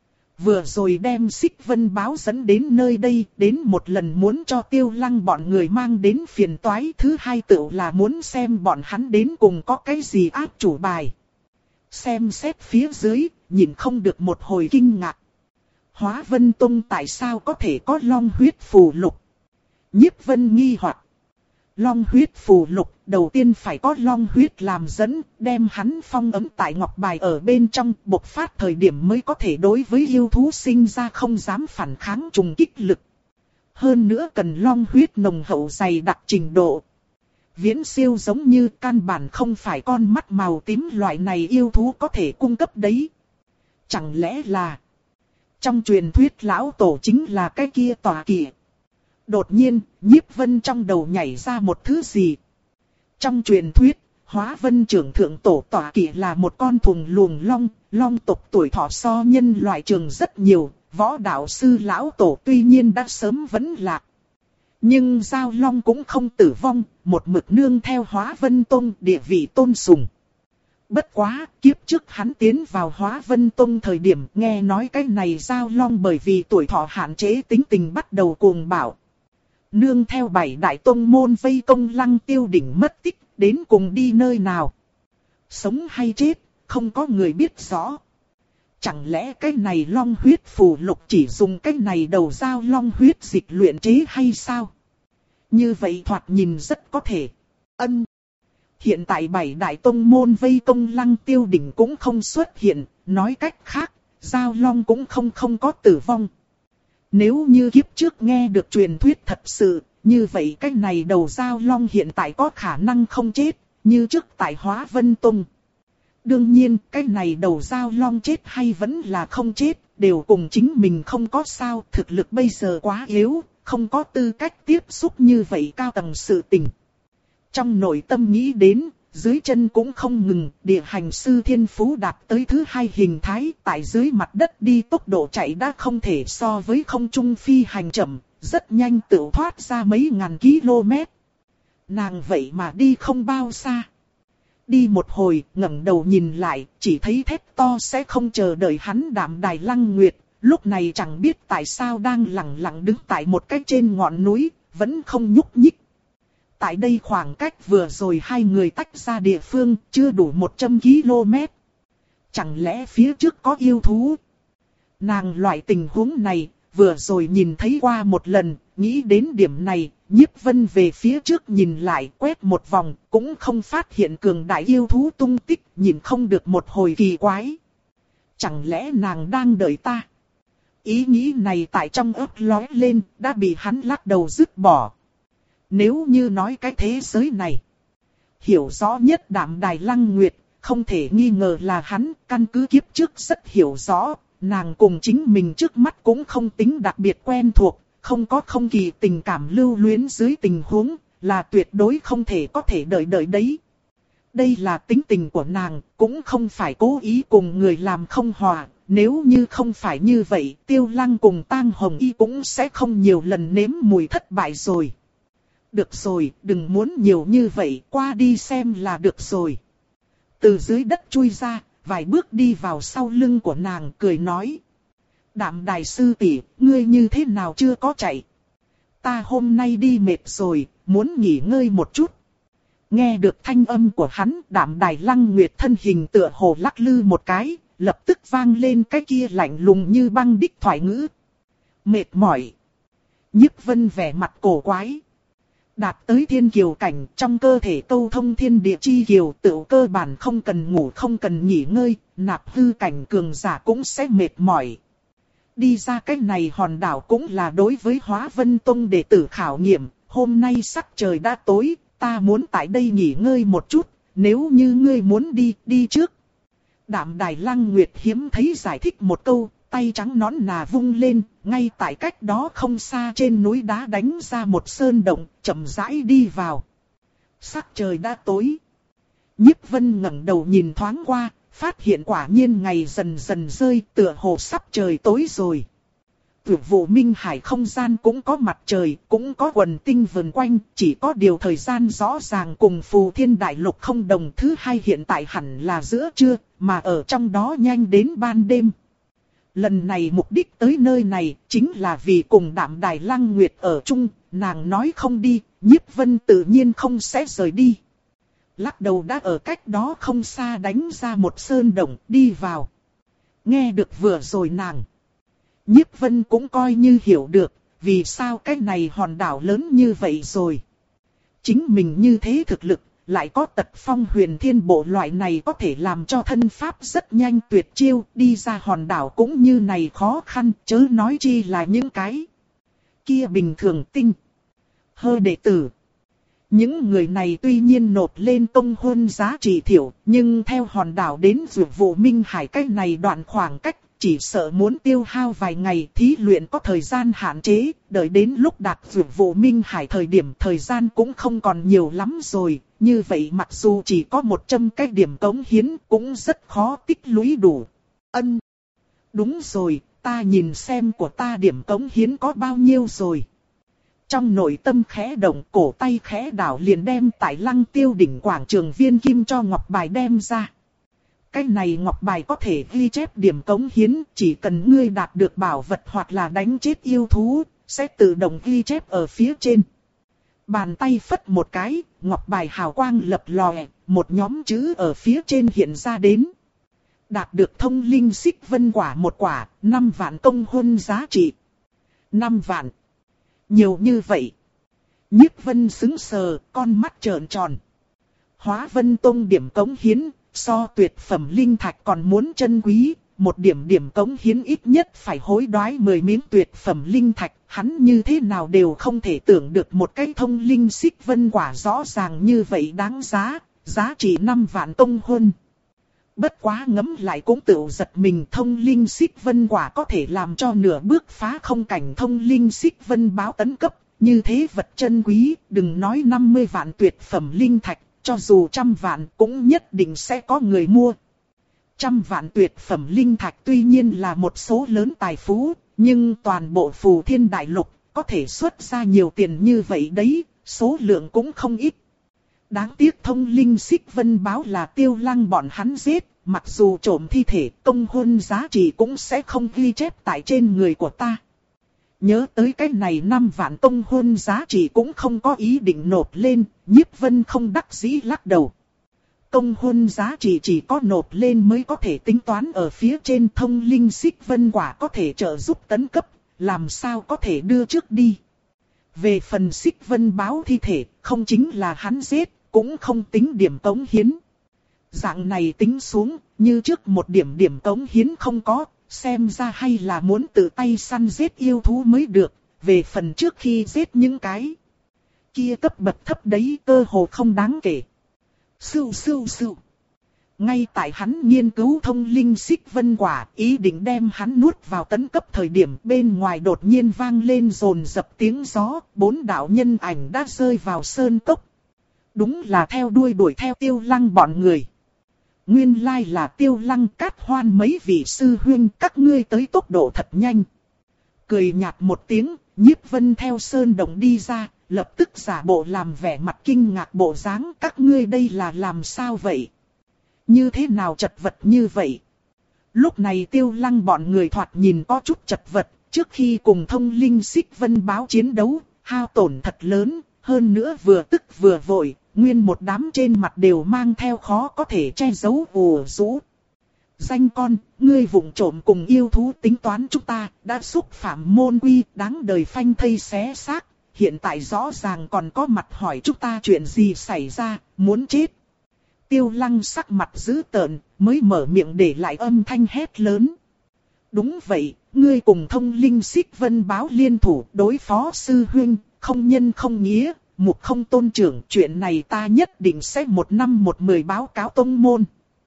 Vừa rồi đem xích vân báo dẫn đến nơi đây, đến một lần muốn cho Tiêu Lăng bọn người mang đến phiền toái. Thứ hai tựu là muốn xem bọn hắn đến cùng có cái gì áp chủ bài. Xem xét phía dưới, nhìn không được một hồi kinh ngạc. Hóa Vân Tông tại sao có thể có long huyết phù lục? Nhiếp Vân nghi hoặc. Long huyết phù lục, đầu tiên phải có long huyết làm dẫn, đem hắn phong ấm tại ngọc bài ở bên trong, bộc phát thời điểm mới có thể đối với yêu thú sinh ra không dám phản kháng trùng kích lực. Hơn nữa cần long huyết nồng hậu dày đặc trình độ. Viễn siêu giống như căn bản không phải con mắt màu tím loại này yêu thú có thể cung cấp đấy. Chẳng lẽ là trong truyền thuyết lão tổ chính là cái kia tọa kỵ? Đột nhiên, Nhiếp Vân trong đầu nhảy ra một thứ gì. Trong truyền thuyết, Hóa Vân trưởng thượng tổ tọa kỵ là một con thùng luồng long, long tộc tuổi thọ so nhân loại trường rất nhiều, võ đạo sư lão tổ tuy nhiên đã sớm vẫn lạc. Nhưng Giao Long cũng không tử vong, một mực nương theo Hóa Vân Tông địa vị tôn sùng. Bất quá, kiếp trước hắn tiến vào Hóa Vân Tông thời điểm nghe nói cái này Giao Long bởi vì tuổi thọ hạn chế tính tình bắt đầu cuồng bạo. Nương theo bảy đại tông môn vây công Lăng Tiêu đỉnh mất tích, đến cùng đi nơi nào. Sống hay chết, không có người biết rõ. Chẳng lẽ cái này long huyết phù lục chỉ dùng cái này đầu Giao Long huyết dịch luyện chế hay sao? Như vậy thoạt nhìn rất có thể. Ân. Hiện tại bảy đại tông môn vây công Lăng Tiêu đỉnh cũng không xuất hiện, nói cách khác, Giao Long cũng không không có tử vong. Nếu như kiếp trước nghe được truyền thuyết thật sự, như vậy cái này đầu Giao Long hiện tại có khả năng không chết, như trước tại Hóa Vân Tông. Đương nhiên, cái này đầu Giao Long chết hay vẫn là không chết, đều cùng chính mình không có sao, thực lực bây giờ quá yếu, không có tư cách tiếp xúc như vậy cao tầng sự tình. Trong nội tâm nghĩ đến, dưới chân cũng không ngừng, địa hành sư thiên phú đạt tới thứ hai hình thái, tại dưới mặt đất đi tốc độ chạy đã không thể so với không trung phi hành chậm, rất nhanh tự thoát ra mấy ngàn km. Nàng vậy mà đi không bao xa. Đi một hồi, ngẩng đầu nhìn lại, chỉ thấy thét to sẽ không chờ đợi hắn Đạm Đài Lăng Nguyệt, lúc này chẳng biết tại sao đang lặng lặng đứng tại một cái trên ngọn núi, vẫn không nhúc nhích. Tại đây khoảng cách vừa rồi hai người tách ra địa phương chưa đủ một trăm ki lô mét. Chẳng lẽ phía trước có yêu thú? Nàng loại tình huống này, vừa rồi nhìn thấy qua một lần, nghĩ đến điểm này, Nhiếp Vân về phía trước nhìn lại quét một vòng, cũng không phát hiện cường đại yêu thú tung tích, nhìn không được một hồi kỳ quái. Chẳng lẽ nàng đang đợi ta? Ý nghĩ này tại trong óc lóe lên, đã bị hắn lắc đầu dứt bỏ. Nếu như nói cái thế giới này, hiểu rõ nhất Đạm Đài Lăng Nguyệt, không thể nghi ngờ là hắn, căn cứ kiếp trước rất hiểu rõ, nàng cùng chính mình trước mắt cũng không tính đặc biệt quen thuộc, không có không kỳ tình cảm lưu luyến dưới tình huống, là tuyệt đối không thể có thể đợi đợi đấy. Đây là tính tình của nàng, cũng không phải cố ý cùng người làm không hòa, nếu như không phải như vậy, Tiêu Lăng cùng Tang Hồng Y cũng sẽ không nhiều lần nếm mùi thất bại rồi. Được rồi, đừng muốn nhiều như vậy, qua đi xem là được rồi. Từ dưới đất chui ra, vài bước đi vào sau lưng của nàng cười nói. Đạm Đài sư tỷ, ngươi như thế nào chưa có chạy? Ta hôm nay đi mệt rồi, muốn nghỉ ngơi một chút. Nghe được thanh âm của hắn, Đạm Đài Lăng Nguyệt thân hình tựa hồ lắc lư một cái, lập tức vang lên cái kia lạnh lùng như băng đích thoại ngữ. Mệt mỏi. Nhiếp Vân vẻ mặt cổ quái. Đạt tới thiên kiều cảnh, trong cơ thể câu thông thiên địa chi kiều, tự cơ bản không cần ngủ không cần nghỉ ngơi, nạp hư cảnh cường giả cũng sẽ mệt mỏi. Đi ra cái này hòn đảo cũng là đối với Hóa Vân Tông đệ tử khảo nghiệm, hôm nay sắc trời đã tối, ta muốn tại đây nghỉ ngơi một chút, nếu như ngươi muốn đi, đi trước. Đạm Đài Lăng Nguyệt hiếm thấy giải thích một câu, tay trắng nõn nà vung lên, ngay tại cách đó không xa trên núi đá đánh ra một sơn động, chậm rãi đi vào. Sắc trời đã tối. Nhiếp Vân ngẩng đầu nhìn thoáng qua, phát hiện quả nhiên ngày dần dần rơi, tựa hồ sắp trời tối rồi. Tuyệt vụ Minh Hải không gian cũng có mặt trời, cũng có quần tinh vần quanh, chỉ có điều thời gian rõ ràng cùng Phù Thiên Đại Lục không đồng. Thứ hai hiện tại hẳn là giữa trưa, mà ở trong đó nhanh đến ban đêm. Lần này mục đích tới nơi này, chính là vì cùng Đạm Đài Lăng Nguyệt ở chung, nàng nói không đi, Nhiếp Vân tự nhiên không sẽ rời đi. Lắc đầu đã ở cách đó không xa đánh ra một sơn động, đi vào. Nghe được vừa rồi nàng. Nhiếp Vân cũng coi như hiểu được, vì sao cái này hòn đảo lớn như vậy rồi. Chính mình như thế thực lực, lại có tật phong huyền thiên bộ loại này có thể làm cho thân pháp rất nhanh tuyệt chiêu, đi ra hòn đảo cũng như này khó khăn, chớ nói chi là những cái kia bình thường tinh. Hơ đệ tử. Những người này tuy nhiên nộp lên tông hôn giá trị thiểu, nhưng theo hòn đảo đến Dược Vụ Minh Hải cái này đoạn khoảng cách, chỉ sợ muốn tiêu hao vài ngày. Thí luyện có thời gian hạn chế, đợi đến lúc đạt Dược Vụ Minh Hải thời điểm thời gian cũng không còn nhiều lắm rồi. Như vậy mặc dù chỉ có một trăm cái điểm cống hiến cũng rất khó tích lũy đủ. Ân. Đúng rồi, ta nhìn xem của ta điểm cống hiến có bao nhiêu rồi. Trong nội tâm khẽ động, cổ tay khẽ đảo liền đem tại Lăng Tiêu đỉnh quảng trường viên kim cho ngọc bài đem ra. Cái này ngọc bài có thể ghi chép điểm cống hiến, chỉ cần ngươi đạt được bảo vật hoặc là đánh chết yêu thú, sẽ tự động ghi chép ở phía trên. Bàn tay phất một cái, ngọc bài hào quang lập lòe, một nhóm chữ ở phía trên hiện ra đến. Đạt được thông linh xích vân quả một quả, năm vạn công huân giá trị. năm vạn. Nhiều như vậy. Nhiếp Vân sững sờ, con mắt trợn tròn. Hóa Vân Tông điểm cống hiến, so tuyệt phẩm linh thạch còn muốn chân quý. Một điểm điểm cống hiến ít nhất phải hối đoái mười miếng tuyệt phẩm linh thạch. Hắn như thế nào đều không thể tưởng được một cái thông linh xích vân quả rõ ràng như vậy đáng giá. Giá trị năm vạn công huân. Bất quá ngấm lại cũng tự giật mình, thông linh xích vân quả có thể làm cho nửa bước phá không cảnh thông linh xích vân báo tấn cấp. Như thế vật chân quý, đừng nói năm mươi vạn tuyệt phẩm linh thạch, cho dù trăm vạn cũng nhất định sẽ có người mua. Trăm vạn tuyệt phẩm linh thạch tuy nhiên là một số lớn tài phú, nhưng toàn bộ Phù Thiên Đại Lục có thể xuất ra nhiều tiền như vậy đấy, số lượng cũng không ít. Đáng tiếc thông linh xích vân báo là Tiêu Lăng bọn hắn giết, mặc dù trộm thi thể công huân giá trị cũng sẽ không ghi chép tại trên người của ta. Nhớ tới cái này năm vạn công huân giá trị cũng không có ý định nộp lên, Nhiếp Vân không đắc dĩ lắc đầu. công huân giá trị chỉ có nộp lên mới có thể tính toán ở phía trên. Thông linh xích vân quả có thể trợ giúp tấn cấp, làm sao có thể đưa trước đi. Về phần xích vân báo thi thể, không chính là hắn giết, cũng không tính điểm cống hiến. Dạng này tính xuống, như trước một điểm điểm cống hiến không có, xem ra hay là muốn tự tay săn giết yêu thú mới được. Về phần trước khi giết những cái kia cấp bậc thấp đấy cơ hồ không đáng kể. Sưu sưu sưu. Ngay tại hắn nghiên cứu thông linh xích vân quả, ý định đem hắn nuốt vào tấn cấp thời điểm, bên ngoài đột nhiên vang lên rồn dập tiếng gió, bốn đạo nhân ảnh đã rơi vào sơn cốc. Đúng là theo đuôi đuổi theo Tiêu Lăng bọn người. Nguyên lai là Tiêu Lăng, Cát Hoan mấy vị sư huynh, các ngươi tới tốc độ thật nhanh. Cười nhạt một tiếng, Nhiếp Vân theo sơn động đi ra, lập tức giả bộ làm vẻ mặt kinh ngạc bộ dáng, các ngươi đây là làm sao vậy? Như thế nào chật vật như vậy? Lúc này Tiêu Lăng bọn người thoạt nhìn có chút chật vật, trước khi cùng thông linh xích vân báo chiến đấu, hao tổn thật lớn, hơn nữa vừa tức vừa vội, nguyên một đám trên mặt đều mang theo khó có thể che giấu ủ rũ. Danh con, ngươi vụng trộm cùng yêu thú tính toán chúng ta, đã xúc phạm môn quy, đáng đời phanh thây xé xác, hiện tại rõ ràng còn có mặt hỏi chúng ta chuyện gì xảy ra, muốn chết. Tiêu Lăng sắc mặt dữ tợn, mới mở miệng để lại âm thanh hét lớn. Đúng vậy, ngươi cùng thông linh xích vân báo liên thủ đối phó sư huynh, không nhân không nghĩa, mục không tôn trưởng, chuyện này ta nhất định sẽ một năm một mười báo cáo tông môn.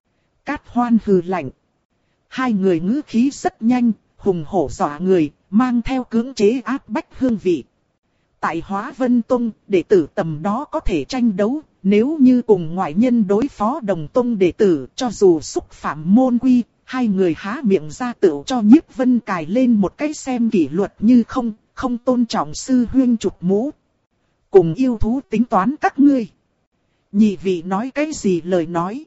Cát Hoan hừ lạnh. Hai người ngữ khí rất nhanh, hùng hổ dọa người, mang theo cưỡng chế áp bách hương vị. Tại Hóa Vân Tông, đệ tử tầm đó có thể tranh đấu, nếu như cùng ngoại nhân đối phó đồng tông đệ tử, cho dù xúc phạm môn quy, hai người há miệng ra tựu cho Nhiếp Vân cài lên một cái xem kỷ luật như không, không tôn trọng sư huynh chụp mũ. Cùng yêu thú tính toán các ngươi. Nhị vị nói cái gì lời nói?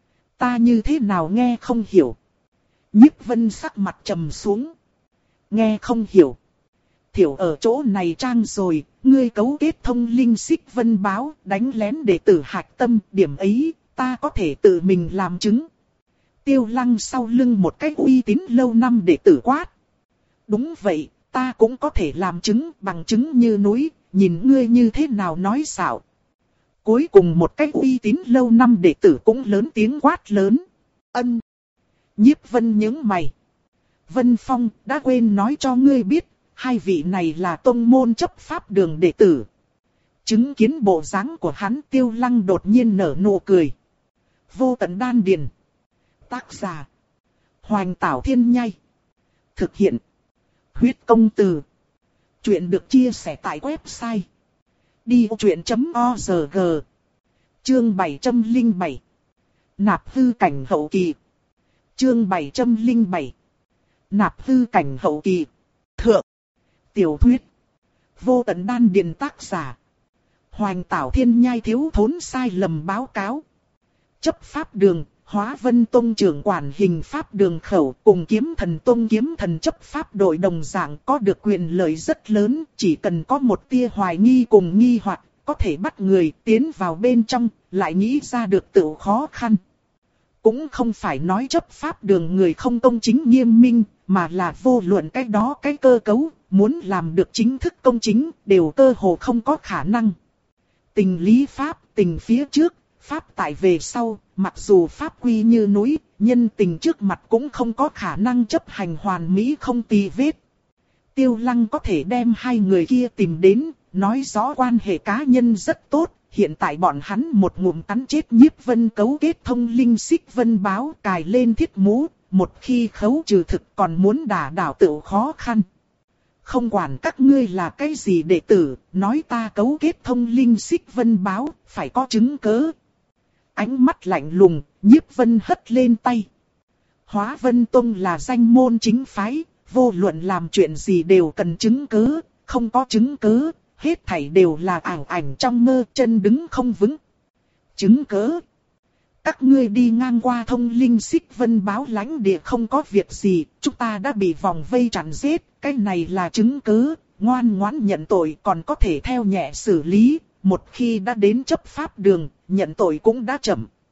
Ta như thế nào nghe không hiểu? Nhiếp Vân sắc mặt trầm xuống. Nghe không hiểu. Thiểu ở chỗ này trang rồi, ngươi cấu kết thông linh xích vân báo, đánh lén đệ tử hạch tâm, điểm ấy, ta có thể tự mình làm chứng. Tiêu Lăng sau lưng một cái uy tín lâu năm đệ tử quát. Đúng vậy, ta cũng có thể làm chứng, bằng chứng như núi, nhìn ngươi như thế nào nói xạo. Cuối cùng một cái uy tín lâu năm đệ tử cũng lớn tiếng quát lớn. Ân. Nhiếp Vân nhướng mày. Vân Phong đã quên nói cho ngươi biết, hai vị này là tông môn chấp pháp đường đệ tử. Chứng kiến bộ dáng của hắn, Tiêu Lăng đột nhiên nở nụ cười. Vô tận đan điền. Tác giả. Hoành Tảo Thiên Nhai. Thực hiện. Huyết công từ. Chuyện được chia sẻ tại website đi ô chuyện chấm org. Chương bảy trăm lẻ bảy. Nạp hư cảnh hậu kỳ. Chương bảy trăm lẻ bảy. Nạp hư cảnh hậu kỳ. Thượng. Tiểu thuyết. Vô tận đan điền, tác giả. Hoành Tảo Thiên Nhai thiếu thốn sai lầm báo cáo. Chấp pháp đường, Hóa Vân Tông trưởng quản hình pháp đường khẩu cùng Kiếm Thần Tông kiếm thần chấp pháp đội đồng dạng có được quyền lợi rất lớn, chỉ cần có một tia hoài nghi cùng nghi hoặc, có thể bắt người tiến vào bên trong, lại nghĩ ra được tự khó khăn. Cũng không phải nói chấp pháp đường người không công chính nghiêm minh, mà là vô luận cái đó cái cơ cấu, muốn làm được chính thức công chính, đều cơ hồ không có khả năng. Tình lý pháp, tình phía trước, pháp tại về sau, mặc dù pháp quy như núi, nhân tình trước mặt cũng không có khả năng chấp hành hoàn mỹ không tì vết. Tiêu Lăng có thể đem hai người kia tìm đến, nói rõ quan hệ cá nhân rất tốt. Hiện tại bọn hắn một ngụm cắn chết Nhiếp Vân cấu kết thông linh xích vân báo, cài lên thiết mũ, một khi khấu trừ thực còn muốn đả đảo tự khó khăn. Không quản các ngươi là cái gì đệ tử, nói ta cấu kết thông linh xích vân báo, phải có chứng cớ. Ánh mắt lạnh lùng, Nhiếp Vân hất lên tay. Hóa Vân Tông là danh môn chính phái, vô luận làm chuyện gì đều cần chứng cớ, không có chứng cớ, hết thảy đều là ảo ảnh trong mơ, chân đứng không vững. Chứng cớ. Các ngươi đi ngang qua thông linh xích vân báo lãnh địa không có việc gì, chúng ta đã bị vòng vây chặn giết, cái này là chứng cớ, ngoan ngoãn nhận tội còn có thể theo nhẹ xử lý, một khi đã đến chấp pháp đường, nhận tội cũng đã chậm.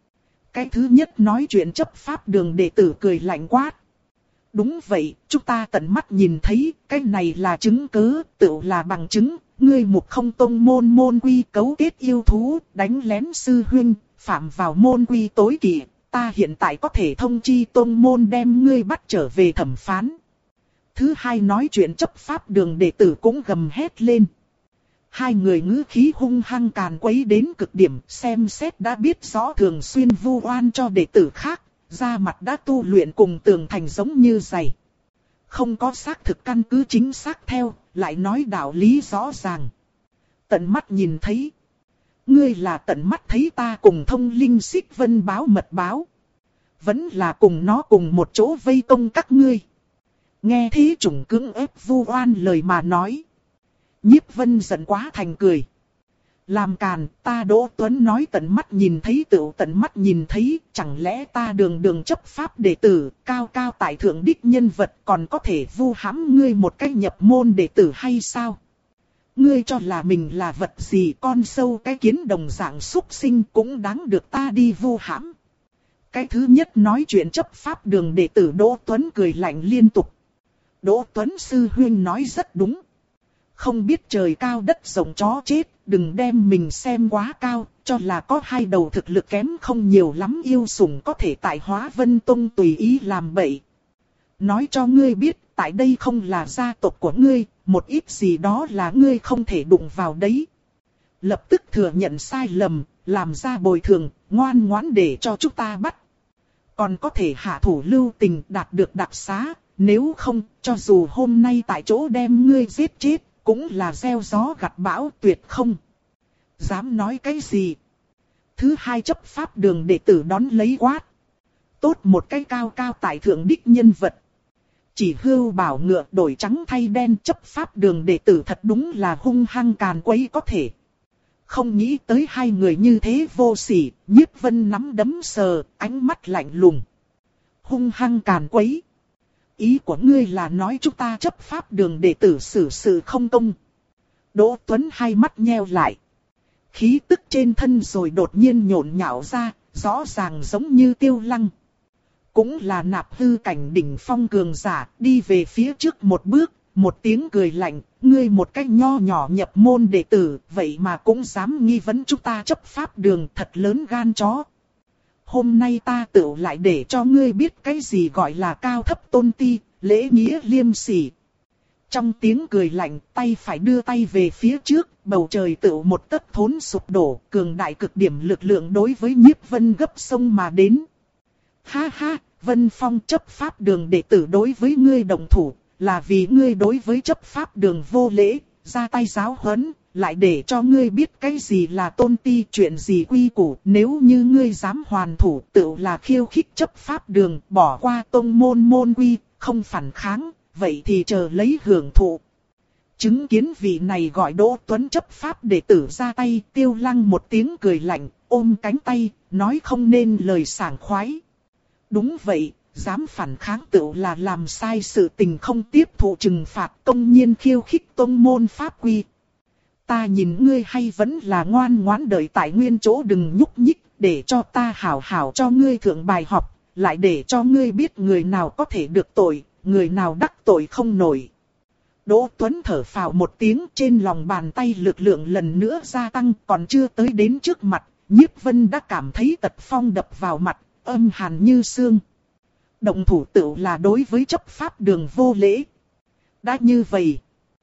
Cái thứ nhất nói chuyện chấp pháp đường đệ tử cười lạnh quát. Đúng vậy, chúng ta tận mắt nhìn thấy, cái này là chứng cứ, tựu là bằng chứng. Ngươi Mục Không tông môn môn quy cấu kết yêu thú, đánh lén sư huynh, phạm vào môn quy tối kỵ. Ta hiện tại có thể thông chi tông môn đem ngươi bắt trở về thẩm phán. Thứ hai nói chuyện chấp pháp đường đệ tử cũng gầm hét lên. Hai người ngữ khí hung hăng càn quấy đến cực điểm, xem xét đã biết rõ thường xuyên vu oan cho đệ tử khác, da mặt đã tu luyện cùng tường thành giống như giày. Không có xác thực căn cứ chính xác theo, lại nói đạo lý rõ ràng. Tận mắt nhìn thấy. Ngươi là tận mắt thấy ta cùng Thông Linh Xích Vân báo mật báo. Vẫn là cùng nó cùng một chỗ vây công các ngươi. Nghe thế trùng cưỡng ép vu oan lời mà nói. Nhiếp Vân giận quá thành cười. Làm càn, ta Đỗ Tuấn nói tận mắt nhìn thấy tựu tận mắt nhìn thấy, chẳng lẽ ta đường đường chấp pháp đệ tử, cao cao tại thượng đích nhân vật còn có thể vu hãm ngươi một cách nhập môn đệ tử hay sao? Ngươi cho là mình là vật gì, con sâu cái kiến đồng dạng súc sinh cũng đáng được ta đi vu hãm. Cái thứ nhất nói chuyện chấp pháp đường đệ tử Đỗ Tuấn cười lạnh liên tục. Đỗ Tuấn sư huynh nói rất đúng. Không biết trời cao đất rộng chó chết, đừng đem mình xem quá cao, cho là có hai đầu thực lực kém không nhiều lắm yêu sủng có thể tại Hóa Vân Tông tùy ý làm bậy. Nói cho ngươi biết, tại đây không là gia tộc của ngươi, một ít gì đó là ngươi không thể đụng vào đấy. Lập tức thừa nhận sai lầm, làm ra bồi thường, ngoan ngoãn để cho chúng ta bắt. Còn có thể hạ thủ lưu tình đạt được đặc xá, nếu không, cho dù hôm nay tại chỗ đem ngươi giết chết, cũng là gieo gió gặt bão tuyệt không. Dám nói cái gì? Thứ hai chấp pháp đường đệ tử đón lấy quát. Tốt một cái cao cao tại thượng đích nhân vật. Chỉ hưu bảo ngựa đổi trắng thay đen chấp pháp đường đệ tử thật đúng là hung hăng càn quấy có thể. Không nghĩ tới hai người như thế vô sỉ, Nhiếp Vân nắm đấm sờ, ánh mắt lạnh lùng. Hung hăng càn quấy. Ý của ngươi là nói chúng ta chấp pháp đường đệ tử xử sự không công. Đỗ Tuấn hai mắt nheo lại. Khí tức trên thân rồi đột nhiên nhộn nhạo ra, rõ ràng giống như Tiêu Lăng. Cũng là nạp hư cảnh đỉnh phong cường giả, đi về phía trước một bước, một tiếng cười lạnh, ngươi một cách nho nhỏ nhập môn đệ tử, vậy mà cũng dám nghi vấn chúng ta chấp pháp đường thật lớn gan chó. Hôm nay ta tự lại để cho ngươi biết cái gì gọi là cao thấp tôn ti, lễ nghĩa liêm sỉ. Trong tiếng cười lạnh, tay phải đưa tay về phía trước, bầu trời tự một tấc thốn sụp đổ, cường đại cực điểm lực lượng đối với Nhiếp Vân gấp sông mà đến. Ha ha, Vân Phong chấp pháp đường đệ tử đối với ngươi đồng thủ, là vì ngươi đối với chấp pháp đường vô lễ, ra tay giáo huấn, lại để cho ngươi biết cái gì là tôn ti, chuyện gì quy củ. Nếu như ngươi dám hoàn thủ, tự là khiêu khích chấp pháp đường, bỏ qua tông môn môn quy, không phản kháng, vậy thì chờ lấy hưởng thụ. Chứng kiến vị này gọi Đỗ Tuấn chấp pháp đệ tử ra tay, Tiêu Lăng một tiếng cười lạnh, ôm cánh tay, nói không nên lời sảng khoái. Đúng vậy, dám phản kháng tự là làm sai sự tình không tiếp thụ trừng phạt, công nhiên khiêu khích tông môn pháp quy. Ta nhìn ngươi hay vẫn là ngoan ngoãn đợi tại nguyên chỗ đừng nhúc nhích, để cho ta hảo hảo cho ngươi thượng bài học, lại để cho ngươi biết người nào có thể được tội, người nào đắc tội không nổi. Đỗ Tuấn thở phào một tiếng, trên lòng bàn tay lực lượng lần nữa gia tăng, còn chưa tới đến trước mặt, Nhiếp Vân đã cảm thấy tật phong đập vào mặt, âm hàn như xương. Động thủ tự là đối với chấp pháp đường vô lễ. Đã như vậy,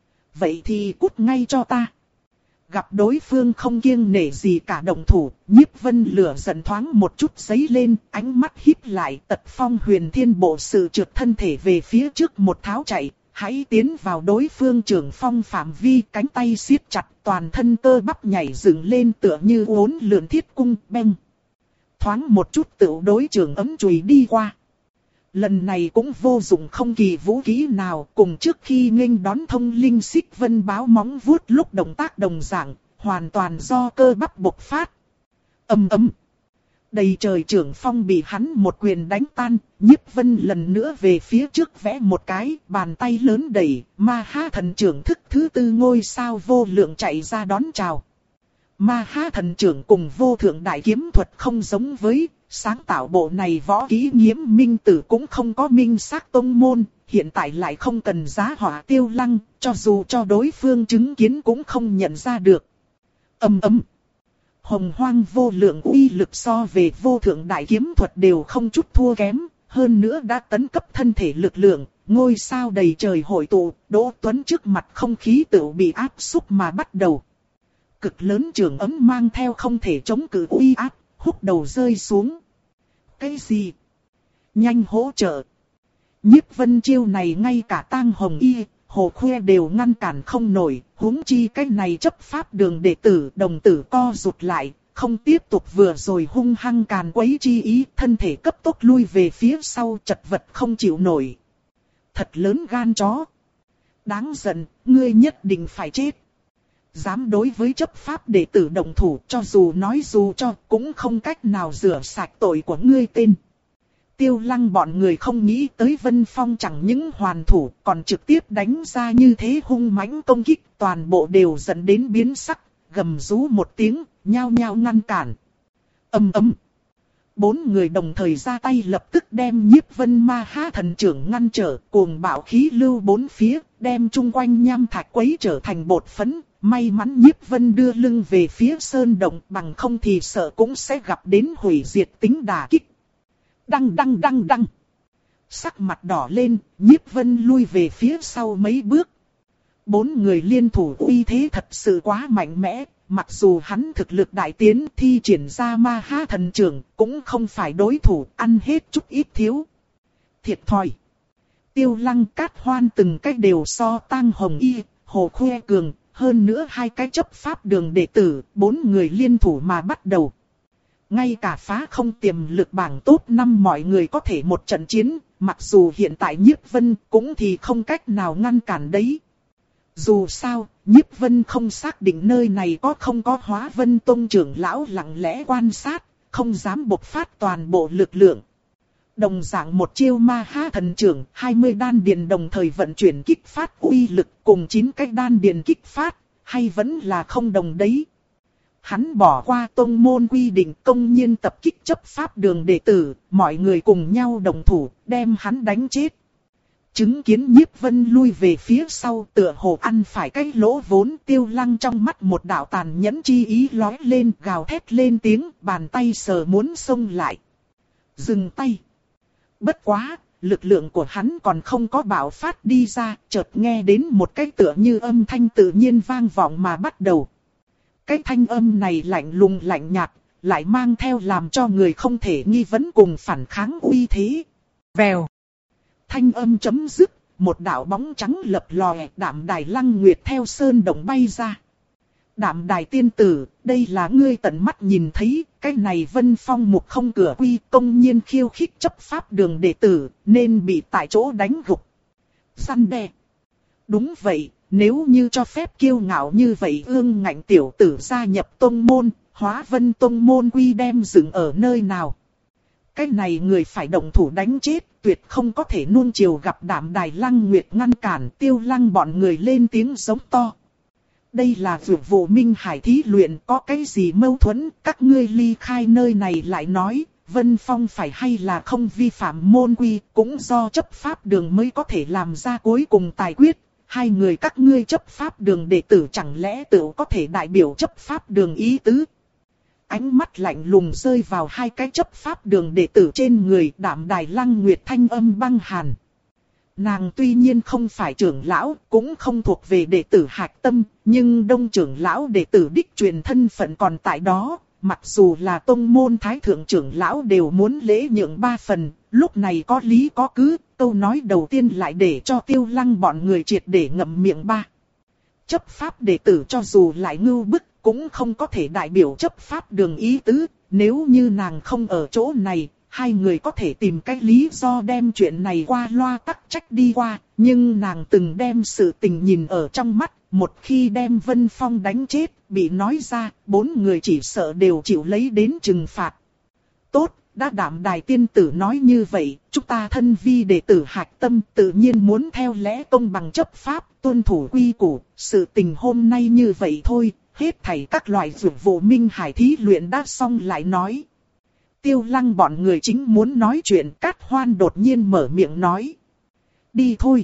vậy thì cút ngay cho ta. Gặp đối phương không kiêng nể gì cả động thủ, Nhiếp Vân lửa giận thoáng một chút giấy lên, ánh mắt híp lại, tật phong huyền thiên bộ sự trượt thân thể về phía trước một tháo chạy, hãy tiến vào đối phương trường phong phạm vi, cánh tay siết chặt, toàn thân cơ bắp nhảy dựng lên tựa như uốn lượn thiết cung, beng. Thoáng một chút tự đối trường ấm chùy đi qua. Lần này cũng vô dụng không kỳ vũ khí nào, cùng trước khi nghênh đón Thông Linh Xích Vân báo móng vuốt lúc động tác đồng dạng, hoàn toàn do cơ bắp bộc phát. Ầm ầm. Đầy trời trưởng phong bị hắn một quyền đánh tan, Nhiếp Vân lần nữa về phía trước vẽ một cái, bàn tay lớn đẩy, Ma Ha thần trưởng thức thứ tư ngôi sao vô lượng chạy ra đón chào. Ma Ha thần trưởng cùng vô thượng đại kiếm thuật không giống với, sáng tạo bộ này võ kỹ Nghiễm Minh Tử cũng không có minh xác tông môn, hiện tại lại không cần giá họa Tiêu Lăng, cho dù cho đối phương chứng kiến cũng không nhận ra được. Ầm ầm. Hồng Hoang vô lượng uy lực so về vô thượng đại kiếm thuật đều không chút thua kém, hơn nữa đã tấn cấp thân thể lực lượng, ngôi sao đầy trời hội tụ, Đỗ Tuấn trước mặt không khí tự bị áp xúc mà bắt đầu. Cực lớn trường ấm mang theo không thể chống cự uy áp, húc đầu rơi xuống. Cái gì? Nhanh hỗ trợ! Nhiếp Vân chiêu này ngay cả Tang Hồng Y, Hồ Khuê đều ngăn cản không nổi, huống chi cái này chấp pháp đường đệ tử đồng tử co rụt lại, không tiếp tục vừa rồi hung hăng càn quấy chi ý, thân thể cấp tốc lui về phía sau chật vật không chịu nổi. Thật lớn gan chó! Đáng giận, ngươi nhất định phải chết! Dám đối với chấp pháp đệ tử động thủ, cho dù nói dù cho cũng không cách nào rửa sạch tội của ngươi tên. Tiêu Lăng bọn người không nghĩ tới Vân Phong chẳng những hoàn thủ còn trực tiếp đánh ra như thế hung mãnh công kích, toàn bộ đều dẫn đến biến sắc, gầm rú một tiếng, nhao nhao ngăn cản. Ầm ầm. Bốn người đồng thời ra tay lập tức đem Nhiếp Vân Ma Ha thần trưởng ngăn trở, cuồng bạo khí lưu bốn phía, đem chung quanh nham thạch quấy trở thành bột phấn. May mắn Nhiếp Vân đưa lưng về phía sơn động, bằng không thì sợ cũng sẽ gặp đến hủy diệt tính đả kích. Đăng đăng đăng đăng. Sắc mặt đỏ lên, Nhiếp Vân lui về phía sau mấy bước. Bốn người liên thủ uy thế thật sự quá mạnh mẽ, mặc dù hắn thực lực đại tiến thi triển ra Ma Ha thần trưởng, cũng không phải đối thủ, ăn hết chút ít thiếu. Thiệt thòi. Tiêu Lăng, Cát Hoan từng cách đều so Tang Hồng Y, Hồ Khuê cường. Hơn nữa hai cái chấp pháp đường đệ tử, bốn người liên thủ mà bắt đầu. Ngay cả phá không tiềm lực bảng top năm mọi người có thể một trận chiến, mặc dù hiện tại Nhiếp Vân cũng thì không cách nào ngăn cản đấy. Dù sao, Nhiếp Vân không xác định nơi này có không có Hóa Vân Tông trưởng lão lặng lẽ quan sát, không dám bộc phát toàn bộ lực lượng. Đồng dạng một chiêu Ma Ha thần trưởng, hai mươi đan điền đồng thời vận chuyển kích phát uy lực cùng chín cái đan điền kích phát, hay vẫn là không đồng đấy. Hắn bỏ qua tông môn quy định công nhiên tập kích chấp pháp đường đệ tử, mọi người cùng nhau đồng thủ, đem hắn đánh chết. Chứng kiến Nhiếp Vân lui về phía sau tựa hồ ăn phải cái lỗ vốn, Tiêu Lăng trong mắt một đạo tàn nhẫn chi ý lóe lên, gào thét lên tiếng, bàn tay sờ muốn xông lại. Dừng tay. Bất quá, lực lượng của hắn còn không có bạo phát đi ra, chợt nghe đến một cái tựa như âm thanh tự nhiên vang vọng mà bắt đầu. Cái thanh âm này lạnh lùng lạnh nhạt, lại mang theo làm cho người không thể nghi vấn cùng phản kháng uy thế. Vèo. Thanh âm chấm dứt, một đạo bóng trắng lập lòe, Đạm Đài Lăng Nguyệt theo sơn động bay ra. Đạm Đài tiên tử, đây là ngươi tận mắt nhìn thấy, cái này Vân Phong mục không cửa quy công nhiên khiêu khích chấp pháp đường đệ tử, nên bị tại chỗ đánh gục. Săn đe. Đúng vậy, nếu như cho phép kiêu ngạo như vậy ương ngạnh tiểu tử gia nhập tông môn, Hóa Vân tông môn quy đem dựng ở nơi nào. Cái này người phải động thủ đánh chết, tuyệt không có thể nuông chiều gặp Đạm Đài Lăng Nguyệt ngăn cản. Tiêu Lăng bọn người lên tiếng giống to. Đây là việc vụ Minh Hải thí luyện, có cái gì mâu thuẫn, các ngươi ly khai nơi này lại nói, Vân Phong phải hay là không vi phạm môn quy, cũng do chấp pháp đường mới có thể làm ra cuối cùng tài quyết. Hai người các ngươi chấp pháp đường đệ tử chẳng lẽ tự có thể đại biểu chấp pháp đường ý tứ. Ánh mắt lạnh lùng rơi vào hai cái chấp pháp đường đệ tử trên người, Đạm Đài Lăng Nguyệt thanh âm băng hàn. Nàng tuy nhiên không phải trưởng lão, cũng không thuộc về đệ tử hạch tâm, nhưng đông trưởng lão đệ tử đích truyền thân phận còn tại đó. Mặc dù là tông môn thái thượng trưởng lão đều muốn lễ nhượng ba phần, lúc này có lý có cứ, câu nói đầu tiên lại để cho Tiêu Lăng bọn người triệt để ngậm miệng ba. Chấp pháp đệ tử cho dù lại ngưu bức, cũng không có thể đại biểu chấp pháp đường ý tứ, nếu như nàng không ở chỗ này, hai người có thể tìm cái lý do đem chuyện này qua loa tắc trách đi qua, nhưng nàng từng đem sự tình nhìn ở trong mắt, một khi đem Vân Phong đánh chết, bị nói ra, bốn người chỉ sợ đều chịu lấy đến trừng phạt. Tốt, đã Đạm Đài tiên tử nói như vậy, chúng ta thân vi đệ tử hạch tâm tự nhiên muốn theo lẽ công bằng chấp pháp, tuân thủ quy củ, sự tình hôm nay như vậy thôi, hết thảy các loại dược vụ Minh Hải thí luyện đã xong lại nói. Tiêu Lăng bọn người chính muốn nói chuyện, Cát Hoan đột nhiên mở miệng nói. Đi thôi.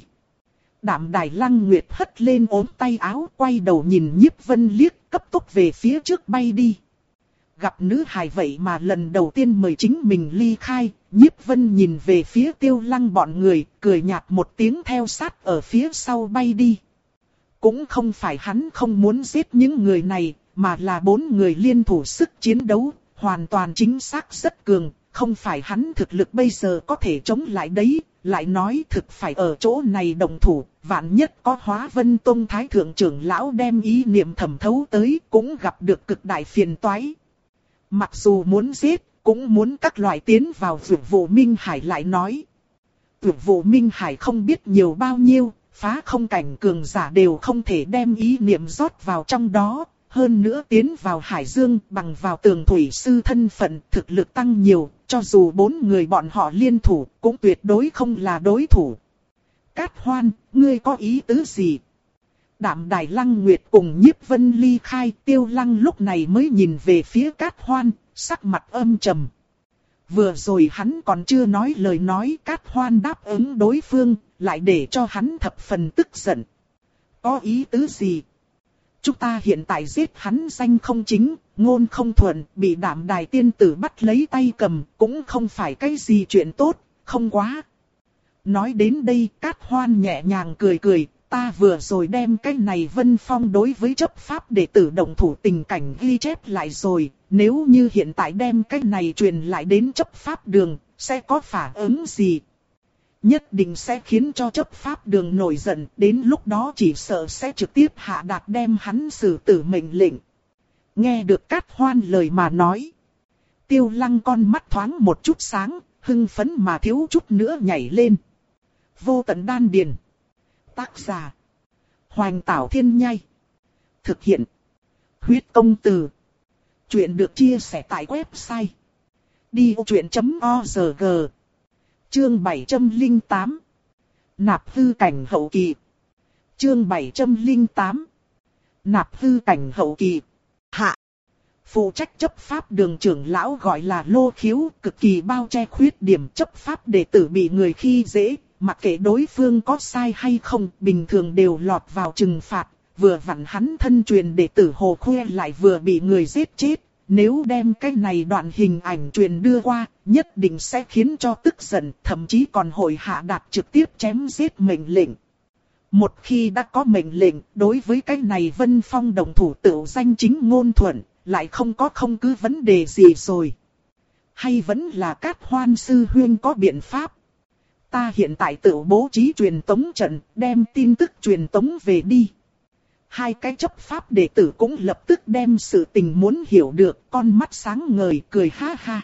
Đạm Đài Lăng Nguyệt hất lên ốm tay áo, quay đầu nhìn Nhiếp Vân liếc, cấp tốc về phía trước bay đi. Gặp nữ hài vậy mà lần đầu tiên mời chính mình ly khai, Nhiếp Vân nhìn về phía Tiêu Lăng bọn người, cười nhạt một tiếng theo sát ở phía sau bay đi. Cũng không phải hắn không muốn giết những người này, mà là bốn người liên thủ sức chiến đấu, hoàn toàn chính xác rất cường, không phải hắn thực lực bây giờ có thể chống lại đấy, lại nói thực phải ở chỗ này đồng thủ, vạn nhất có Hóa Vân Tông Thái Thượng trưởng lão đem ý niệm thẩm thấu tới, cũng gặp được cực đại phiền toái. Mặc dù muốn giết, cũng muốn các loại tiến vào Vượt Vụ Minh Hải lại nói. Vượt Vụ Minh Hải không biết nhiều bao nhiêu, phá không cảnh cường giả đều không thể đem ý niệm rót vào trong đó. Hơn nữa tiến vào Hải Dương bằng vào Tường Thủy Sư thân phận thực lực tăng nhiều, cho dù bốn người bọn họ liên thủ cũng tuyệt đối không là đối thủ. Cát Hoan, ngươi có ý tứ gì? Đạm Đài Lăng Nguyệt cùng Nhiếp Vân ly khai, Tiêu Lăng lúc này mới nhìn về phía Cát Hoan, sắc mặt âm trầm. Vừa rồi hắn còn chưa nói lời nói, Cát Hoan đáp ứng đối phương, lại để cho hắn thập phần tức giận. Có ý tứ gì? Chúng ta hiện tại giết hắn danh không chính, ngôn không thuận, bị Đạm Đài tiên tử bắt lấy tay cầm, cũng không phải cái gì chuyện tốt, không quá. Nói đến đây, Cát Hoan nhẹ nhàng cười cười, ta vừa rồi đem cái này Vân Phong đối với chấp pháp đệ tử động thủ tình cảnh ghi chép lại rồi, nếu như hiện tại đem cái này truyền lại đến chấp pháp đường, sẽ có phản ứng gì? Nhất định sẽ khiến cho chấp pháp đường nổi giận, đến lúc đó chỉ sợ sẽ trực tiếp hạ đạt đem hắn xử tử mệnh lệnh. Nghe được Cát Hoan lời mà nói. Tiêu Lăng con mắt thoáng một chút sáng, hưng phấn mà thiếu chút nữa nhảy lên. Vô Tận Đan Điền. Tác giả. Hoành Tảo Thiên Nhai. Thực hiện. Huyết Công Từ. Chuyện được chia sẻ tại website. đi ô chuyện chấm org. Chương bảy trăm lẻ tám. Nạp hư cảnh hậu kỳ. Chương bảy trăm lẻ tám. Nạp hư cảnh hậu kỳ. Hạ. Phụ trách chấp pháp đường trưởng lão gọi là Lô Khiếu, cực kỳ bao che khuyết điểm chấp pháp đệ tử bị người khi dễ, mặc kệ đối phương có sai hay không, bình thường đều lọt vào trừng phạt, vừa vặn hắn thân truyền đệ tử Hồ Khuê lại vừa bị người giết chết. Nếu đem cái này đoạn hình ảnh truyền đưa qua, nhất định sẽ khiến cho tức giận, thậm chí còn hội hạ đạt trực tiếp chém giết mệnh lệnh. Một khi đã có mệnh lệnh, đối với cái này Vân Phong đồng thủ tựu danh chính ngôn thuận, lại không có không cứ vấn đề gì rồi. Hay vẫn là Cát Hoan sư huyên có biện pháp? Ta hiện tại tựu bố trí truyền tống trận, đem tin tức truyền tống về đi. Hai cái chấp pháp đệ tử cũng lập tức đem sự tình muốn hiểu được, con mắt sáng ngời cười ha ha.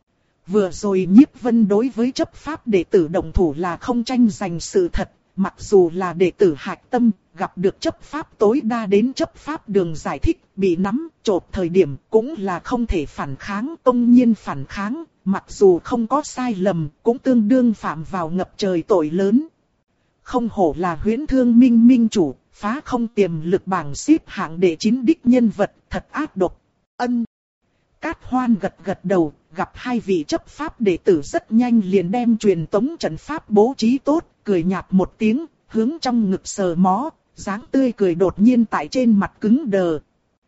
Vừa rồi Nhiếp Vân đối với chấp pháp đệ tử đồng thủ là không tranh giành sự thật, mặc dù là đệ tử hạch tâm, gặp được chấp pháp tối đa đến chấp pháp đường giải thích, bị nắm, chộp thời điểm cũng là không thể phản kháng, tông nhiên phản kháng, mặc dù không có sai lầm, cũng tương đương phạm vào ngập trời tội lớn. Không hổ là Huyễn Thương Minh minh chủ, phá không tiềm lực bảng xếp hạng đệ chín đích nhân vật, thật ác độc. Ân. Cát Hoan gật gật đầu, gặp hai vị chấp pháp đệ tử rất nhanh liền đem truyền tống trận pháp bố trí tốt, cười nhạt một tiếng, hướng trong ngực sờ mó, dáng tươi cười đột nhiên tại trên mặt cứng đờ.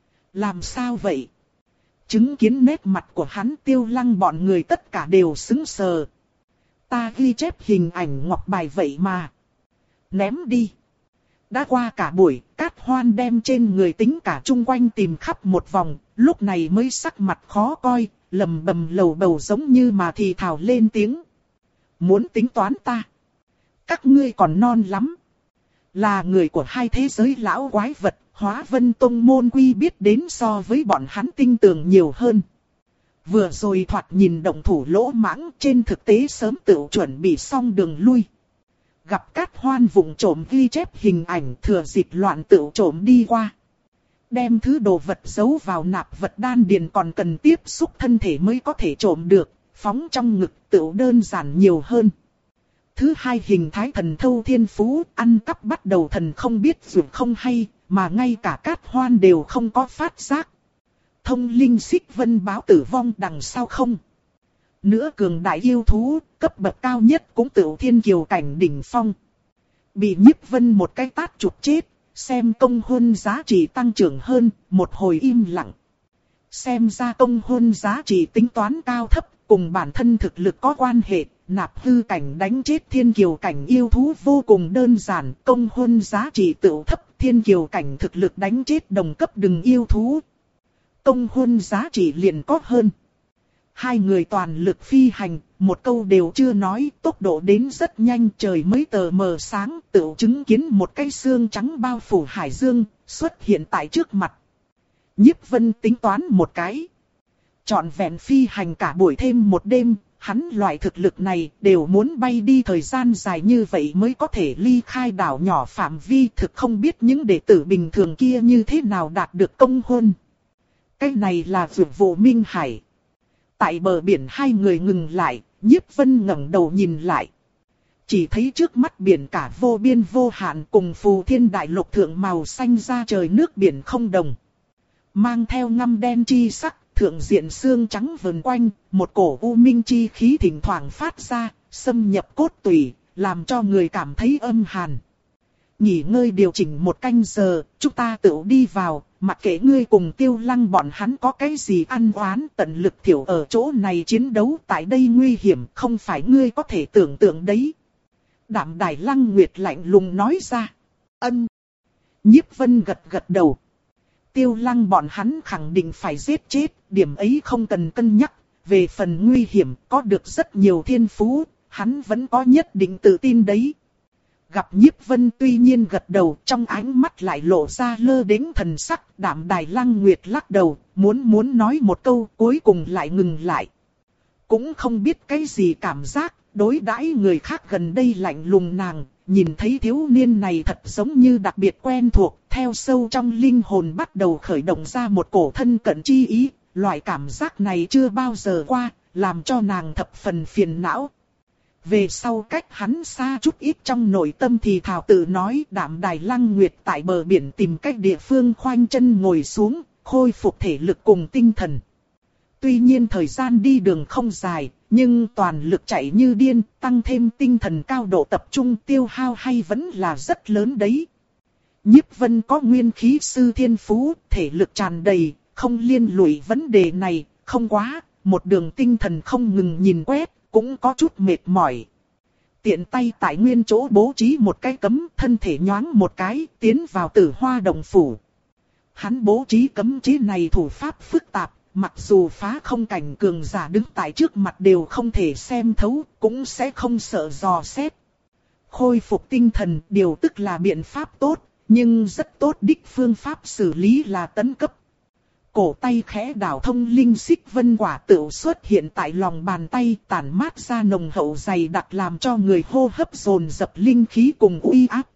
Làm sao vậy? Chứng kiến nét mặt của hắn, Tiêu Lăng bọn người tất cả đều sững sờ. Ta ghi chép hình ảnh ngọc bài vậy mà. Ném đi. Đã qua cả buổi, Cát Hoan đem trên người tính cả chung quanh tìm khắp một vòng, lúc này mới sắc mặt khó coi, lầm bầm lầu bầu giống như mà thì thào lên tiếng. Muốn tính toán ta? Các ngươi còn non lắm. Là người của hai thế giới lão quái vật, Hóa Vân Tông môn quy biết đến so với bọn hắn tinh tường nhiều hơn. Vừa rồi thoạt nhìn động thủ lỗ mãng, trên thực tế sớm tự chuẩn bị xong đường lui. Gặp Cát Hoan vụng trộm ghi chép hình ảnh, thừa dịp loạn tự trộm đi qua. Đem thứ đồ vật giấu vào nạp vật đan điền còn cần tiếp xúc thân thể mới có thể trộm được, phóng trong ngực tự đơn giản nhiều hơn. Thứ hai, hình thái thần thâu thiên phú, ăn cắp bắt đầu thần không biết dù không hay, mà ngay cả Cát Hoan đều không có phát giác. Thông linh xích vân báo tử vong đằng sau không. nữa cường đại yêu thú, cấp bậc cao nhất cũng tự thiên kiều cảnh đỉnh phong. Bị Nhiếp Vân một cái tát chụp chết, xem công huân giá trị tăng trưởng hơn, một hồi im lặng. Xem ra công huân giá trị tính toán cao thấp, cùng bản thân thực lực có quan hệ, nạp hư cảnh đánh chết thiên kiều cảnh yêu thú vô cùng đơn giản, công huân giá trị tự thấp, thiên kiều cảnh thực lực đánh chết đồng cấp đừng yêu thú. Công huân giá trị liền có hơn. Hai người toàn lực phi hành, một câu đều chưa nói, tốc độ đến rất nhanh, trời mới tờ mờ sáng, tự chứng kiến một cái xương trắng bao phủ hải dương, xuất hiện tại trước mặt. Nhiếp Vân tính toán một cái. Trọn vẹn phi hành cả buổi thêm một đêm, hắn loại thực lực này đều muốn bay đi thời gian dài như vậy mới có thể ly khai đảo nhỏ phạm vi, thực không biết những đệ tử bình thường kia như thế nào đạt được công huân. Cái này là Dược Vụ Minh Hải. Tại bờ biển hai người ngừng lại, Nhiếp Vân ngẩng đầu nhìn lại. Chỉ thấy trước mắt biển cả vô biên vô hạn cùng phù thiên đại lục thượng màu xanh ra trời nước biển không đồng. Mang theo ngăm đen chi sắc, thượng diện xương trắng vần quanh, một cổ u minh chi khí thỉnh thoảng phát ra, xâm nhập cốt tủy, làm cho người cảm thấy âm hàn. Nghỉ ngơi điều chỉnh một canh giờ, chúng ta tự đi vào, mặc kệ ngươi cùng Tiêu Lăng bọn hắn có cái gì ăn oán, tận lực thiểu ở chỗ này chiến đấu, tại đây nguy hiểm, không phải ngươi có thể tưởng tượng đấy. Đạm Đài Lăng Nguyệt lạnh lùng nói ra. Ân. Nhiếp Vân gật gật đầu. Tiêu Lăng bọn hắn khẳng định phải giết chết, điểm ấy không cần cân nhắc. Về phần nguy hiểm, có được rất nhiều thiên phú, hắn vẫn có nhất định tự tin đấy. Gặp Nhiếp Vân tuy nhiên gật đầu, trong ánh mắt lại lộ ra lơ đễnh thần sắc. Đạm Đài Lăng Nguyệt lắc đầu, muốn muốn nói một câu, cuối cùng lại ngừng lại. Cũng không biết cái gì cảm giác, đối đãi người khác gần đây lạnh lùng nàng, nhìn thấy thiếu niên này thật giống như đặc biệt quen thuộc, theo sâu trong linh hồn bắt đầu khởi động ra một cổ thân cận chi ý, loại cảm giác này chưa bao giờ qua, làm cho nàng thập phần phiền não. Về sau cách hắn xa chút ít trong nội tâm thì thảo tự nói. Đạm Đài Lăng Nguyệt tại bờ biển tìm cách địa phương khoanh chân ngồi xuống, khôi phục thể lực cùng tinh thần. Tuy nhiên thời gian đi đường không dài, nhưng toàn lực chạy như điên, tăng thêm tinh thần cao độ tập trung tiêu hao hay vẫn là rất lớn đấy. Nhiếp Vân có nguyên khí sư thiên phú, thể lực tràn đầy, không liên lụy vấn đề này, không quá, một đường tinh thần không ngừng nhìn quét, cũng có chút mệt mỏi. Tiện tay tại nguyên chỗ bố trí một cái cấm, thân thể nhoáng một cái, tiến vào Tử Hoa Động Phủ. Hắn bố trí cấm chế này thủ pháp phức tạp, mặc dù phá không cảnh cường giả đứng tại trước mặt đều không thể xem thấu, cũng sẽ không sợ dò xét. Khôi phục tinh thần điều tức là biện pháp tốt, nhưng rất tốt đích phương pháp xử lý là tấn cấp. Cổ tay khẽ đảo thông linh xích vân quả tựu xuất hiện tại lòng bàn tay, tản mát ra nồng hậu dày đặc làm cho người hô hấp dồn dập linh khí cùng uy áp.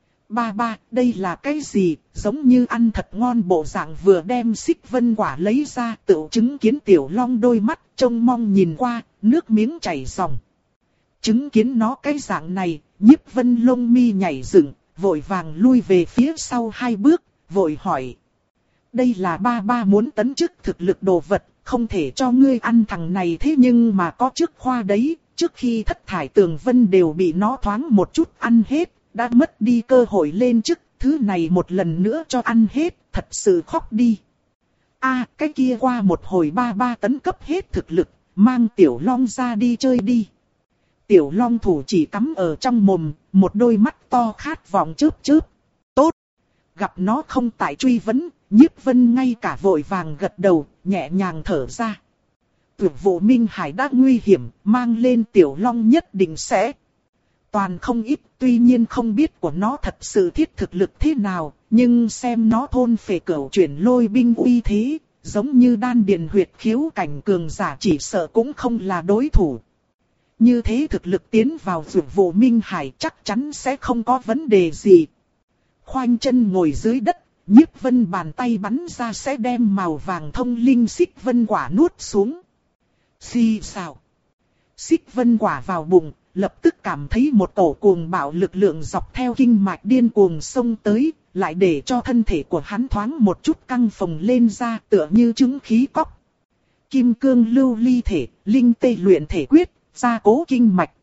Ba ba, đây là cái gì, giống như ăn thật ngon bộ dạng vừa đem xích vân quả lấy ra, tựu chứng kiến Tiểu Long đôi mắt trông mong nhìn qua, nước miếng chảy ròng. Chứng kiến nó cái dạng này, Nhiếp Vân lông mi nhảy dựng, vội vàng lui về phía sau hai bước, vội hỏi. Đây là ba ba muốn tấn chức thực lực đồ vật, không thể cho ngươi ăn thằng này thế nhưng mà có chức khoa đấy, trước khi thất thải tường vân đều bị nó thoáng một chút ăn hết, đã mất đi cơ hội lên chức, thứ này một lần nữa cho ăn hết, thật sự khóc đi. A, à, cái kia qua một hồi ba ba tấn cấp hết thực lực, mang Tiểu Long ra đi chơi đi. Tiểu Long thủ chỉ cắm ở trong mồm, một đôi mắt to khát vọng chớp chớp. Tốt. Gặp nó không tại truy vấn, Nhiếp Vân ngay cả vội vàng gật đầu, nhẹ nhàng thở ra. Dược Vụ Minh Hải đã nguy hiểm, mang lên Tiểu Long nhất định sẽ toàn không ít, tuy nhiên không biết của nó thật sự thiết thực lực thế nào, nhưng xem nó thôn phệ cửu chuyển lôi binh uy thế, giống như đan điền huyệt khiếu cảnh cường giả chỉ sợ cũng không là đối thủ. Như thế thực lực tiến vào Dược Vụ Minh Hải chắc chắn sẽ không có vấn đề gì. Khoanh chân ngồi dưới đất, Nhiếp Vân bàn tay bắn ra sẽ đem màu vàng thông linh xích vân quả nuốt xuống. Xì xào. Xích vân quả vào bụng, lập tức cảm thấy một cổ cuồng bạo lực lượng dọc theo kinh mạch điên cuồng xông tới, lại để cho thân thể của hắn thoáng một chút căng phồng lên ra tựa như trứng khí cóc. kim cương lưu ly thể, linh tê luyện thể quyết, gia cố kinh mạch.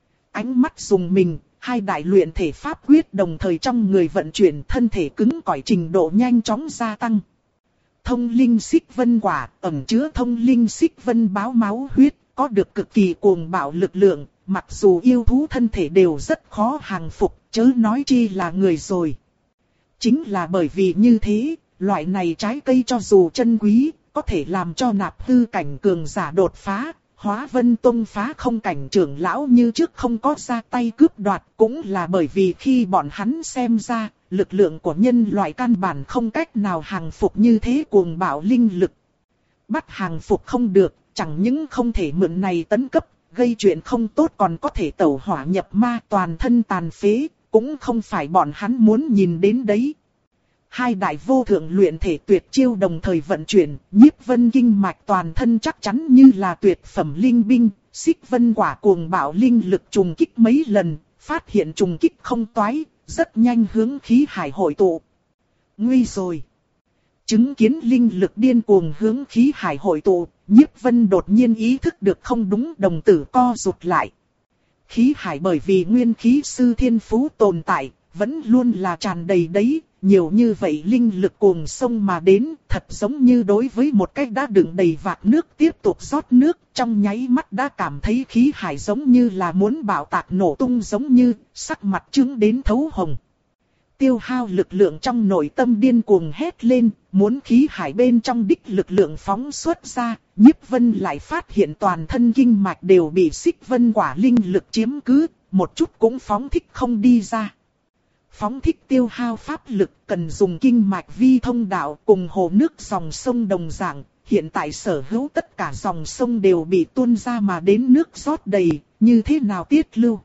Ánh mắt dùng mình, hai đại luyện thể pháp quyết đồng thời trong người vận chuyển, thân thể cứng cỏi trình độ nhanh chóng gia tăng. Thông linh xích vân quả, ẩn chứa thông linh xích vân báo máu huyết, có được cực kỳ cuồng bạo lực lượng, mặc dù yêu thú thân thể đều rất khó hàng phục, chớ nói chi là người rồi. Chính là bởi vì như thế, loại này trái cây cho dù chân quý, có thể làm cho nạp hư cảnh cường giả đột phá. Hóa Vân Tông phá không cảnh trưởng lão như trước không có ra tay cướp đoạt, cũng là bởi vì khi bọn hắn xem ra, lực lượng của nhân loại căn bản không cách nào hàng phục như thế cuồng bạo linh lực. Bắt hàng phục không được, chẳng những không thể mượn này tấn cấp, gây chuyện không tốt còn có thể tẩu hỏa nhập ma toàn thân tàn phế, cũng không phải bọn hắn muốn nhìn đến đấy. Hai đại vô thượng luyện thể tuyệt chiêu đồng thời vận chuyển, nhiếp vân kinh mạch toàn thân chắc chắn như là tuyệt phẩm linh binh, xích vân quả cuồng bạo linh lực trùng kích mấy lần, phát hiện trùng kích không toái, rất nhanh hướng khí hải hội tụ. Nguy rồi! Chứng kiến linh lực điên cuồng hướng khí hải hội tụ, nhiếp vân đột nhiên ý thức được không đúng, đồng tử co rụt lại. Khí hải bởi vì nguyên khí sư thiên phú tồn tại, vẫn luôn là tràn đầy đấy. Nhiều như vậy linh lực cuồng sông mà đến, thật giống như đối với một cái đã đựng đầy vạc nước tiếp tục rót nước, trong nháy mắt đã cảm thấy khí hải giống như là muốn bạo tạc nổ tung giống như, sắc mặt trướng đến thấu hồng. Tiêu hao lực lượng trong nội tâm điên cuồng hét lên, muốn khí hải bên trong đích lực lượng phóng xuất ra, nhiếp vân lại phát hiện toàn thân kinh mạch đều bị xích vân quả linh lực chiếm cứ, một chút cũng phóng thích không đi ra. Phóng thích tiêu hao pháp lực cần dùng kinh mạch vi thông đạo cùng hồ nước dòng sông đồng dạng, hiện tại sở hữu tất cả dòng sông đều bị tuôn ra mà đến nước rót đầy, như thế nào tiết lưu?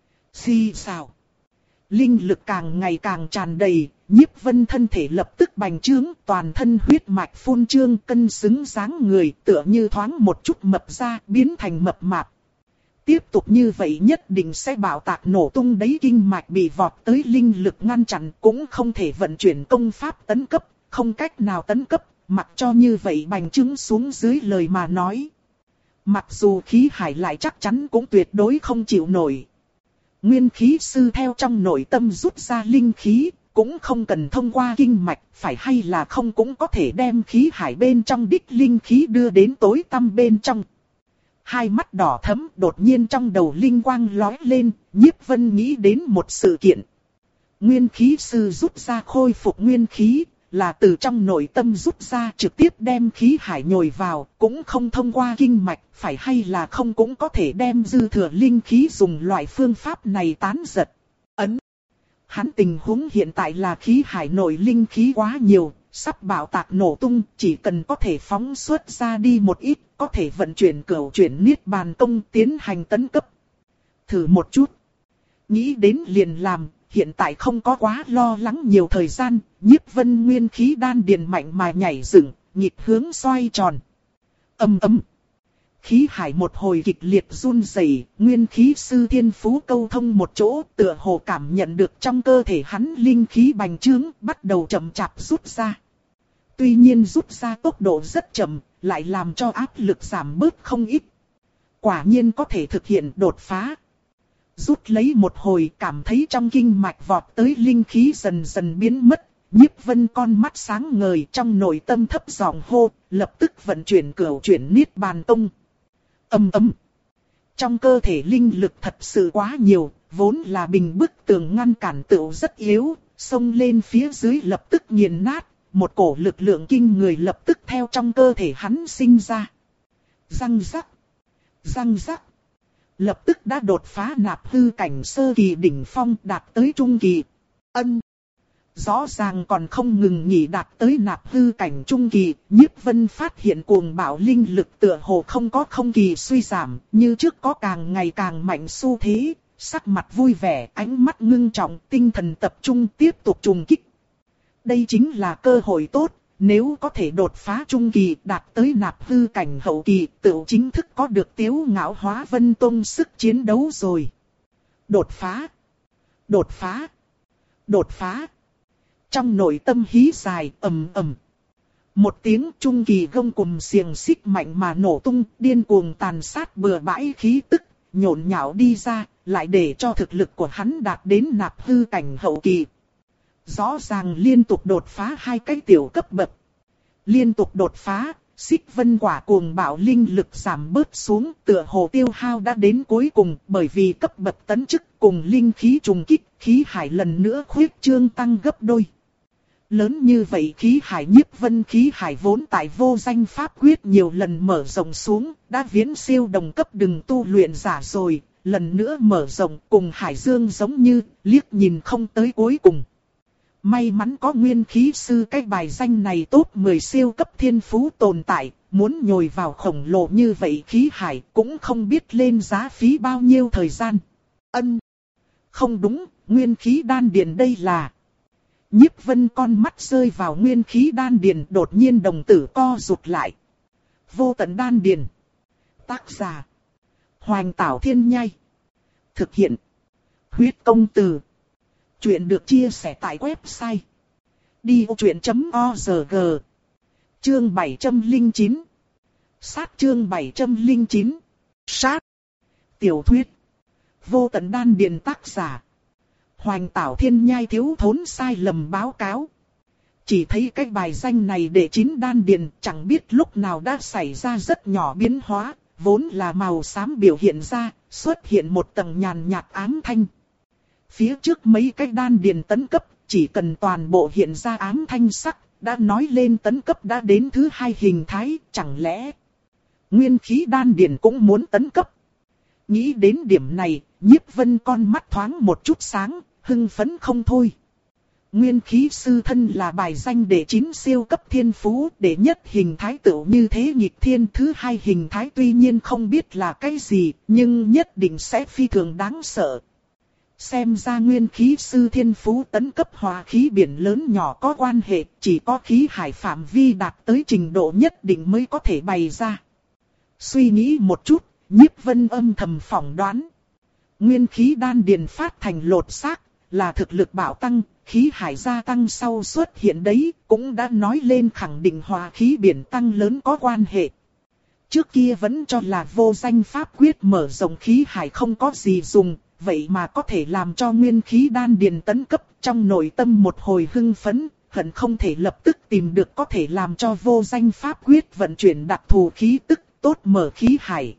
Xì xào. Linh lực càng ngày càng tràn đầy, nhiếp vân thân thể lập tức bành trướng, toàn thân huyết mạch phun trương cân xứng dáng người tựa như thoáng một chút mập ra biến thành mập mạp. Tiếp tục như vậy nhất định sẽ bạo tạc nổ tung đấy, kinh mạch bị vọt tới linh lực ngăn chặn cũng không thể vận chuyển công pháp tấn cấp, không cách nào tấn cấp, mặc cho như vậy bành trướng xuống dưới lời mà nói. Mặc dù khí hải lại chắc chắn cũng tuyệt đối không chịu nổi. Nguyên khí sư theo trong nội tâm rút ra linh khí, cũng không cần thông qua kinh mạch, phải hay là không cũng có thể đem khí hải bên trong đích linh khí đưa đến tối tăm bên trong. Hai mắt đỏ thẫm đột nhiên trong đầu linh quang lóe lên, nhiếp vân nghĩ đến một sự kiện. Nguyên khí sư rút ra khôi phục nguyên khí, là từ trong nội tâm rút ra trực tiếp đem khí hải nhồi vào, cũng không thông qua kinh mạch, phải hay là không cũng có thể đem dư thừa linh khí dùng loại phương pháp này tán giật. Ấn. Hắn tình huống hiện tại là khí hải nội linh khí quá nhiều, sắp bạo tạc nổ tung, chỉ cần có thể phóng xuất ra đi một ít, có thể vận chuyển cửu chuyển niết bàn tông tiến hành tấn cấp. Thử một chút. Nghĩ đến liền làm, hiện tại không có quá lo lắng nhiều thời gian, nhiếp vân nguyên khí đan điền mạnh mà nhảy dựng, nhịp hướng xoay tròn. Ầm ầm. Khí hải một hồi kịch liệt run rẩy, nguyên khí sư thiên phú câu thông một chỗ, tựa hồ cảm nhận được trong cơ thể hắn linh khí bành trướng, bắt đầu chậm chạp rút ra. Tuy nhiên rút ra tốc độ rất chậm, lại làm cho áp lực giảm bớt không ít. Quả nhiên có thể thực hiện đột phá. Rút lấy một hồi cảm thấy trong kinh mạch vọt tới linh khí dần dần biến mất, nhiếp vân con mắt sáng ngời trong nội tâm thấp giọng hô, lập tức vận chuyển cửu chuyển niết bàn tông. Ầm ầm. Trong cơ thể linh lực thật sự quá nhiều, vốn là bình bức tường ngăn cản tựu rất yếu, xông lên phía dưới lập tức nghiền nát, một cổ lực lượng kinh người lập tức theo trong cơ thể hắn sinh ra. Răng rắc, răng rắc, lập tức đã đột phá nạp hư cảnh sơ kỳ đỉnh phong đạt tới trung kỳ. Ân. Rõ ràng còn không ngừng nghỉ đạt tới nạp hư cảnh trung kỳ, nhiếp vân phát hiện cuồng bạo linh lực tựa hồ không có không kỳ suy giảm, như trước có càng ngày càng mạnh xu thế, sắc mặt vui vẻ, ánh mắt ngưng trọng, tinh thần tập trung tiếp tục trùng kích. Đây chính là cơ hội tốt, nếu có thể đột phá trung kỳ đạt tới nạp hư cảnh hậu kỳ, tự chính thức có được Tiếu Ngạo Hóa Vân Tông sức chiến đấu rồi. Đột phá, đột phá, đột phá. Trong nội tâm hí dài ầm ầm. Một tiếng trung kỳ gông cùm xiềng xích mạnh mà nổ tung, điên cuồng tàn sát bừa bãi khí tức, nhộn nhạo đi ra, lại để cho thực lực của hắn đạt đến nạp hư cảnh hậu kỳ. Rõ ràng liên tục đột phá hai cái tiểu cấp bậc. Liên tục đột phá, xích vân quả cuồng bạo linh lực giảm bớt xuống, tựa hồ tiêu hao đã đến cuối cùng, bởi vì cấp bậc tấn chức cùng linh khí trùng kích, khí hải lần nữa khuyết trương tăng gấp đôi. Lớn như vậy khí hải nhiếp vân khí hải vốn tại vô danh pháp quyết nhiều lần mở rộng xuống, đã viễn siêu đồng cấp đừng tu luyện giả rồi, lần nữa mở rộng cùng hải dương giống như, liếc nhìn không tới cuối cùng. May mắn có nguyên khí sư cái bài danh này top mười siêu cấp thiên phú tồn tại, muốn nhồi vào khổng lồ như vậy khí hải cũng không biết lên giá phí bao nhiêu thời gian. Ân. Không đúng, nguyên khí đan điền đây là... Nhiếp vân con mắt rơi vào nguyên khí đan điền, đột nhiên đồng tử co rụt lại. Vô tận đan điền. Tác giả. Hoành Tảo Thiên Nhai. Thực hiện. Huyết Công Từ. Chuyện được chia sẻ tại website đi vô chuyện chấm org. Chương bảy trăm lẻ chín. Sát chương bảy trăm lẻ chín. Sát. Tiểu thuyết. Vô tận đan điền, tác giả. Hoành Tảo Thiên Nhai thiếu thốn sai lầm báo cáo. Chỉ thấy cái bài danh này để chín đan điền, chẳng biết lúc nào đã xảy ra rất nhỏ biến hóa, vốn là màu xám biểu hiện ra, xuất hiện một tầng nhàn nhạt ám thanh. Phía trước mấy cái đan điền tấn cấp, chỉ cần toàn bộ hiện ra ám thanh sắc, đã nói lên tấn cấp đã đến thứ hai hình thái, chẳng lẽ nguyên khí đan điền cũng muốn tấn cấp. Nghĩ đến điểm này, Nhiếp Vân con mắt thoáng một chút sáng, hưng phấn không thôi. Nguyên khí sư thân là bài danh đệ chín siêu cấp thiên phú, đệ nhất hình thái tựu như thế nghịch thiên, thứ hai hình thái tuy nhiên không biết là cái gì, nhưng nhất định sẽ phi thường đáng sợ. Xem ra nguyên khí sư thiên phú tấn cấp hòa khí biển lớn nhỏ có quan hệ, chỉ có khí hải phạm vi đạt tới trình độ nhất định mới có thể bày ra. Suy nghĩ một chút, Nhiếp Vân âm thầm phỏng đoán. Nguyên khí đan điền phát thành lột xác, là thực lực bạo tăng, khí hải gia tăng sau xuất hiện đấy, cũng đã nói lên khẳng định hòa khí biển tăng lớn có quan hệ. Trước kia vẫn cho là vô danh pháp quyết mở rộng khí hải không có gì dùng, vậy mà có thể làm cho nguyên khí đan điền tấn cấp, trong nội tâm một hồi hưng phấn, hận không thể lập tức tìm được có thể làm cho vô danh pháp quyết vận chuyển đặc thù khí tức, tốt mở khí hải.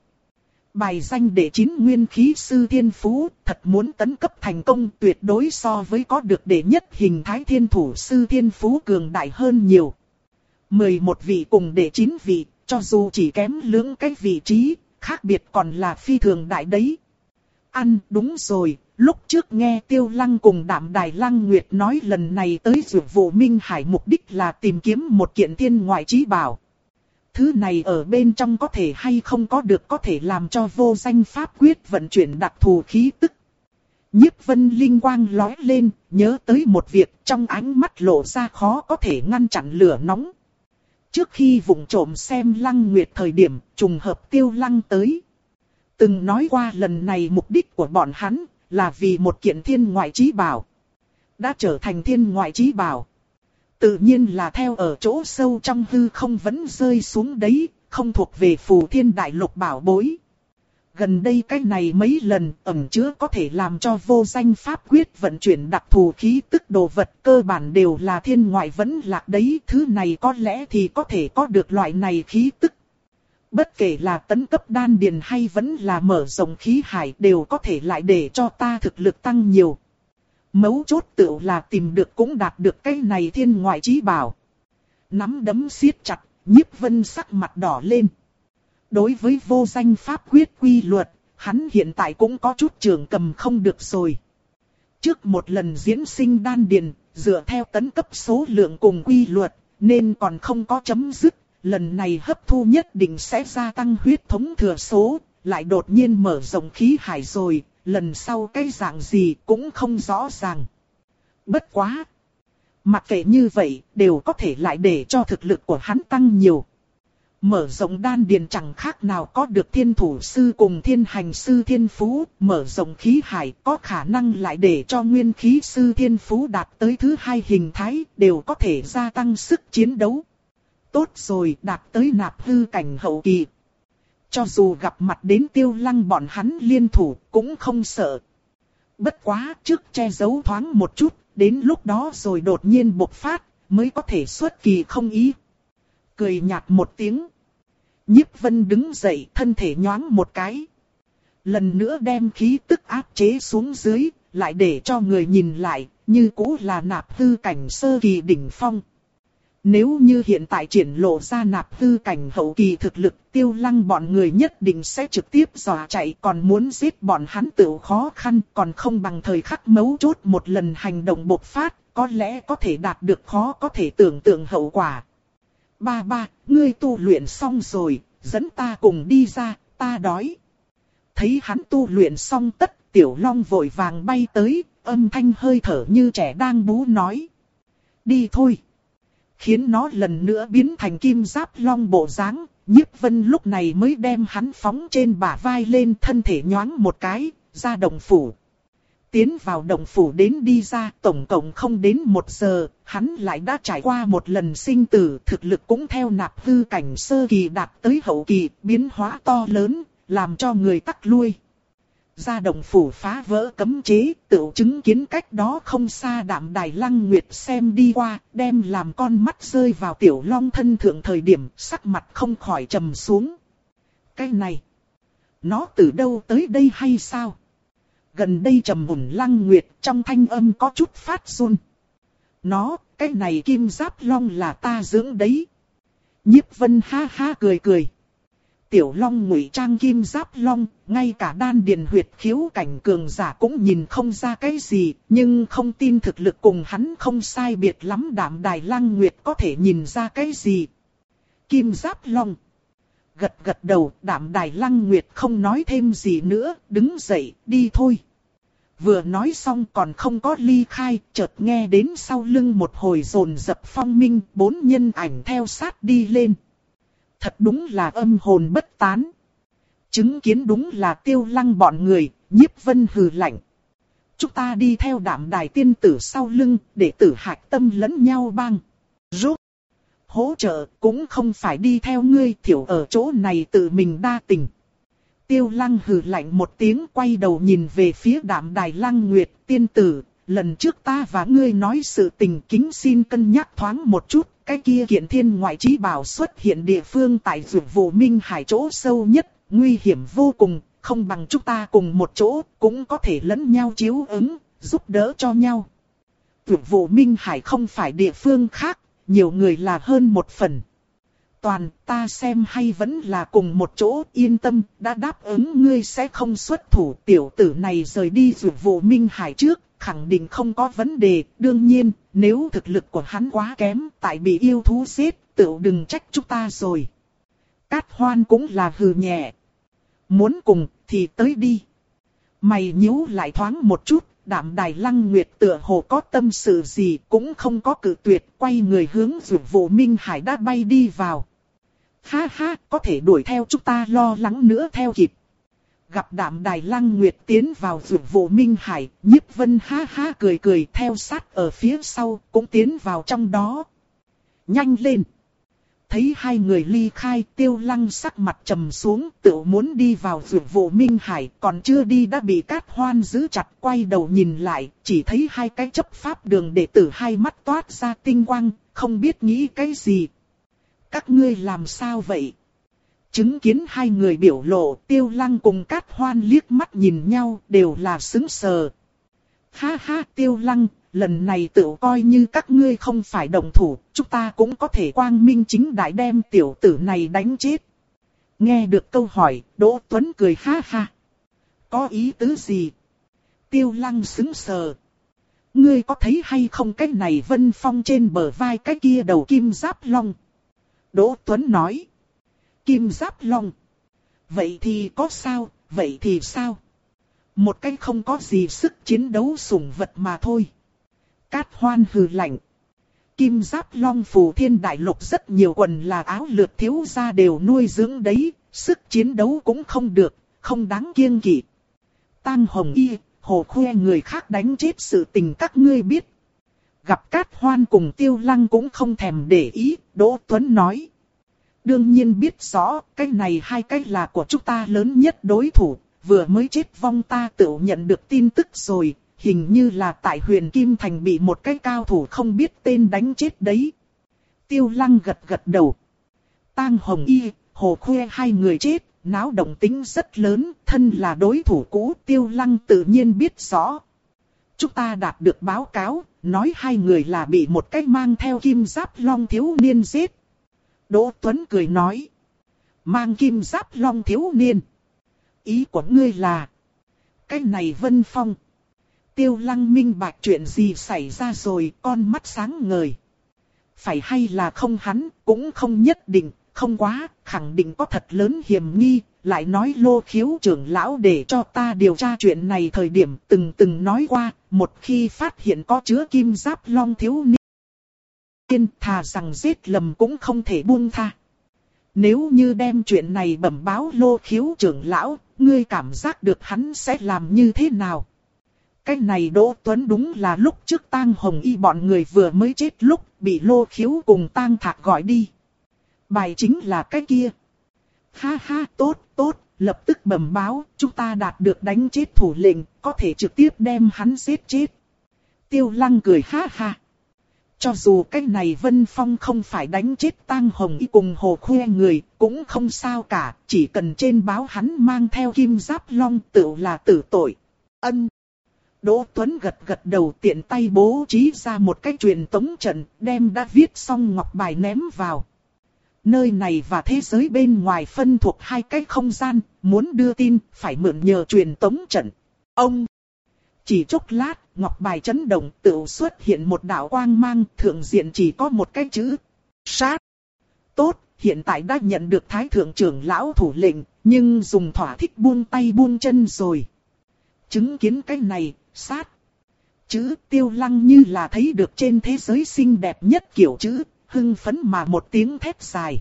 Bài danh đệ chín nguyên khí sư thiên phú, thật muốn tấn cấp thành công tuyệt đối so với có được đệ nhất hình thái thiên thủ sư thiên phú cường đại hơn nhiều. mười một vị cùng đệ chín vị, cho dù chỉ kém lưỡng cái vị trí, khác biệt còn là phi thường đại đấy. Ăn, đúng rồi, lúc trước nghe Tiêu Lăng cùng Đạm Đài Lăng Nguyệt nói lần này tới Dược Vụ Minh Hải mục đích là tìm kiếm một kiện thiên ngoại chí bảo. Thứ này ở bên trong có thể hay không có được có thể làm cho vô danh pháp quyết vận chuyển đặc thù khí tức. Nhiếp Vân linh quang lóe lên, nhớ tới một việc, trong ánh mắt lộ ra khó có thể ngăn chặn lửa nóng. Trước khi vụng trộm xem Lăng Nguyệt thời điểm, trùng hợp Tiêu Lăng tới. Từng nói qua lần này mục đích của bọn hắn là vì một kiện thiên ngoại chí bảo. Đã trở thành thiên ngoại chí bảo. Tự nhiên là theo ở chỗ sâu trong hư không vẫn rơi xuống đấy, không thuộc về Phù Thiên Đại Lục bảo bối. Gần đây cái này mấy lần ẩn chứa có thể làm cho vô danh pháp quyết vận chuyển đặc thù khí tức đồ vật cơ bản đều là thiên ngoại vẫn lạc đấy. Thứ này có lẽ thì có thể có được loại này khí tức. Bất kể là tấn cấp đan điền hay vẫn là mở rộng khí hải đều có thể lại để cho ta thực lực tăng nhiều. Mấu chốt tự là tìm được cũng đạt được cái này thiên ngoại chí bảo. Nắm đấm siết chặt, Nhiếp Vân sắc mặt đỏ lên. Đối với vô danh pháp quyết quy luật, hắn hiện tại cũng có chút trường cầm không được rồi. Trước một lần diễn sinh đan điền, dựa theo tấn cấp số lượng cùng quy luật, nên còn không có chấm dứt. Lần này hấp thu nhất định sẽ gia tăng huyết thống thừa số, lại đột nhiên mở rộng khí hải rồi, lần sau cái dạng gì cũng không rõ ràng. Bất quá! Mặc kệ như vậy, đều có thể lại để cho thực lực của hắn tăng nhiều. Mở rộng đan điền chẳng khác nào có được thiên thủ sư cùng thiên hành sư thiên phú, mở rộng khí hải có khả năng lại để cho nguyên khí sư thiên phú đạt tới thứ hai hình thái, đều có thể gia tăng sức chiến đấu. Tốt rồi, đạt tới nạp hư cảnh hậu kỳ. Cho dù gặp mặt đến Tiêu Lăng bọn hắn liên thủ cũng không sợ. Bất quá trước che giấu thoáng một chút, đến lúc đó rồi đột nhiên bộc phát, mới có thể xuất kỳ không ý. Cười nhạt một tiếng. Nhiếp Vân đứng dậy, thân thể nhoáng một cái. Lần nữa đem khí tức áp chế xuống dưới, lại để cho người nhìn lại, như cũ là nạp hư cảnh sơ kỳ đỉnh phong. Nếu như hiện tại triển lộ ra nạp hư cảnh hậu kỳ thực lực, Tiêu Lăng bọn người nhất định sẽ trực tiếp dọa chạy, còn muốn giết bọn hắn tự khó khăn, còn không bằng thời khắc mấu chốt một lần hành động bộc phát, có lẽ có thể đạt được khó có thể tưởng tượng hậu quả. Ba ba, ngươi tu luyện xong rồi, dẫn ta cùng đi ra, ta đói. Thấy hắn tu luyện xong tất, Tiểu Long vội vàng bay tới, âm thanh hơi thở như trẻ đang bú nói. Đi thôi. Khiến nó lần nữa biến thành kim giáp long bộ dáng, Nhiếp Vân lúc này mới đem hắn phóng trên bả vai lên, thân thể nhoáng một cái, ra động phủ. Tiến vào động phủ đến đi ra, tổng cộng không đến một giờ, hắn lại đã trải qua một lần sinh tử, thực lực cũng theo nạp hư cảnh sơ kỳ đạt tới hậu kỳ, biến hóa to lớn, làm cho người tắc lui. Ra động phủ phá vỡ cấm chế, tự chứng kiến cách đó không xa Đạm Đài Lăng Nguyệt xem đi qua, đem làm con mắt rơi vào Tiểu Long thân thượng thời điểm, sắc mặt không khỏi trầm xuống. Cái này, nó từ đâu tới đây hay sao? Gần đây trầm mùn Lăng Nguyệt trong thanh âm có chút phát run. Nó, cái này kim giáp long là ta dưỡng đấy. Nhiếp Vân ha ha cười cười. Tiểu Long ngụy trang kim giáp long, ngay cả đan điền huyệt khiếu cảnh cường giả cũng nhìn không ra cái gì, nhưng không tin thực lực cùng hắn không sai biệt lắm. Đạm Đài Lăng Nguyệt có thể nhìn ra cái gì? Kim giáp long. Gật gật đầu, Đạm Đài Lăng Nguyệt không nói thêm gì nữa, đứng dậy, đi thôi. Vừa nói xong còn không có ly khai, chợt nghe đến sau lưng một hồi dồn dập phong minh, bốn nhân ảnh theo sát đi lên. Thật đúng là âm hồn bất tán. Chứng kiến đúng là Tiêu Lăng bọn người, Nhiếp Vân hừ lạnh. Chúng ta đi theo Đạm Đài tiên tử sau lưng, để tử hạch tâm lẫn nhau bang. Rút. Hỗ trợ cũng không phải đi theo ngươi, thiểu ở chỗ này tự mình đa tình. Tiêu Lăng hừ lạnh một tiếng, quay đầu nhìn về phía Đạm Đài Lăng Nguyệt tiên tử. Lần trước ta và ngươi nói sự tình, kính xin cân nhắc thoáng một chút. Cái kia kiện thiên ngoại chí bảo xuất hiện địa phương tại Dược Vụ Minh Hải chỗ sâu nhất, nguy hiểm vô cùng, không bằng chúng ta cùng một chỗ, cũng có thể lẫn nhau chiếu ứng, giúp đỡ cho nhau. Dược Vụ Minh Hải không phải địa phương khác, nhiều người là hơn một phần. Toàn ta xem hay vẫn là cùng một chỗ, yên tâm, đã đáp ứng ngươi sẽ không xuất thủ. Tiểu tử này rời đi Dược Vụ Minh Hải trước, khẳng định không có vấn đề. Đương nhiên, nếu thực lực của hắn quá kém, tại bị yêu thú giết, tự đừng trách chúng ta rồi. Cát Hoan cũng là hừ nhẹ. Muốn cùng thì tới đi. Mày nhíu lại thoáng một chút, Đạm Đài Lăng Nguyệt tựa hồ có tâm sự gì cũng không có cự tuyệt, quay người hướng Dược Vụ Minh Hải đã bay đi vào. Ha ha, có thể đuổi theo chúng ta lo lắng nữa theo kịp. Gặp Đạm Đài Lăng Nguyệt tiến vào Dược Vụ Minh Hải, Nhiếp Vân ha ha cười cười theo sát ở phía sau, cũng tiến vào trong đó. Nhanh lên! Thấy hai người ly khai, Tiêu Lăng sắc mặt trầm xuống, tự muốn đi vào Dược Vụ Minh Hải, còn chưa đi đã bị Cát Hoan giữ chặt, quay đầu nhìn lại, chỉ thấy hai cái chấp pháp đường đệ tử hai mắt toát ra tinh quang, không biết nghĩ cái gì. Các ngươi làm sao vậy? Chứng kiến hai người biểu lộ, Tiêu Lăng cùng Cát Hoan liếc mắt nhìn nhau, đều là sững sờ. Ha ha, Tiêu Lăng, lần này tự coi như các ngươi không phải đồng thủ, chúng ta cũng có thể quang minh chính đại đem tiểu tử này đánh chết. Nghe được câu hỏi, Đỗ Tuấn cười ha ha. Có ý tứ gì? Tiêu Lăng sững sờ. Ngươi có thấy hay không cái này Vân Phong trên bờ vai cái kia đầu kim giáp long? Đỗ Tuấn nói. Kim giáp long. Vậy thì có sao, vậy thì sao? Một cái không có gì sức chiến đấu sủng vật mà thôi. Cát Hoan hừ lạnh. Kim giáp long phù thiên đại lục rất nhiều quần là áo lượt thiếu gia đều nuôi dưỡng đấy, sức chiến đấu cũng không được, không đáng kiêng kỵ. Tang Hồng Y, hồ khoe người khác đánh chết sự tình các ngươi biết. gặp Cát Hoan cùng Tiêu Lăng cũng không thèm để ý, Đỗ Tuấn nói. Đương nhiên biết rõ, cái này hai cái là của chúng ta lớn nhất đối thủ, vừa mới chết vong ta tự nhận được tin tức rồi, hình như là tại Huyền Kim Thành bị một cái cao thủ không biết tên đánh chết đấy. Tiêu Lăng gật gật đầu. Tang Hồng Y, Hồ Khuê hai người chết, náo động tính rất lớn, thân là đối thủ cũ, Tiêu Lăng tự nhiên biết rõ. Chúng ta đạt được báo cáo, nói hai người là bị một cái mang theo kim giáp long thiếu niên giết. Đỗ Tuấn cười nói. Mang kim giáp long thiếu niên. Ý của ngươi là. Cái này Vân Phong. Tiêu Lăng minh bạch chuyện gì xảy ra rồi, con mắt sáng ngời. Phải hay là không hắn, cũng không nhất định, không quá, khẳng định có thật lớn hiểm nghi. Lại nói Lô Khiếu trưởng lão để cho ta điều tra chuyện này thời điểm từng từng nói qua, một khi phát hiện có chứa kim giáp long thiếu niên, thà rằng giết lầm cũng không thể buông tha. Nếu như đem chuyện này bẩm báo Lô Khiếu trưởng lão, ngươi cảm giác được hắn sẽ làm như thế nào? Cái này Đỗ Tuấn đúng là lúc trước Tang Hồng Y bọn người vừa mới chết lúc bị Lô Khiếu cùng Tang Thạc gọi đi. Bài chính là cái kia. Ha ha, tốt, tốt, lập tức bẩm báo, chúng ta đạt được đánh chết thủ lệnh, có thể trực tiếp đem hắn giết chết. Tiêu Lăng cười ha ha. Cho dù cái này Vân Phong không phải đánh chết Tang Hồng Y cùng Hồ Khuê người, cũng không sao cả, chỉ cần trên báo hắn mang theo kim giáp long tự là tử tội. Ân. Đỗ Tuấn gật gật đầu, tiện tay bố trí ra một cái truyền tống trận, đem đã viết xong ngọc bài ném vào. Nơi này và thế giới bên ngoài phân thuộc hai cái không gian, muốn đưa tin, phải mượn nhờ truyền tống trận. Ông! Chỉ chốc lát, ngọc bài chấn động tự xuất hiện một đạo quang mang, thượng diện chỉ có một cái chữ. Sát! Tốt, hiện tại đã nhận được Thái Thượng trưởng lão thủ lệnh, nhưng dùng thỏa thích buông tay buông chân rồi. Chứng kiến cái này, sát! Chữ Tiêu Lăng như là thấy được trên thế giới xinh đẹp nhất kiểu chữ. Hưng phấn mà một tiếng thét dài.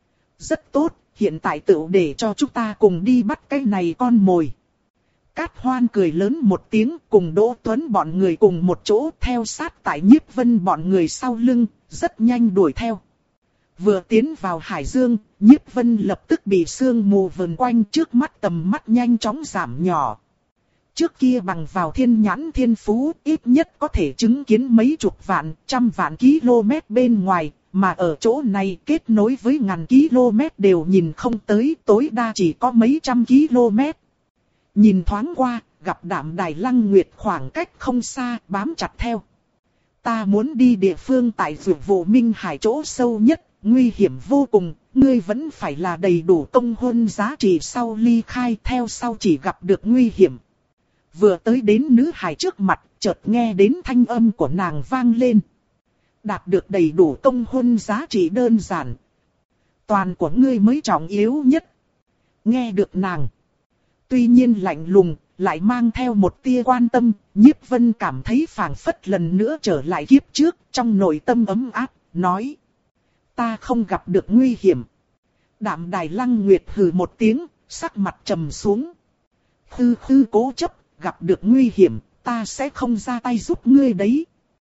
Rất tốt, hiện tại tự để cho chúng ta cùng đi bắt cái này con mồi. Cát Hoan cười lớn một tiếng, cùng Đỗ Tuấn bọn người cùng một chỗ theo sát tại Nhiếp Vân bọn người sau lưng, rất nhanh đuổi theo. Vừa tiến vào Hải Dương, Nhiếp Vân lập tức bị sương mù vờn quanh, trước mắt tầm mắt nhanh chóng giảm nhỏ. Trước kia bằng vào thiên nhãn thiên phú, ít nhất có thể chứng kiến mấy chục vạn, trăm vạn km bên ngoài, mà ở chỗ này kết nối với ngàn km đều nhìn không tới, tối đa chỉ có mấy trăm km. Nhìn thoáng qua, gặp Đạm Đài Lăng Nguyệt khoảng cách không xa, bám chặt theo. Ta muốn đi địa phương tại Dược Vụ Minh Hải chỗ sâu nhất, nguy hiểm vô cùng, ngươi vẫn phải là đầy đủ công huân giá trị sau ly khai, theo sau chỉ gặp được nguy hiểm. Vừa tới đến nữ hải trước mặt, chợt nghe đến thanh âm của nàng vang lên. Đạt được đầy đủ công huân giá trị đơn giản. Toàn của ngươi mới trọng yếu nhất. Nghe được nàng. Tuy nhiên lạnh lùng, lại mang theo một tia quan tâm, Nhiếp Vân cảm thấy phảng phất lần nữa trở lại kiếp trước, trong nội tâm ấm áp, nói. Ta không gặp được nguy hiểm. Đạm Đài Lăng Nguyệt hừ một tiếng, sắc mặt trầm xuống. Khư khư cố chấp, gặp được nguy hiểm, ta sẽ không ra tay giúp ngươi đấy.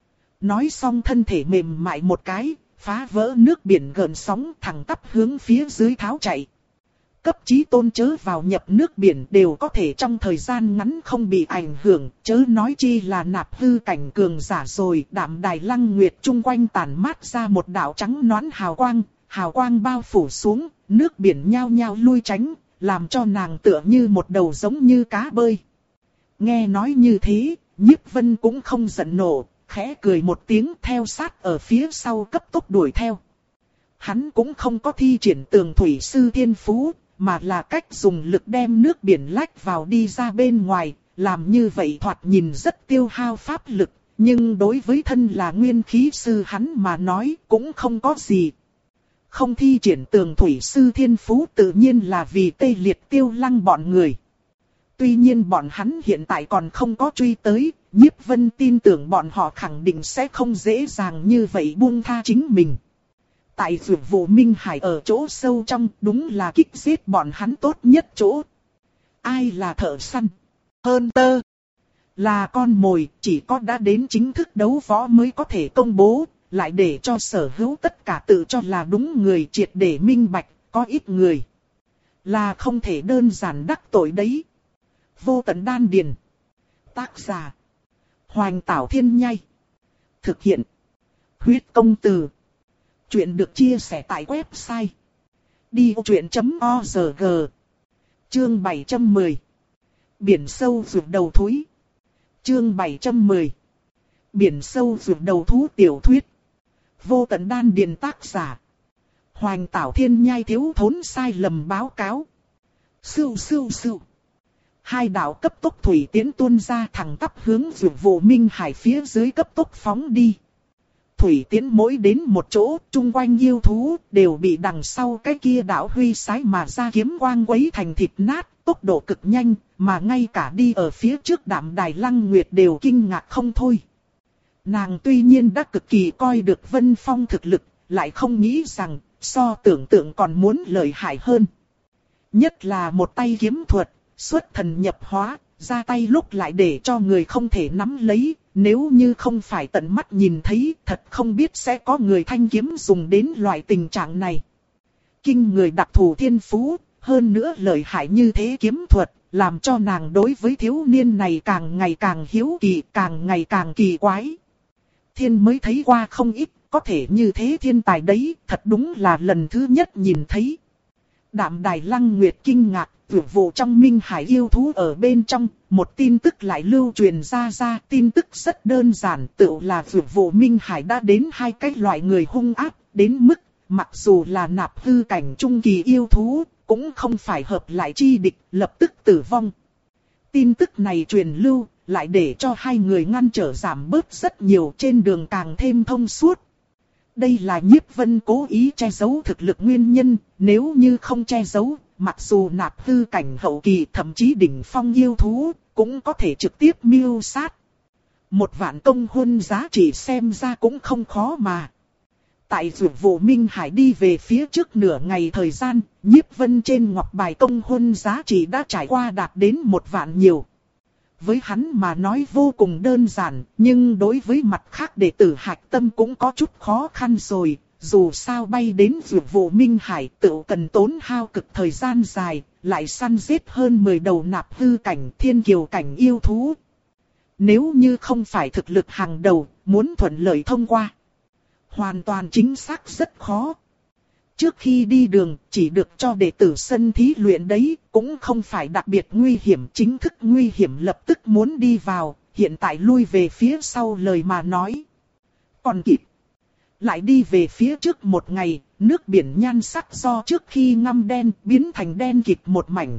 Nói xong thân thể mềm mại một cái, phá vỡ nước biển gợn sóng thẳng tắp hướng phía dưới tháo chạy. Cấp chí tôn chớ vào nhập nước biển đều có thể trong thời gian ngắn không bị ảnh hưởng, chớ nói chi là nạp hư cảnh cường giả rồi. Đạm Đài Lăng Nguyệt chung quanh tản mát ra một đạo trắng nõn hào quang, hào quang bao phủ xuống, nước biển nhao nhao lui tránh, làm cho nàng tựa như một đầu giống như cá bơi. Nghe nói như thế, Nhiếp Vân cũng không giận nộ, khẽ cười một tiếng theo sát ở phía sau cấp tốc đuổi theo. Hắn cũng không có thi triển tường thủy sư thiên phú, mà là cách dùng lực đem nước biển lách vào đi ra bên ngoài, làm như vậy thoạt nhìn rất tiêu hao pháp lực, nhưng đối với thân là nguyên khí sư hắn mà nói cũng không có gì. Không thi triển tường thủy sư thiên phú tự nhiên là vì tê liệt Tiêu Lăng bọn người. Tuy nhiên bọn hắn hiện tại còn không có truy tới, Nhiếp Vân tin tưởng bọn họ khẳng định sẽ không dễ dàng như vậy buông tha chính mình. Tại Dược Vụ Minh Hải ở chỗ sâu trong đúng là kích giết bọn hắn tốt nhất chỗ. Ai là thợ săn? Hunter. Là con mồi, chỉ có đã đến chính thức đấu võ mới có thể công bố, lại để cho sở hữu tất cả tự cho là đúng người triệt để minh bạch, có ít người là không thể đơn giản đắc tội đấy. Vô tận đan điền. Tác giả: Hoành Tảo Thiên Nhai. Thực hiện: Huyết Công Từ. Chuyện được chia sẻ tại website đi ô chuyện chấm org. Chương bảy trăm mười. Biển sâu vượt đầu thúi. Chương bảy trăm mười. Biển sâu vượt đầu thú tiểu thuyết. Vô tận đan điền. Tác giả: Hoành Tảo Thiên Nhai. Thiếu thốn sai lầm báo cáo. Sưu sưu sưu. Hai đạo cấp tốc thủy tiến tuôn ra thẳng tắp hướng vượt vụ Minh Hải phía dưới cấp tốc phóng đi. Thủy tiến mỗi đến một chỗ, chung quanh yêu thú đều bị đằng sau cái kia đạo huy sái mà ra kiếm quang quấy thành thịt nát, tốc độ cực nhanh, mà ngay cả đi ở phía trước Đạm Đài Lăng Nguyệt đều kinh ngạc không thôi. Nàng tuy nhiên đã cực kỳ coi được Vân Phong thực lực, lại không nghĩ rằng so tưởng tượng còn muốn lợi hại hơn. Nhất là một tay kiếm thuật, xuất thần nhập hóa, ra tay lúc lại để cho người không thể nắm lấy. Nếu như không phải tận mắt nhìn thấy, thật không biết sẽ có người thanh kiếm dùng đến loại tình trạng này. Kinh người đặc thù thiên phú, hơn nữa lợi hại như thế kiếm thuật, làm cho nàng đối với thiếu niên này càng ngày càng hiếu kỳ, càng ngày càng kỳ quái. Thiên mới thấy qua không ít, có thể như thế thiên tài đấy, thật đúng là lần thứ nhất nhìn thấy. Đạm Đài Lăng Nguyệt kinh ngạc, vượt vụ trong Minh Hải yêu thú ở bên trong, một tin tức lại lưu truyền ra ra, tin tức rất đơn giản, tự là vượt vụ Minh Hải đã đến hai cái loại người hung ác, đến mức, mặc dù là nạp hư cảnh trung kỳ yêu thú, cũng không phải hợp lại chi địch, lập tức tử vong. Tin tức này truyền lưu, lại để cho hai người ngăn trở giảm bớt rất nhiều, trên đường càng thêm thông suốt. Đây là Nhiếp Vân cố ý che giấu thực lực nguyên nhân, nếu như không che giấu, mặc dù nạp hư cảnh hậu kỳ thậm chí đỉnh phong yêu thú, cũng có thể trực tiếp mưu sát. Một vạn công huân giá trị xem ra cũng không khó mà. Tại vượt vụ Minh Hải đi về phía trước nửa ngày thời gian, Nhiếp Vân trên ngọc bài công huân giá trị đã trải qua đạt đến một vạn nhiều. Với hắn mà nói vô cùng đơn giản, nhưng đối với mặt khác đệ tử Hạch Tâm cũng có chút khó khăn rồi. Dù sao bay đến vượt vụ Minh Hải tự cần tốn hao cực thời gian dài, lại săn giết hơn mười đầu nạp hư cảnh thiên kiều cảnh yêu thú. Nếu như không phải thực lực hàng đầu, muốn thuận lợi thông qua, hoàn toàn chính xác rất khó. Trước khi đi đường, chỉ được cho đệ tử sân thí luyện đấy, cũng không phải đặc biệt nguy hiểm, chính thức nguy hiểm lập tức muốn đi vào, hiện tại lui về phía sau lời mà nói. Còn kịp. Lại đi về phía trước một ngày, nước biển nhan sắc do trước khi ngâm đen biến thành đen kịt một mảnh.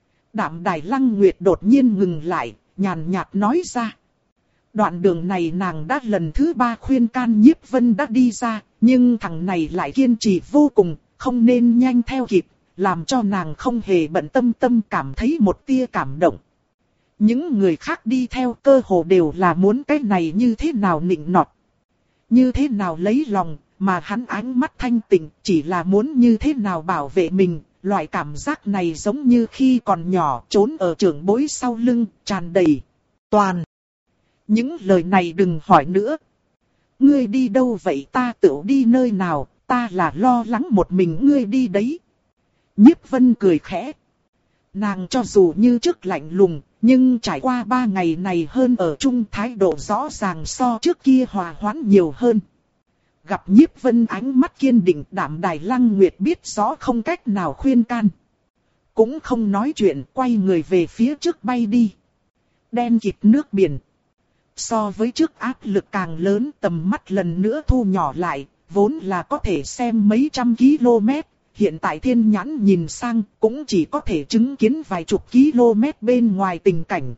Đạm Đài Lăng Nguyệt đột nhiên ngừng lại, nhàn nhạt nói ra. Đoạn đường này nàng đã lần thứ ba khuyên can Nhiếp Vân đã đi ra, nhưng thằng này lại kiên trì vô cùng, không nên nhanh theo kịp, làm cho nàng không hề bận tâm tâm cảm thấy một tia cảm động. Những người khác đi theo cơ hồ đều là muốn cái này như thế nào nịnh nọt, như thế nào lấy lòng, mà hắn ánh mắt thanh tịnh chỉ là muốn như thế nào bảo vệ mình. Loại cảm giác này giống như khi còn nhỏ trốn ở trưởng bối sau lưng, tràn đầy toàn. Những lời này đừng hỏi nữa. Ngươi đi đâu vậy? Ta tự đi nơi nào, ta là lo lắng một mình ngươi đi đấy. Nhiếp Vân cười khẽ. Nàng cho dù như trước lạnh lùng, nhưng trải qua ba ngày này hơn ở chung, thái độ rõ ràng so trước kia hòa hoãn nhiều hơn. Gặp Nhiếp Vân ánh mắt kiên định, Đạm Đài Lăng Nguyệt biết rõ không cách nào khuyên can. Cũng không nói chuyện, quay người về phía trước bay đi. Đen kịt nước biển. So với trước áp lực càng lớn, tầm mắt lần nữa thu nhỏ lại, vốn là có thể xem mấy trăm km. Hiện tại thiên nhãn nhìn sang cũng chỉ có thể chứng kiến vài chục km bên ngoài tình cảnh.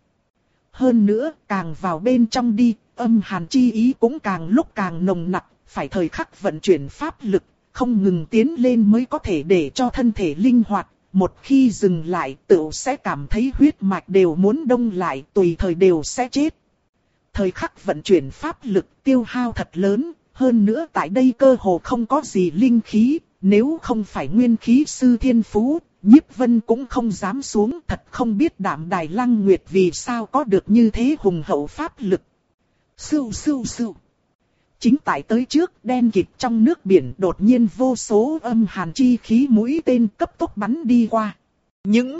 Hơn nữa, càng vào bên trong đi, âm hàn chi ý cũng càng lúc càng nồng nặc, phải thời khắc vận chuyển pháp lực, không ngừng tiến lên mới có thể để cho thân thể linh hoạt. Một khi dừng lại, tự sẽ cảm thấy huyết mạch đều muốn đông lại, tùy thời đều sẽ chết. Thời khắc vận chuyển pháp lực tiêu hao thật lớn, hơn nữa tại đây cơ hồ không có gì linh khí. Nếu không phải nguyên khí sư thiên phú, Nhiếp Vân cũng không dám xuống, thật không biết Đạm Đài Lăng Nguyệt vì sao có được như thế hùng hậu pháp lực. Sưu sưu sưu. Chính tại tới trước, đen kịt trong nước biển đột nhiên vô số âm hàn chi khí mũi tên cấp tốc bắn đi qua. Những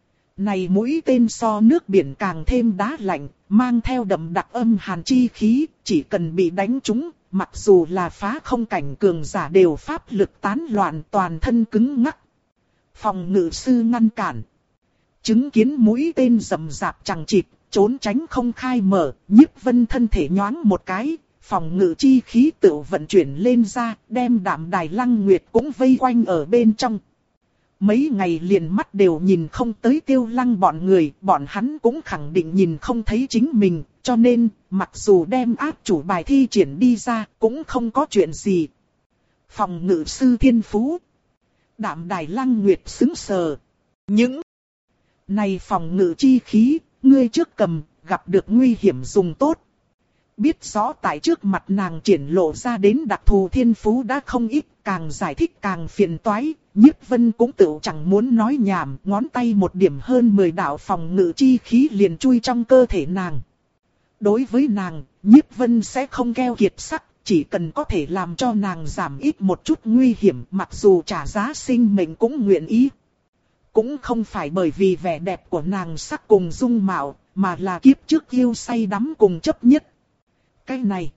này mũi tên so nước biển càng thêm đá lạnh, mang theo đậm đặc âm hàn chi khí, chỉ cần bị đánh trúng, mặc dù là phá không cảnh cường giả đều pháp lực tán loạn, toàn thân cứng ngắc. Phòng ngự sư ngăn cản. Chứng kiến mũi tên rầm rạp chằng chịt, trốn tránh không khai mở, Nhiếp Vân thân thể nhoáng một cái, phòng ngự chi khí tự vận chuyển lên ra, đem Đạm Đài Lăng Nguyệt cũng vây quanh ở bên trong. Mấy ngày liền mắt đều nhìn không tới Tiêu Lăng bọn người, bọn hắn cũng khẳng định nhìn không thấy chính mình, cho nên, mặc dù đem áp chủ bài thi triển đi ra, cũng không có chuyện gì. Phòng ngự sư thiên phú. Đạm Đài Lăng Nguyệt sững sờ. Những này phòng ngự chi khí, ngươi trước cầm, gặp được nguy hiểm dùng tốt. Biết rõ tại trước mặt nàng triển lộ ra đến đặc thù thiên phú đã không ít, càng giải thích càng phiền toái. Nhiếp Vân cũng tự chẳng muốn nói nhảm, ngón tay một điểm hơn mười đạo phòng ngự chi khí liền chui trong cơ thể nàng. Đối với nàng, Nhiếp Vân sẽ không keo kiệt sắc, chỉ cần có thể làm cho nàng giảm ít một chút nguy hiểm, mặc dù trả giá sinh mệnh cũng nguyện ý. Cũng không phải bởi vì vẻ đẹp của nàng sắc cùng dung mạo, mà là kiếp trước yêu say đắm cùng chấp nhất. Cái này,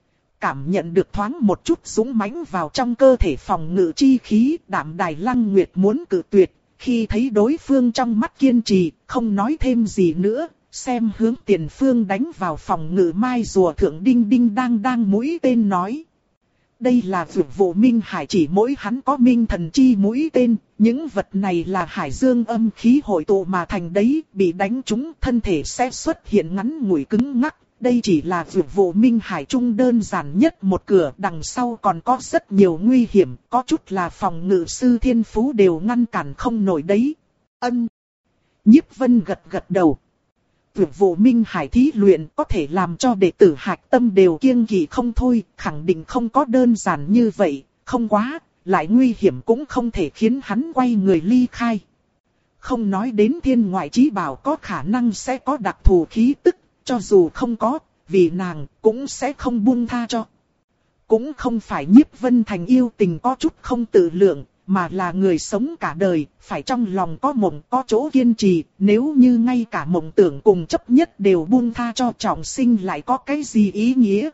cảm nhận được thoáng một chút dũng mãnh vào trong cơ thể phòng ngự chi khí, Đạm Đài Lăng Nguyệt muốn cự tuyệt, khi thấy đối phương trong mắt kiên trì, không nói thêm gì nữa, xem hướng tiền phương đánh vào phòng ngự mai rùa thượng đinh đinh đang đang mũi tên nói. Đây là vượt vụ Minh Hải, chỉ mỗi hắn có minh thần chi mũi tên, những vật này là hải dương âm khí hội tụ mà thành đấy, bị đánh trúng thân thể sẽ xuất hiện ngắn ngủi cứng ngắc. Đây chỉ là vượt vụ Minh Hải trung đơn giản nhất một cửa, đằng sau còn có rất nhiều nguy hiểm, có chút là phòng ngự sư thiên phú đều ngăn cản không nổi đấy. Ân. Nhiếp Vân gật gật đầu. Vượt vụ Minh Hải thí luyện có thể làm cho đệ tử hạch tâm đều kiêng kỵ không thôi, khẳng định không có đơn giản như vậy, không quá, lại nguy hiểm cũng không thể khiến hắn quay người ly khai. Không nói đến thiên ngoại chí bảo có khả năng sẽ có đặc thù khí tức. Cho dù không có, vì nàng cũng sẽ không buông tha cho. Cũng không phải Nhiếp Vân Thành yêu tình có chút không tự lượng, mà là người sống cả đời, phải trong lòng có mộng có chỗ kiên trì, nếu như ngay cả mộng tưởng cùng chấp nhất đều buông tha cho trọng sinh lại có cái gì ý nghĩa.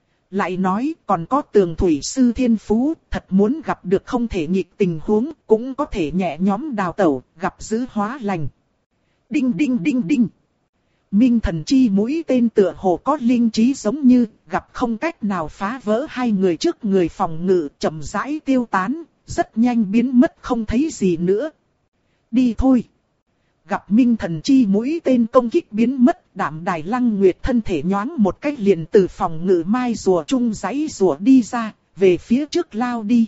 Lại nói còn có Tường Thủy Sư thiên phú, thật muốn gặp được không thể nghịch tình huống, cũng có thể nhẹ nhõm đào tẩu, gặp dữ hóa lành. Đinh đinh đinh đinh. Minh thần chi mũi tên tựa hồ có linh trí giống như, gặp không cách nào phá vỡ hai người trước người phòng ngự, chậm rãi tiêu tán, rất nhanh biến mất không thấy gì nữa. Đi thôi. Gặp minh thần chi mũi tên công kích biến mất, Đạm Đài Lăng Nguyệt thân thể nhoáng một cách liền từ phòng ngự mai rùa trung giãy rùa đi ra, về phía trước lao đi.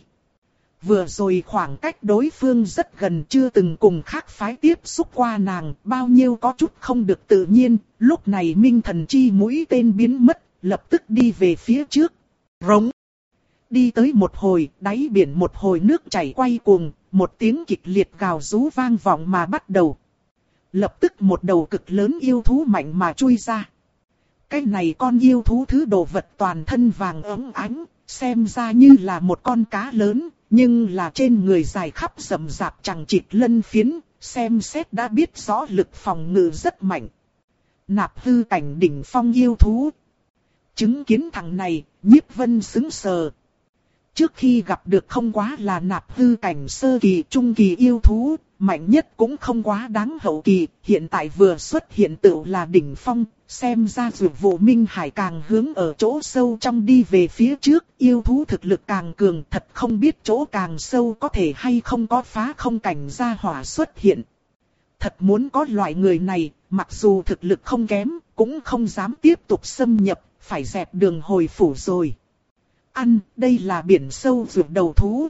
Vừa rồi khoảng cách đối phương rất gần, chưa từng cùng khác phái tiếp xúc qua nàng, bao nhiêu có chút không được tự nhiên, lúc này minh thần chi mũi tên biến mất, lập tức đi về phía trước. Rống. Đi tới một hồi, đáy biển một hồi nước chảy quay cuồng, một tiếng kịch liệt gào rú vang vọng mà bắt đầu. Lập tức một đầu cực lớn yêu thú mạnh mà chui ra. Cái này con yêu thú thứ đồ vật toàn thân vàng óng ánh, xem ra như là một con cá lớn. Nhưng là trên người dài khắp rậm rạp chằng chịt lân phiến, xem xét đã biết rõ lực phòng ngự rất mạnh. Nạp hư cảnh đỉnh phong yêu thú. Chứng kiến thằng này, Nhiếp Vân sững sờ. Trước khi gặp được không quá là nạp hư cảnh sơ kỳ trung kỳ yêu thú, mạnh nhất cũng không quá đáng hậu kỳ, hiện tại vừa xuất hiện tựu là đỉnh phong, xem ra vượt vụ Minh Hải càng hướng ở chỗ sâu trong đi về phía trước, yêu thú thực lực càng cường, thật không biết chỗ càng sâu có thể hay không có phá không cảnh gia hỏa xuất hiện. Thật muốn có loại người này, mặc dù thực lực không kém, cũng không dám tiếp tục xâm nhập, phải dẹp đường hồi phủ rồi. Ăn, đây là biển sâu vượt đầu thú.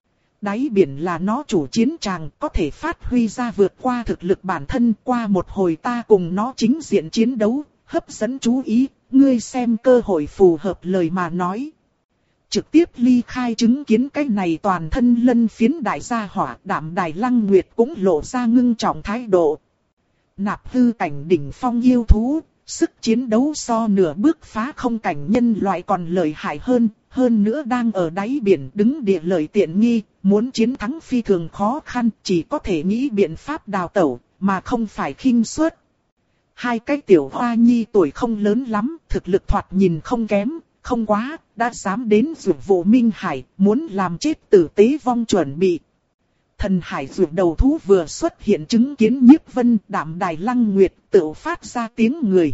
Đáy biển là nó chủ chiến tràng, có thể phát huy ra vượt qua thực lực bản thân. Qua một hồi ta cùng nó chính diện chiến đấu, hấp dẫn chú ý, ngươi xem cơ hội phù hợp lời mà nói. trực tiếp ly khai chứng kiến cái này toàn thân lân phiến đại gia hỏa. Đạm Đài Lăng Nguyệt cũng lộ ra ngưng trọng thái độ. Nạp hư cảnh đỉnh phong yêu thú, sức chiến đấu so nửa bước phá không cảnh nhân loại còn lợi hại hơn, hơn nữa đang ở đáy biển đứng địa lợi tiện nghi, muốn chiến thắng phi thường khó khăn, chỉ có thể nghĩ biện pháp đào tẩu, mà không phải khinh suất. Hai cái tiểu hoa nhi tuổi không lớn lắm, thực lực thoạt nhìn không kém, không quá, đã dám đến rủ vụ Minh Hải, muốn làm chết tử tế vong chuẩn bị. Thần hải rủ đầu thú vừa xuất hiện chứng kiến Nhiếp Vân, Đạm Đài Lăng Nguyệt tự phát ra tiếng người.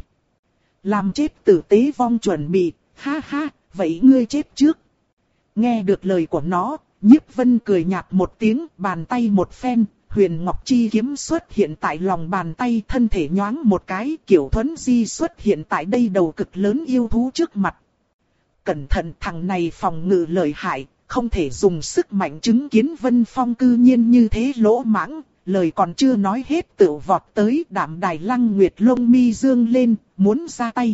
Làm chết tử tế vong chuẩn bị, ha ha, vậy ngươi chết trước. Nghe được lời của nó, Nhiếp Vân cười nhạt một tiếng, bàn tay một phen, huyền ngọc chi kiếm xuất hiện tại lòng bàn tay, thân thể nhoáng một cái, kiểu thuấn di xuất hiện tại đây đầu cực lớn yêu thú trước mặt. Cẩn thận, thằng này phòng ngự lợi hại, không thể dùng sức mạnh. Chứng kiến Vân Phong cư nhiên như thế lỗ mãng, lời còn chưa nói hết tự vọt tới. Đạm Đài Lăng Nguyệt lông mi dương lên, muốn ra tay.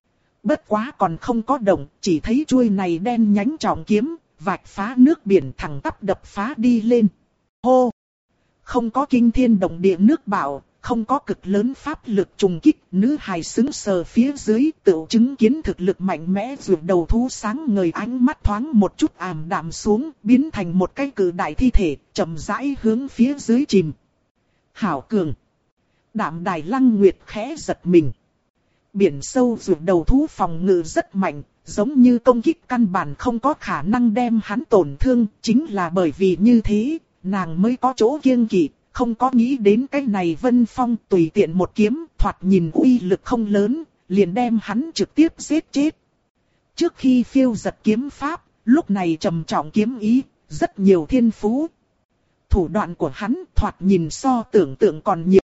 Bất quá còn không có động, chỉ thấy chuôi này đen nhánh trọng kiếm, vạch phá nước biển thẳng tắp đập phá đi lên. Hô! Không có kinh thiên động địa nước bão, không có cực lớn pháp lực trùng kích, nữ hài sững sờ phía dưới, tự chứng kiến thực lực mạnh mẽ rụt đầu thú sáng ngời, ánh mắt thoáng một chút ảm đạm xuống, biến thành một cái cự đại thi thể, chậm rãi hướng phía dưới chìm. Hảo cường! Đạm Đài Lăng Nguyệt khẽ giật mình. Biển sâu rụt đầu thú phòng ngự rất mạnh, giống như công kích căn bản không có khả năng đem hắn tổn thương, chính là bởi vì như thế, nàng mới có chỗ kiêng kỵ, không có nghĩ đến cái này Vân Phong tùy tiện một kiếm, thoạt nhìn uy lực không lớn, liền đem hắn trực tiếp giết chết. Trước khi phiêu giật kiếm pháp, lúc này trầm trọng kiếm ý, rất nhiều thiên phú. Thủ đoạn của hắn thoạt nhìn so tưởng tượng còn nhiều.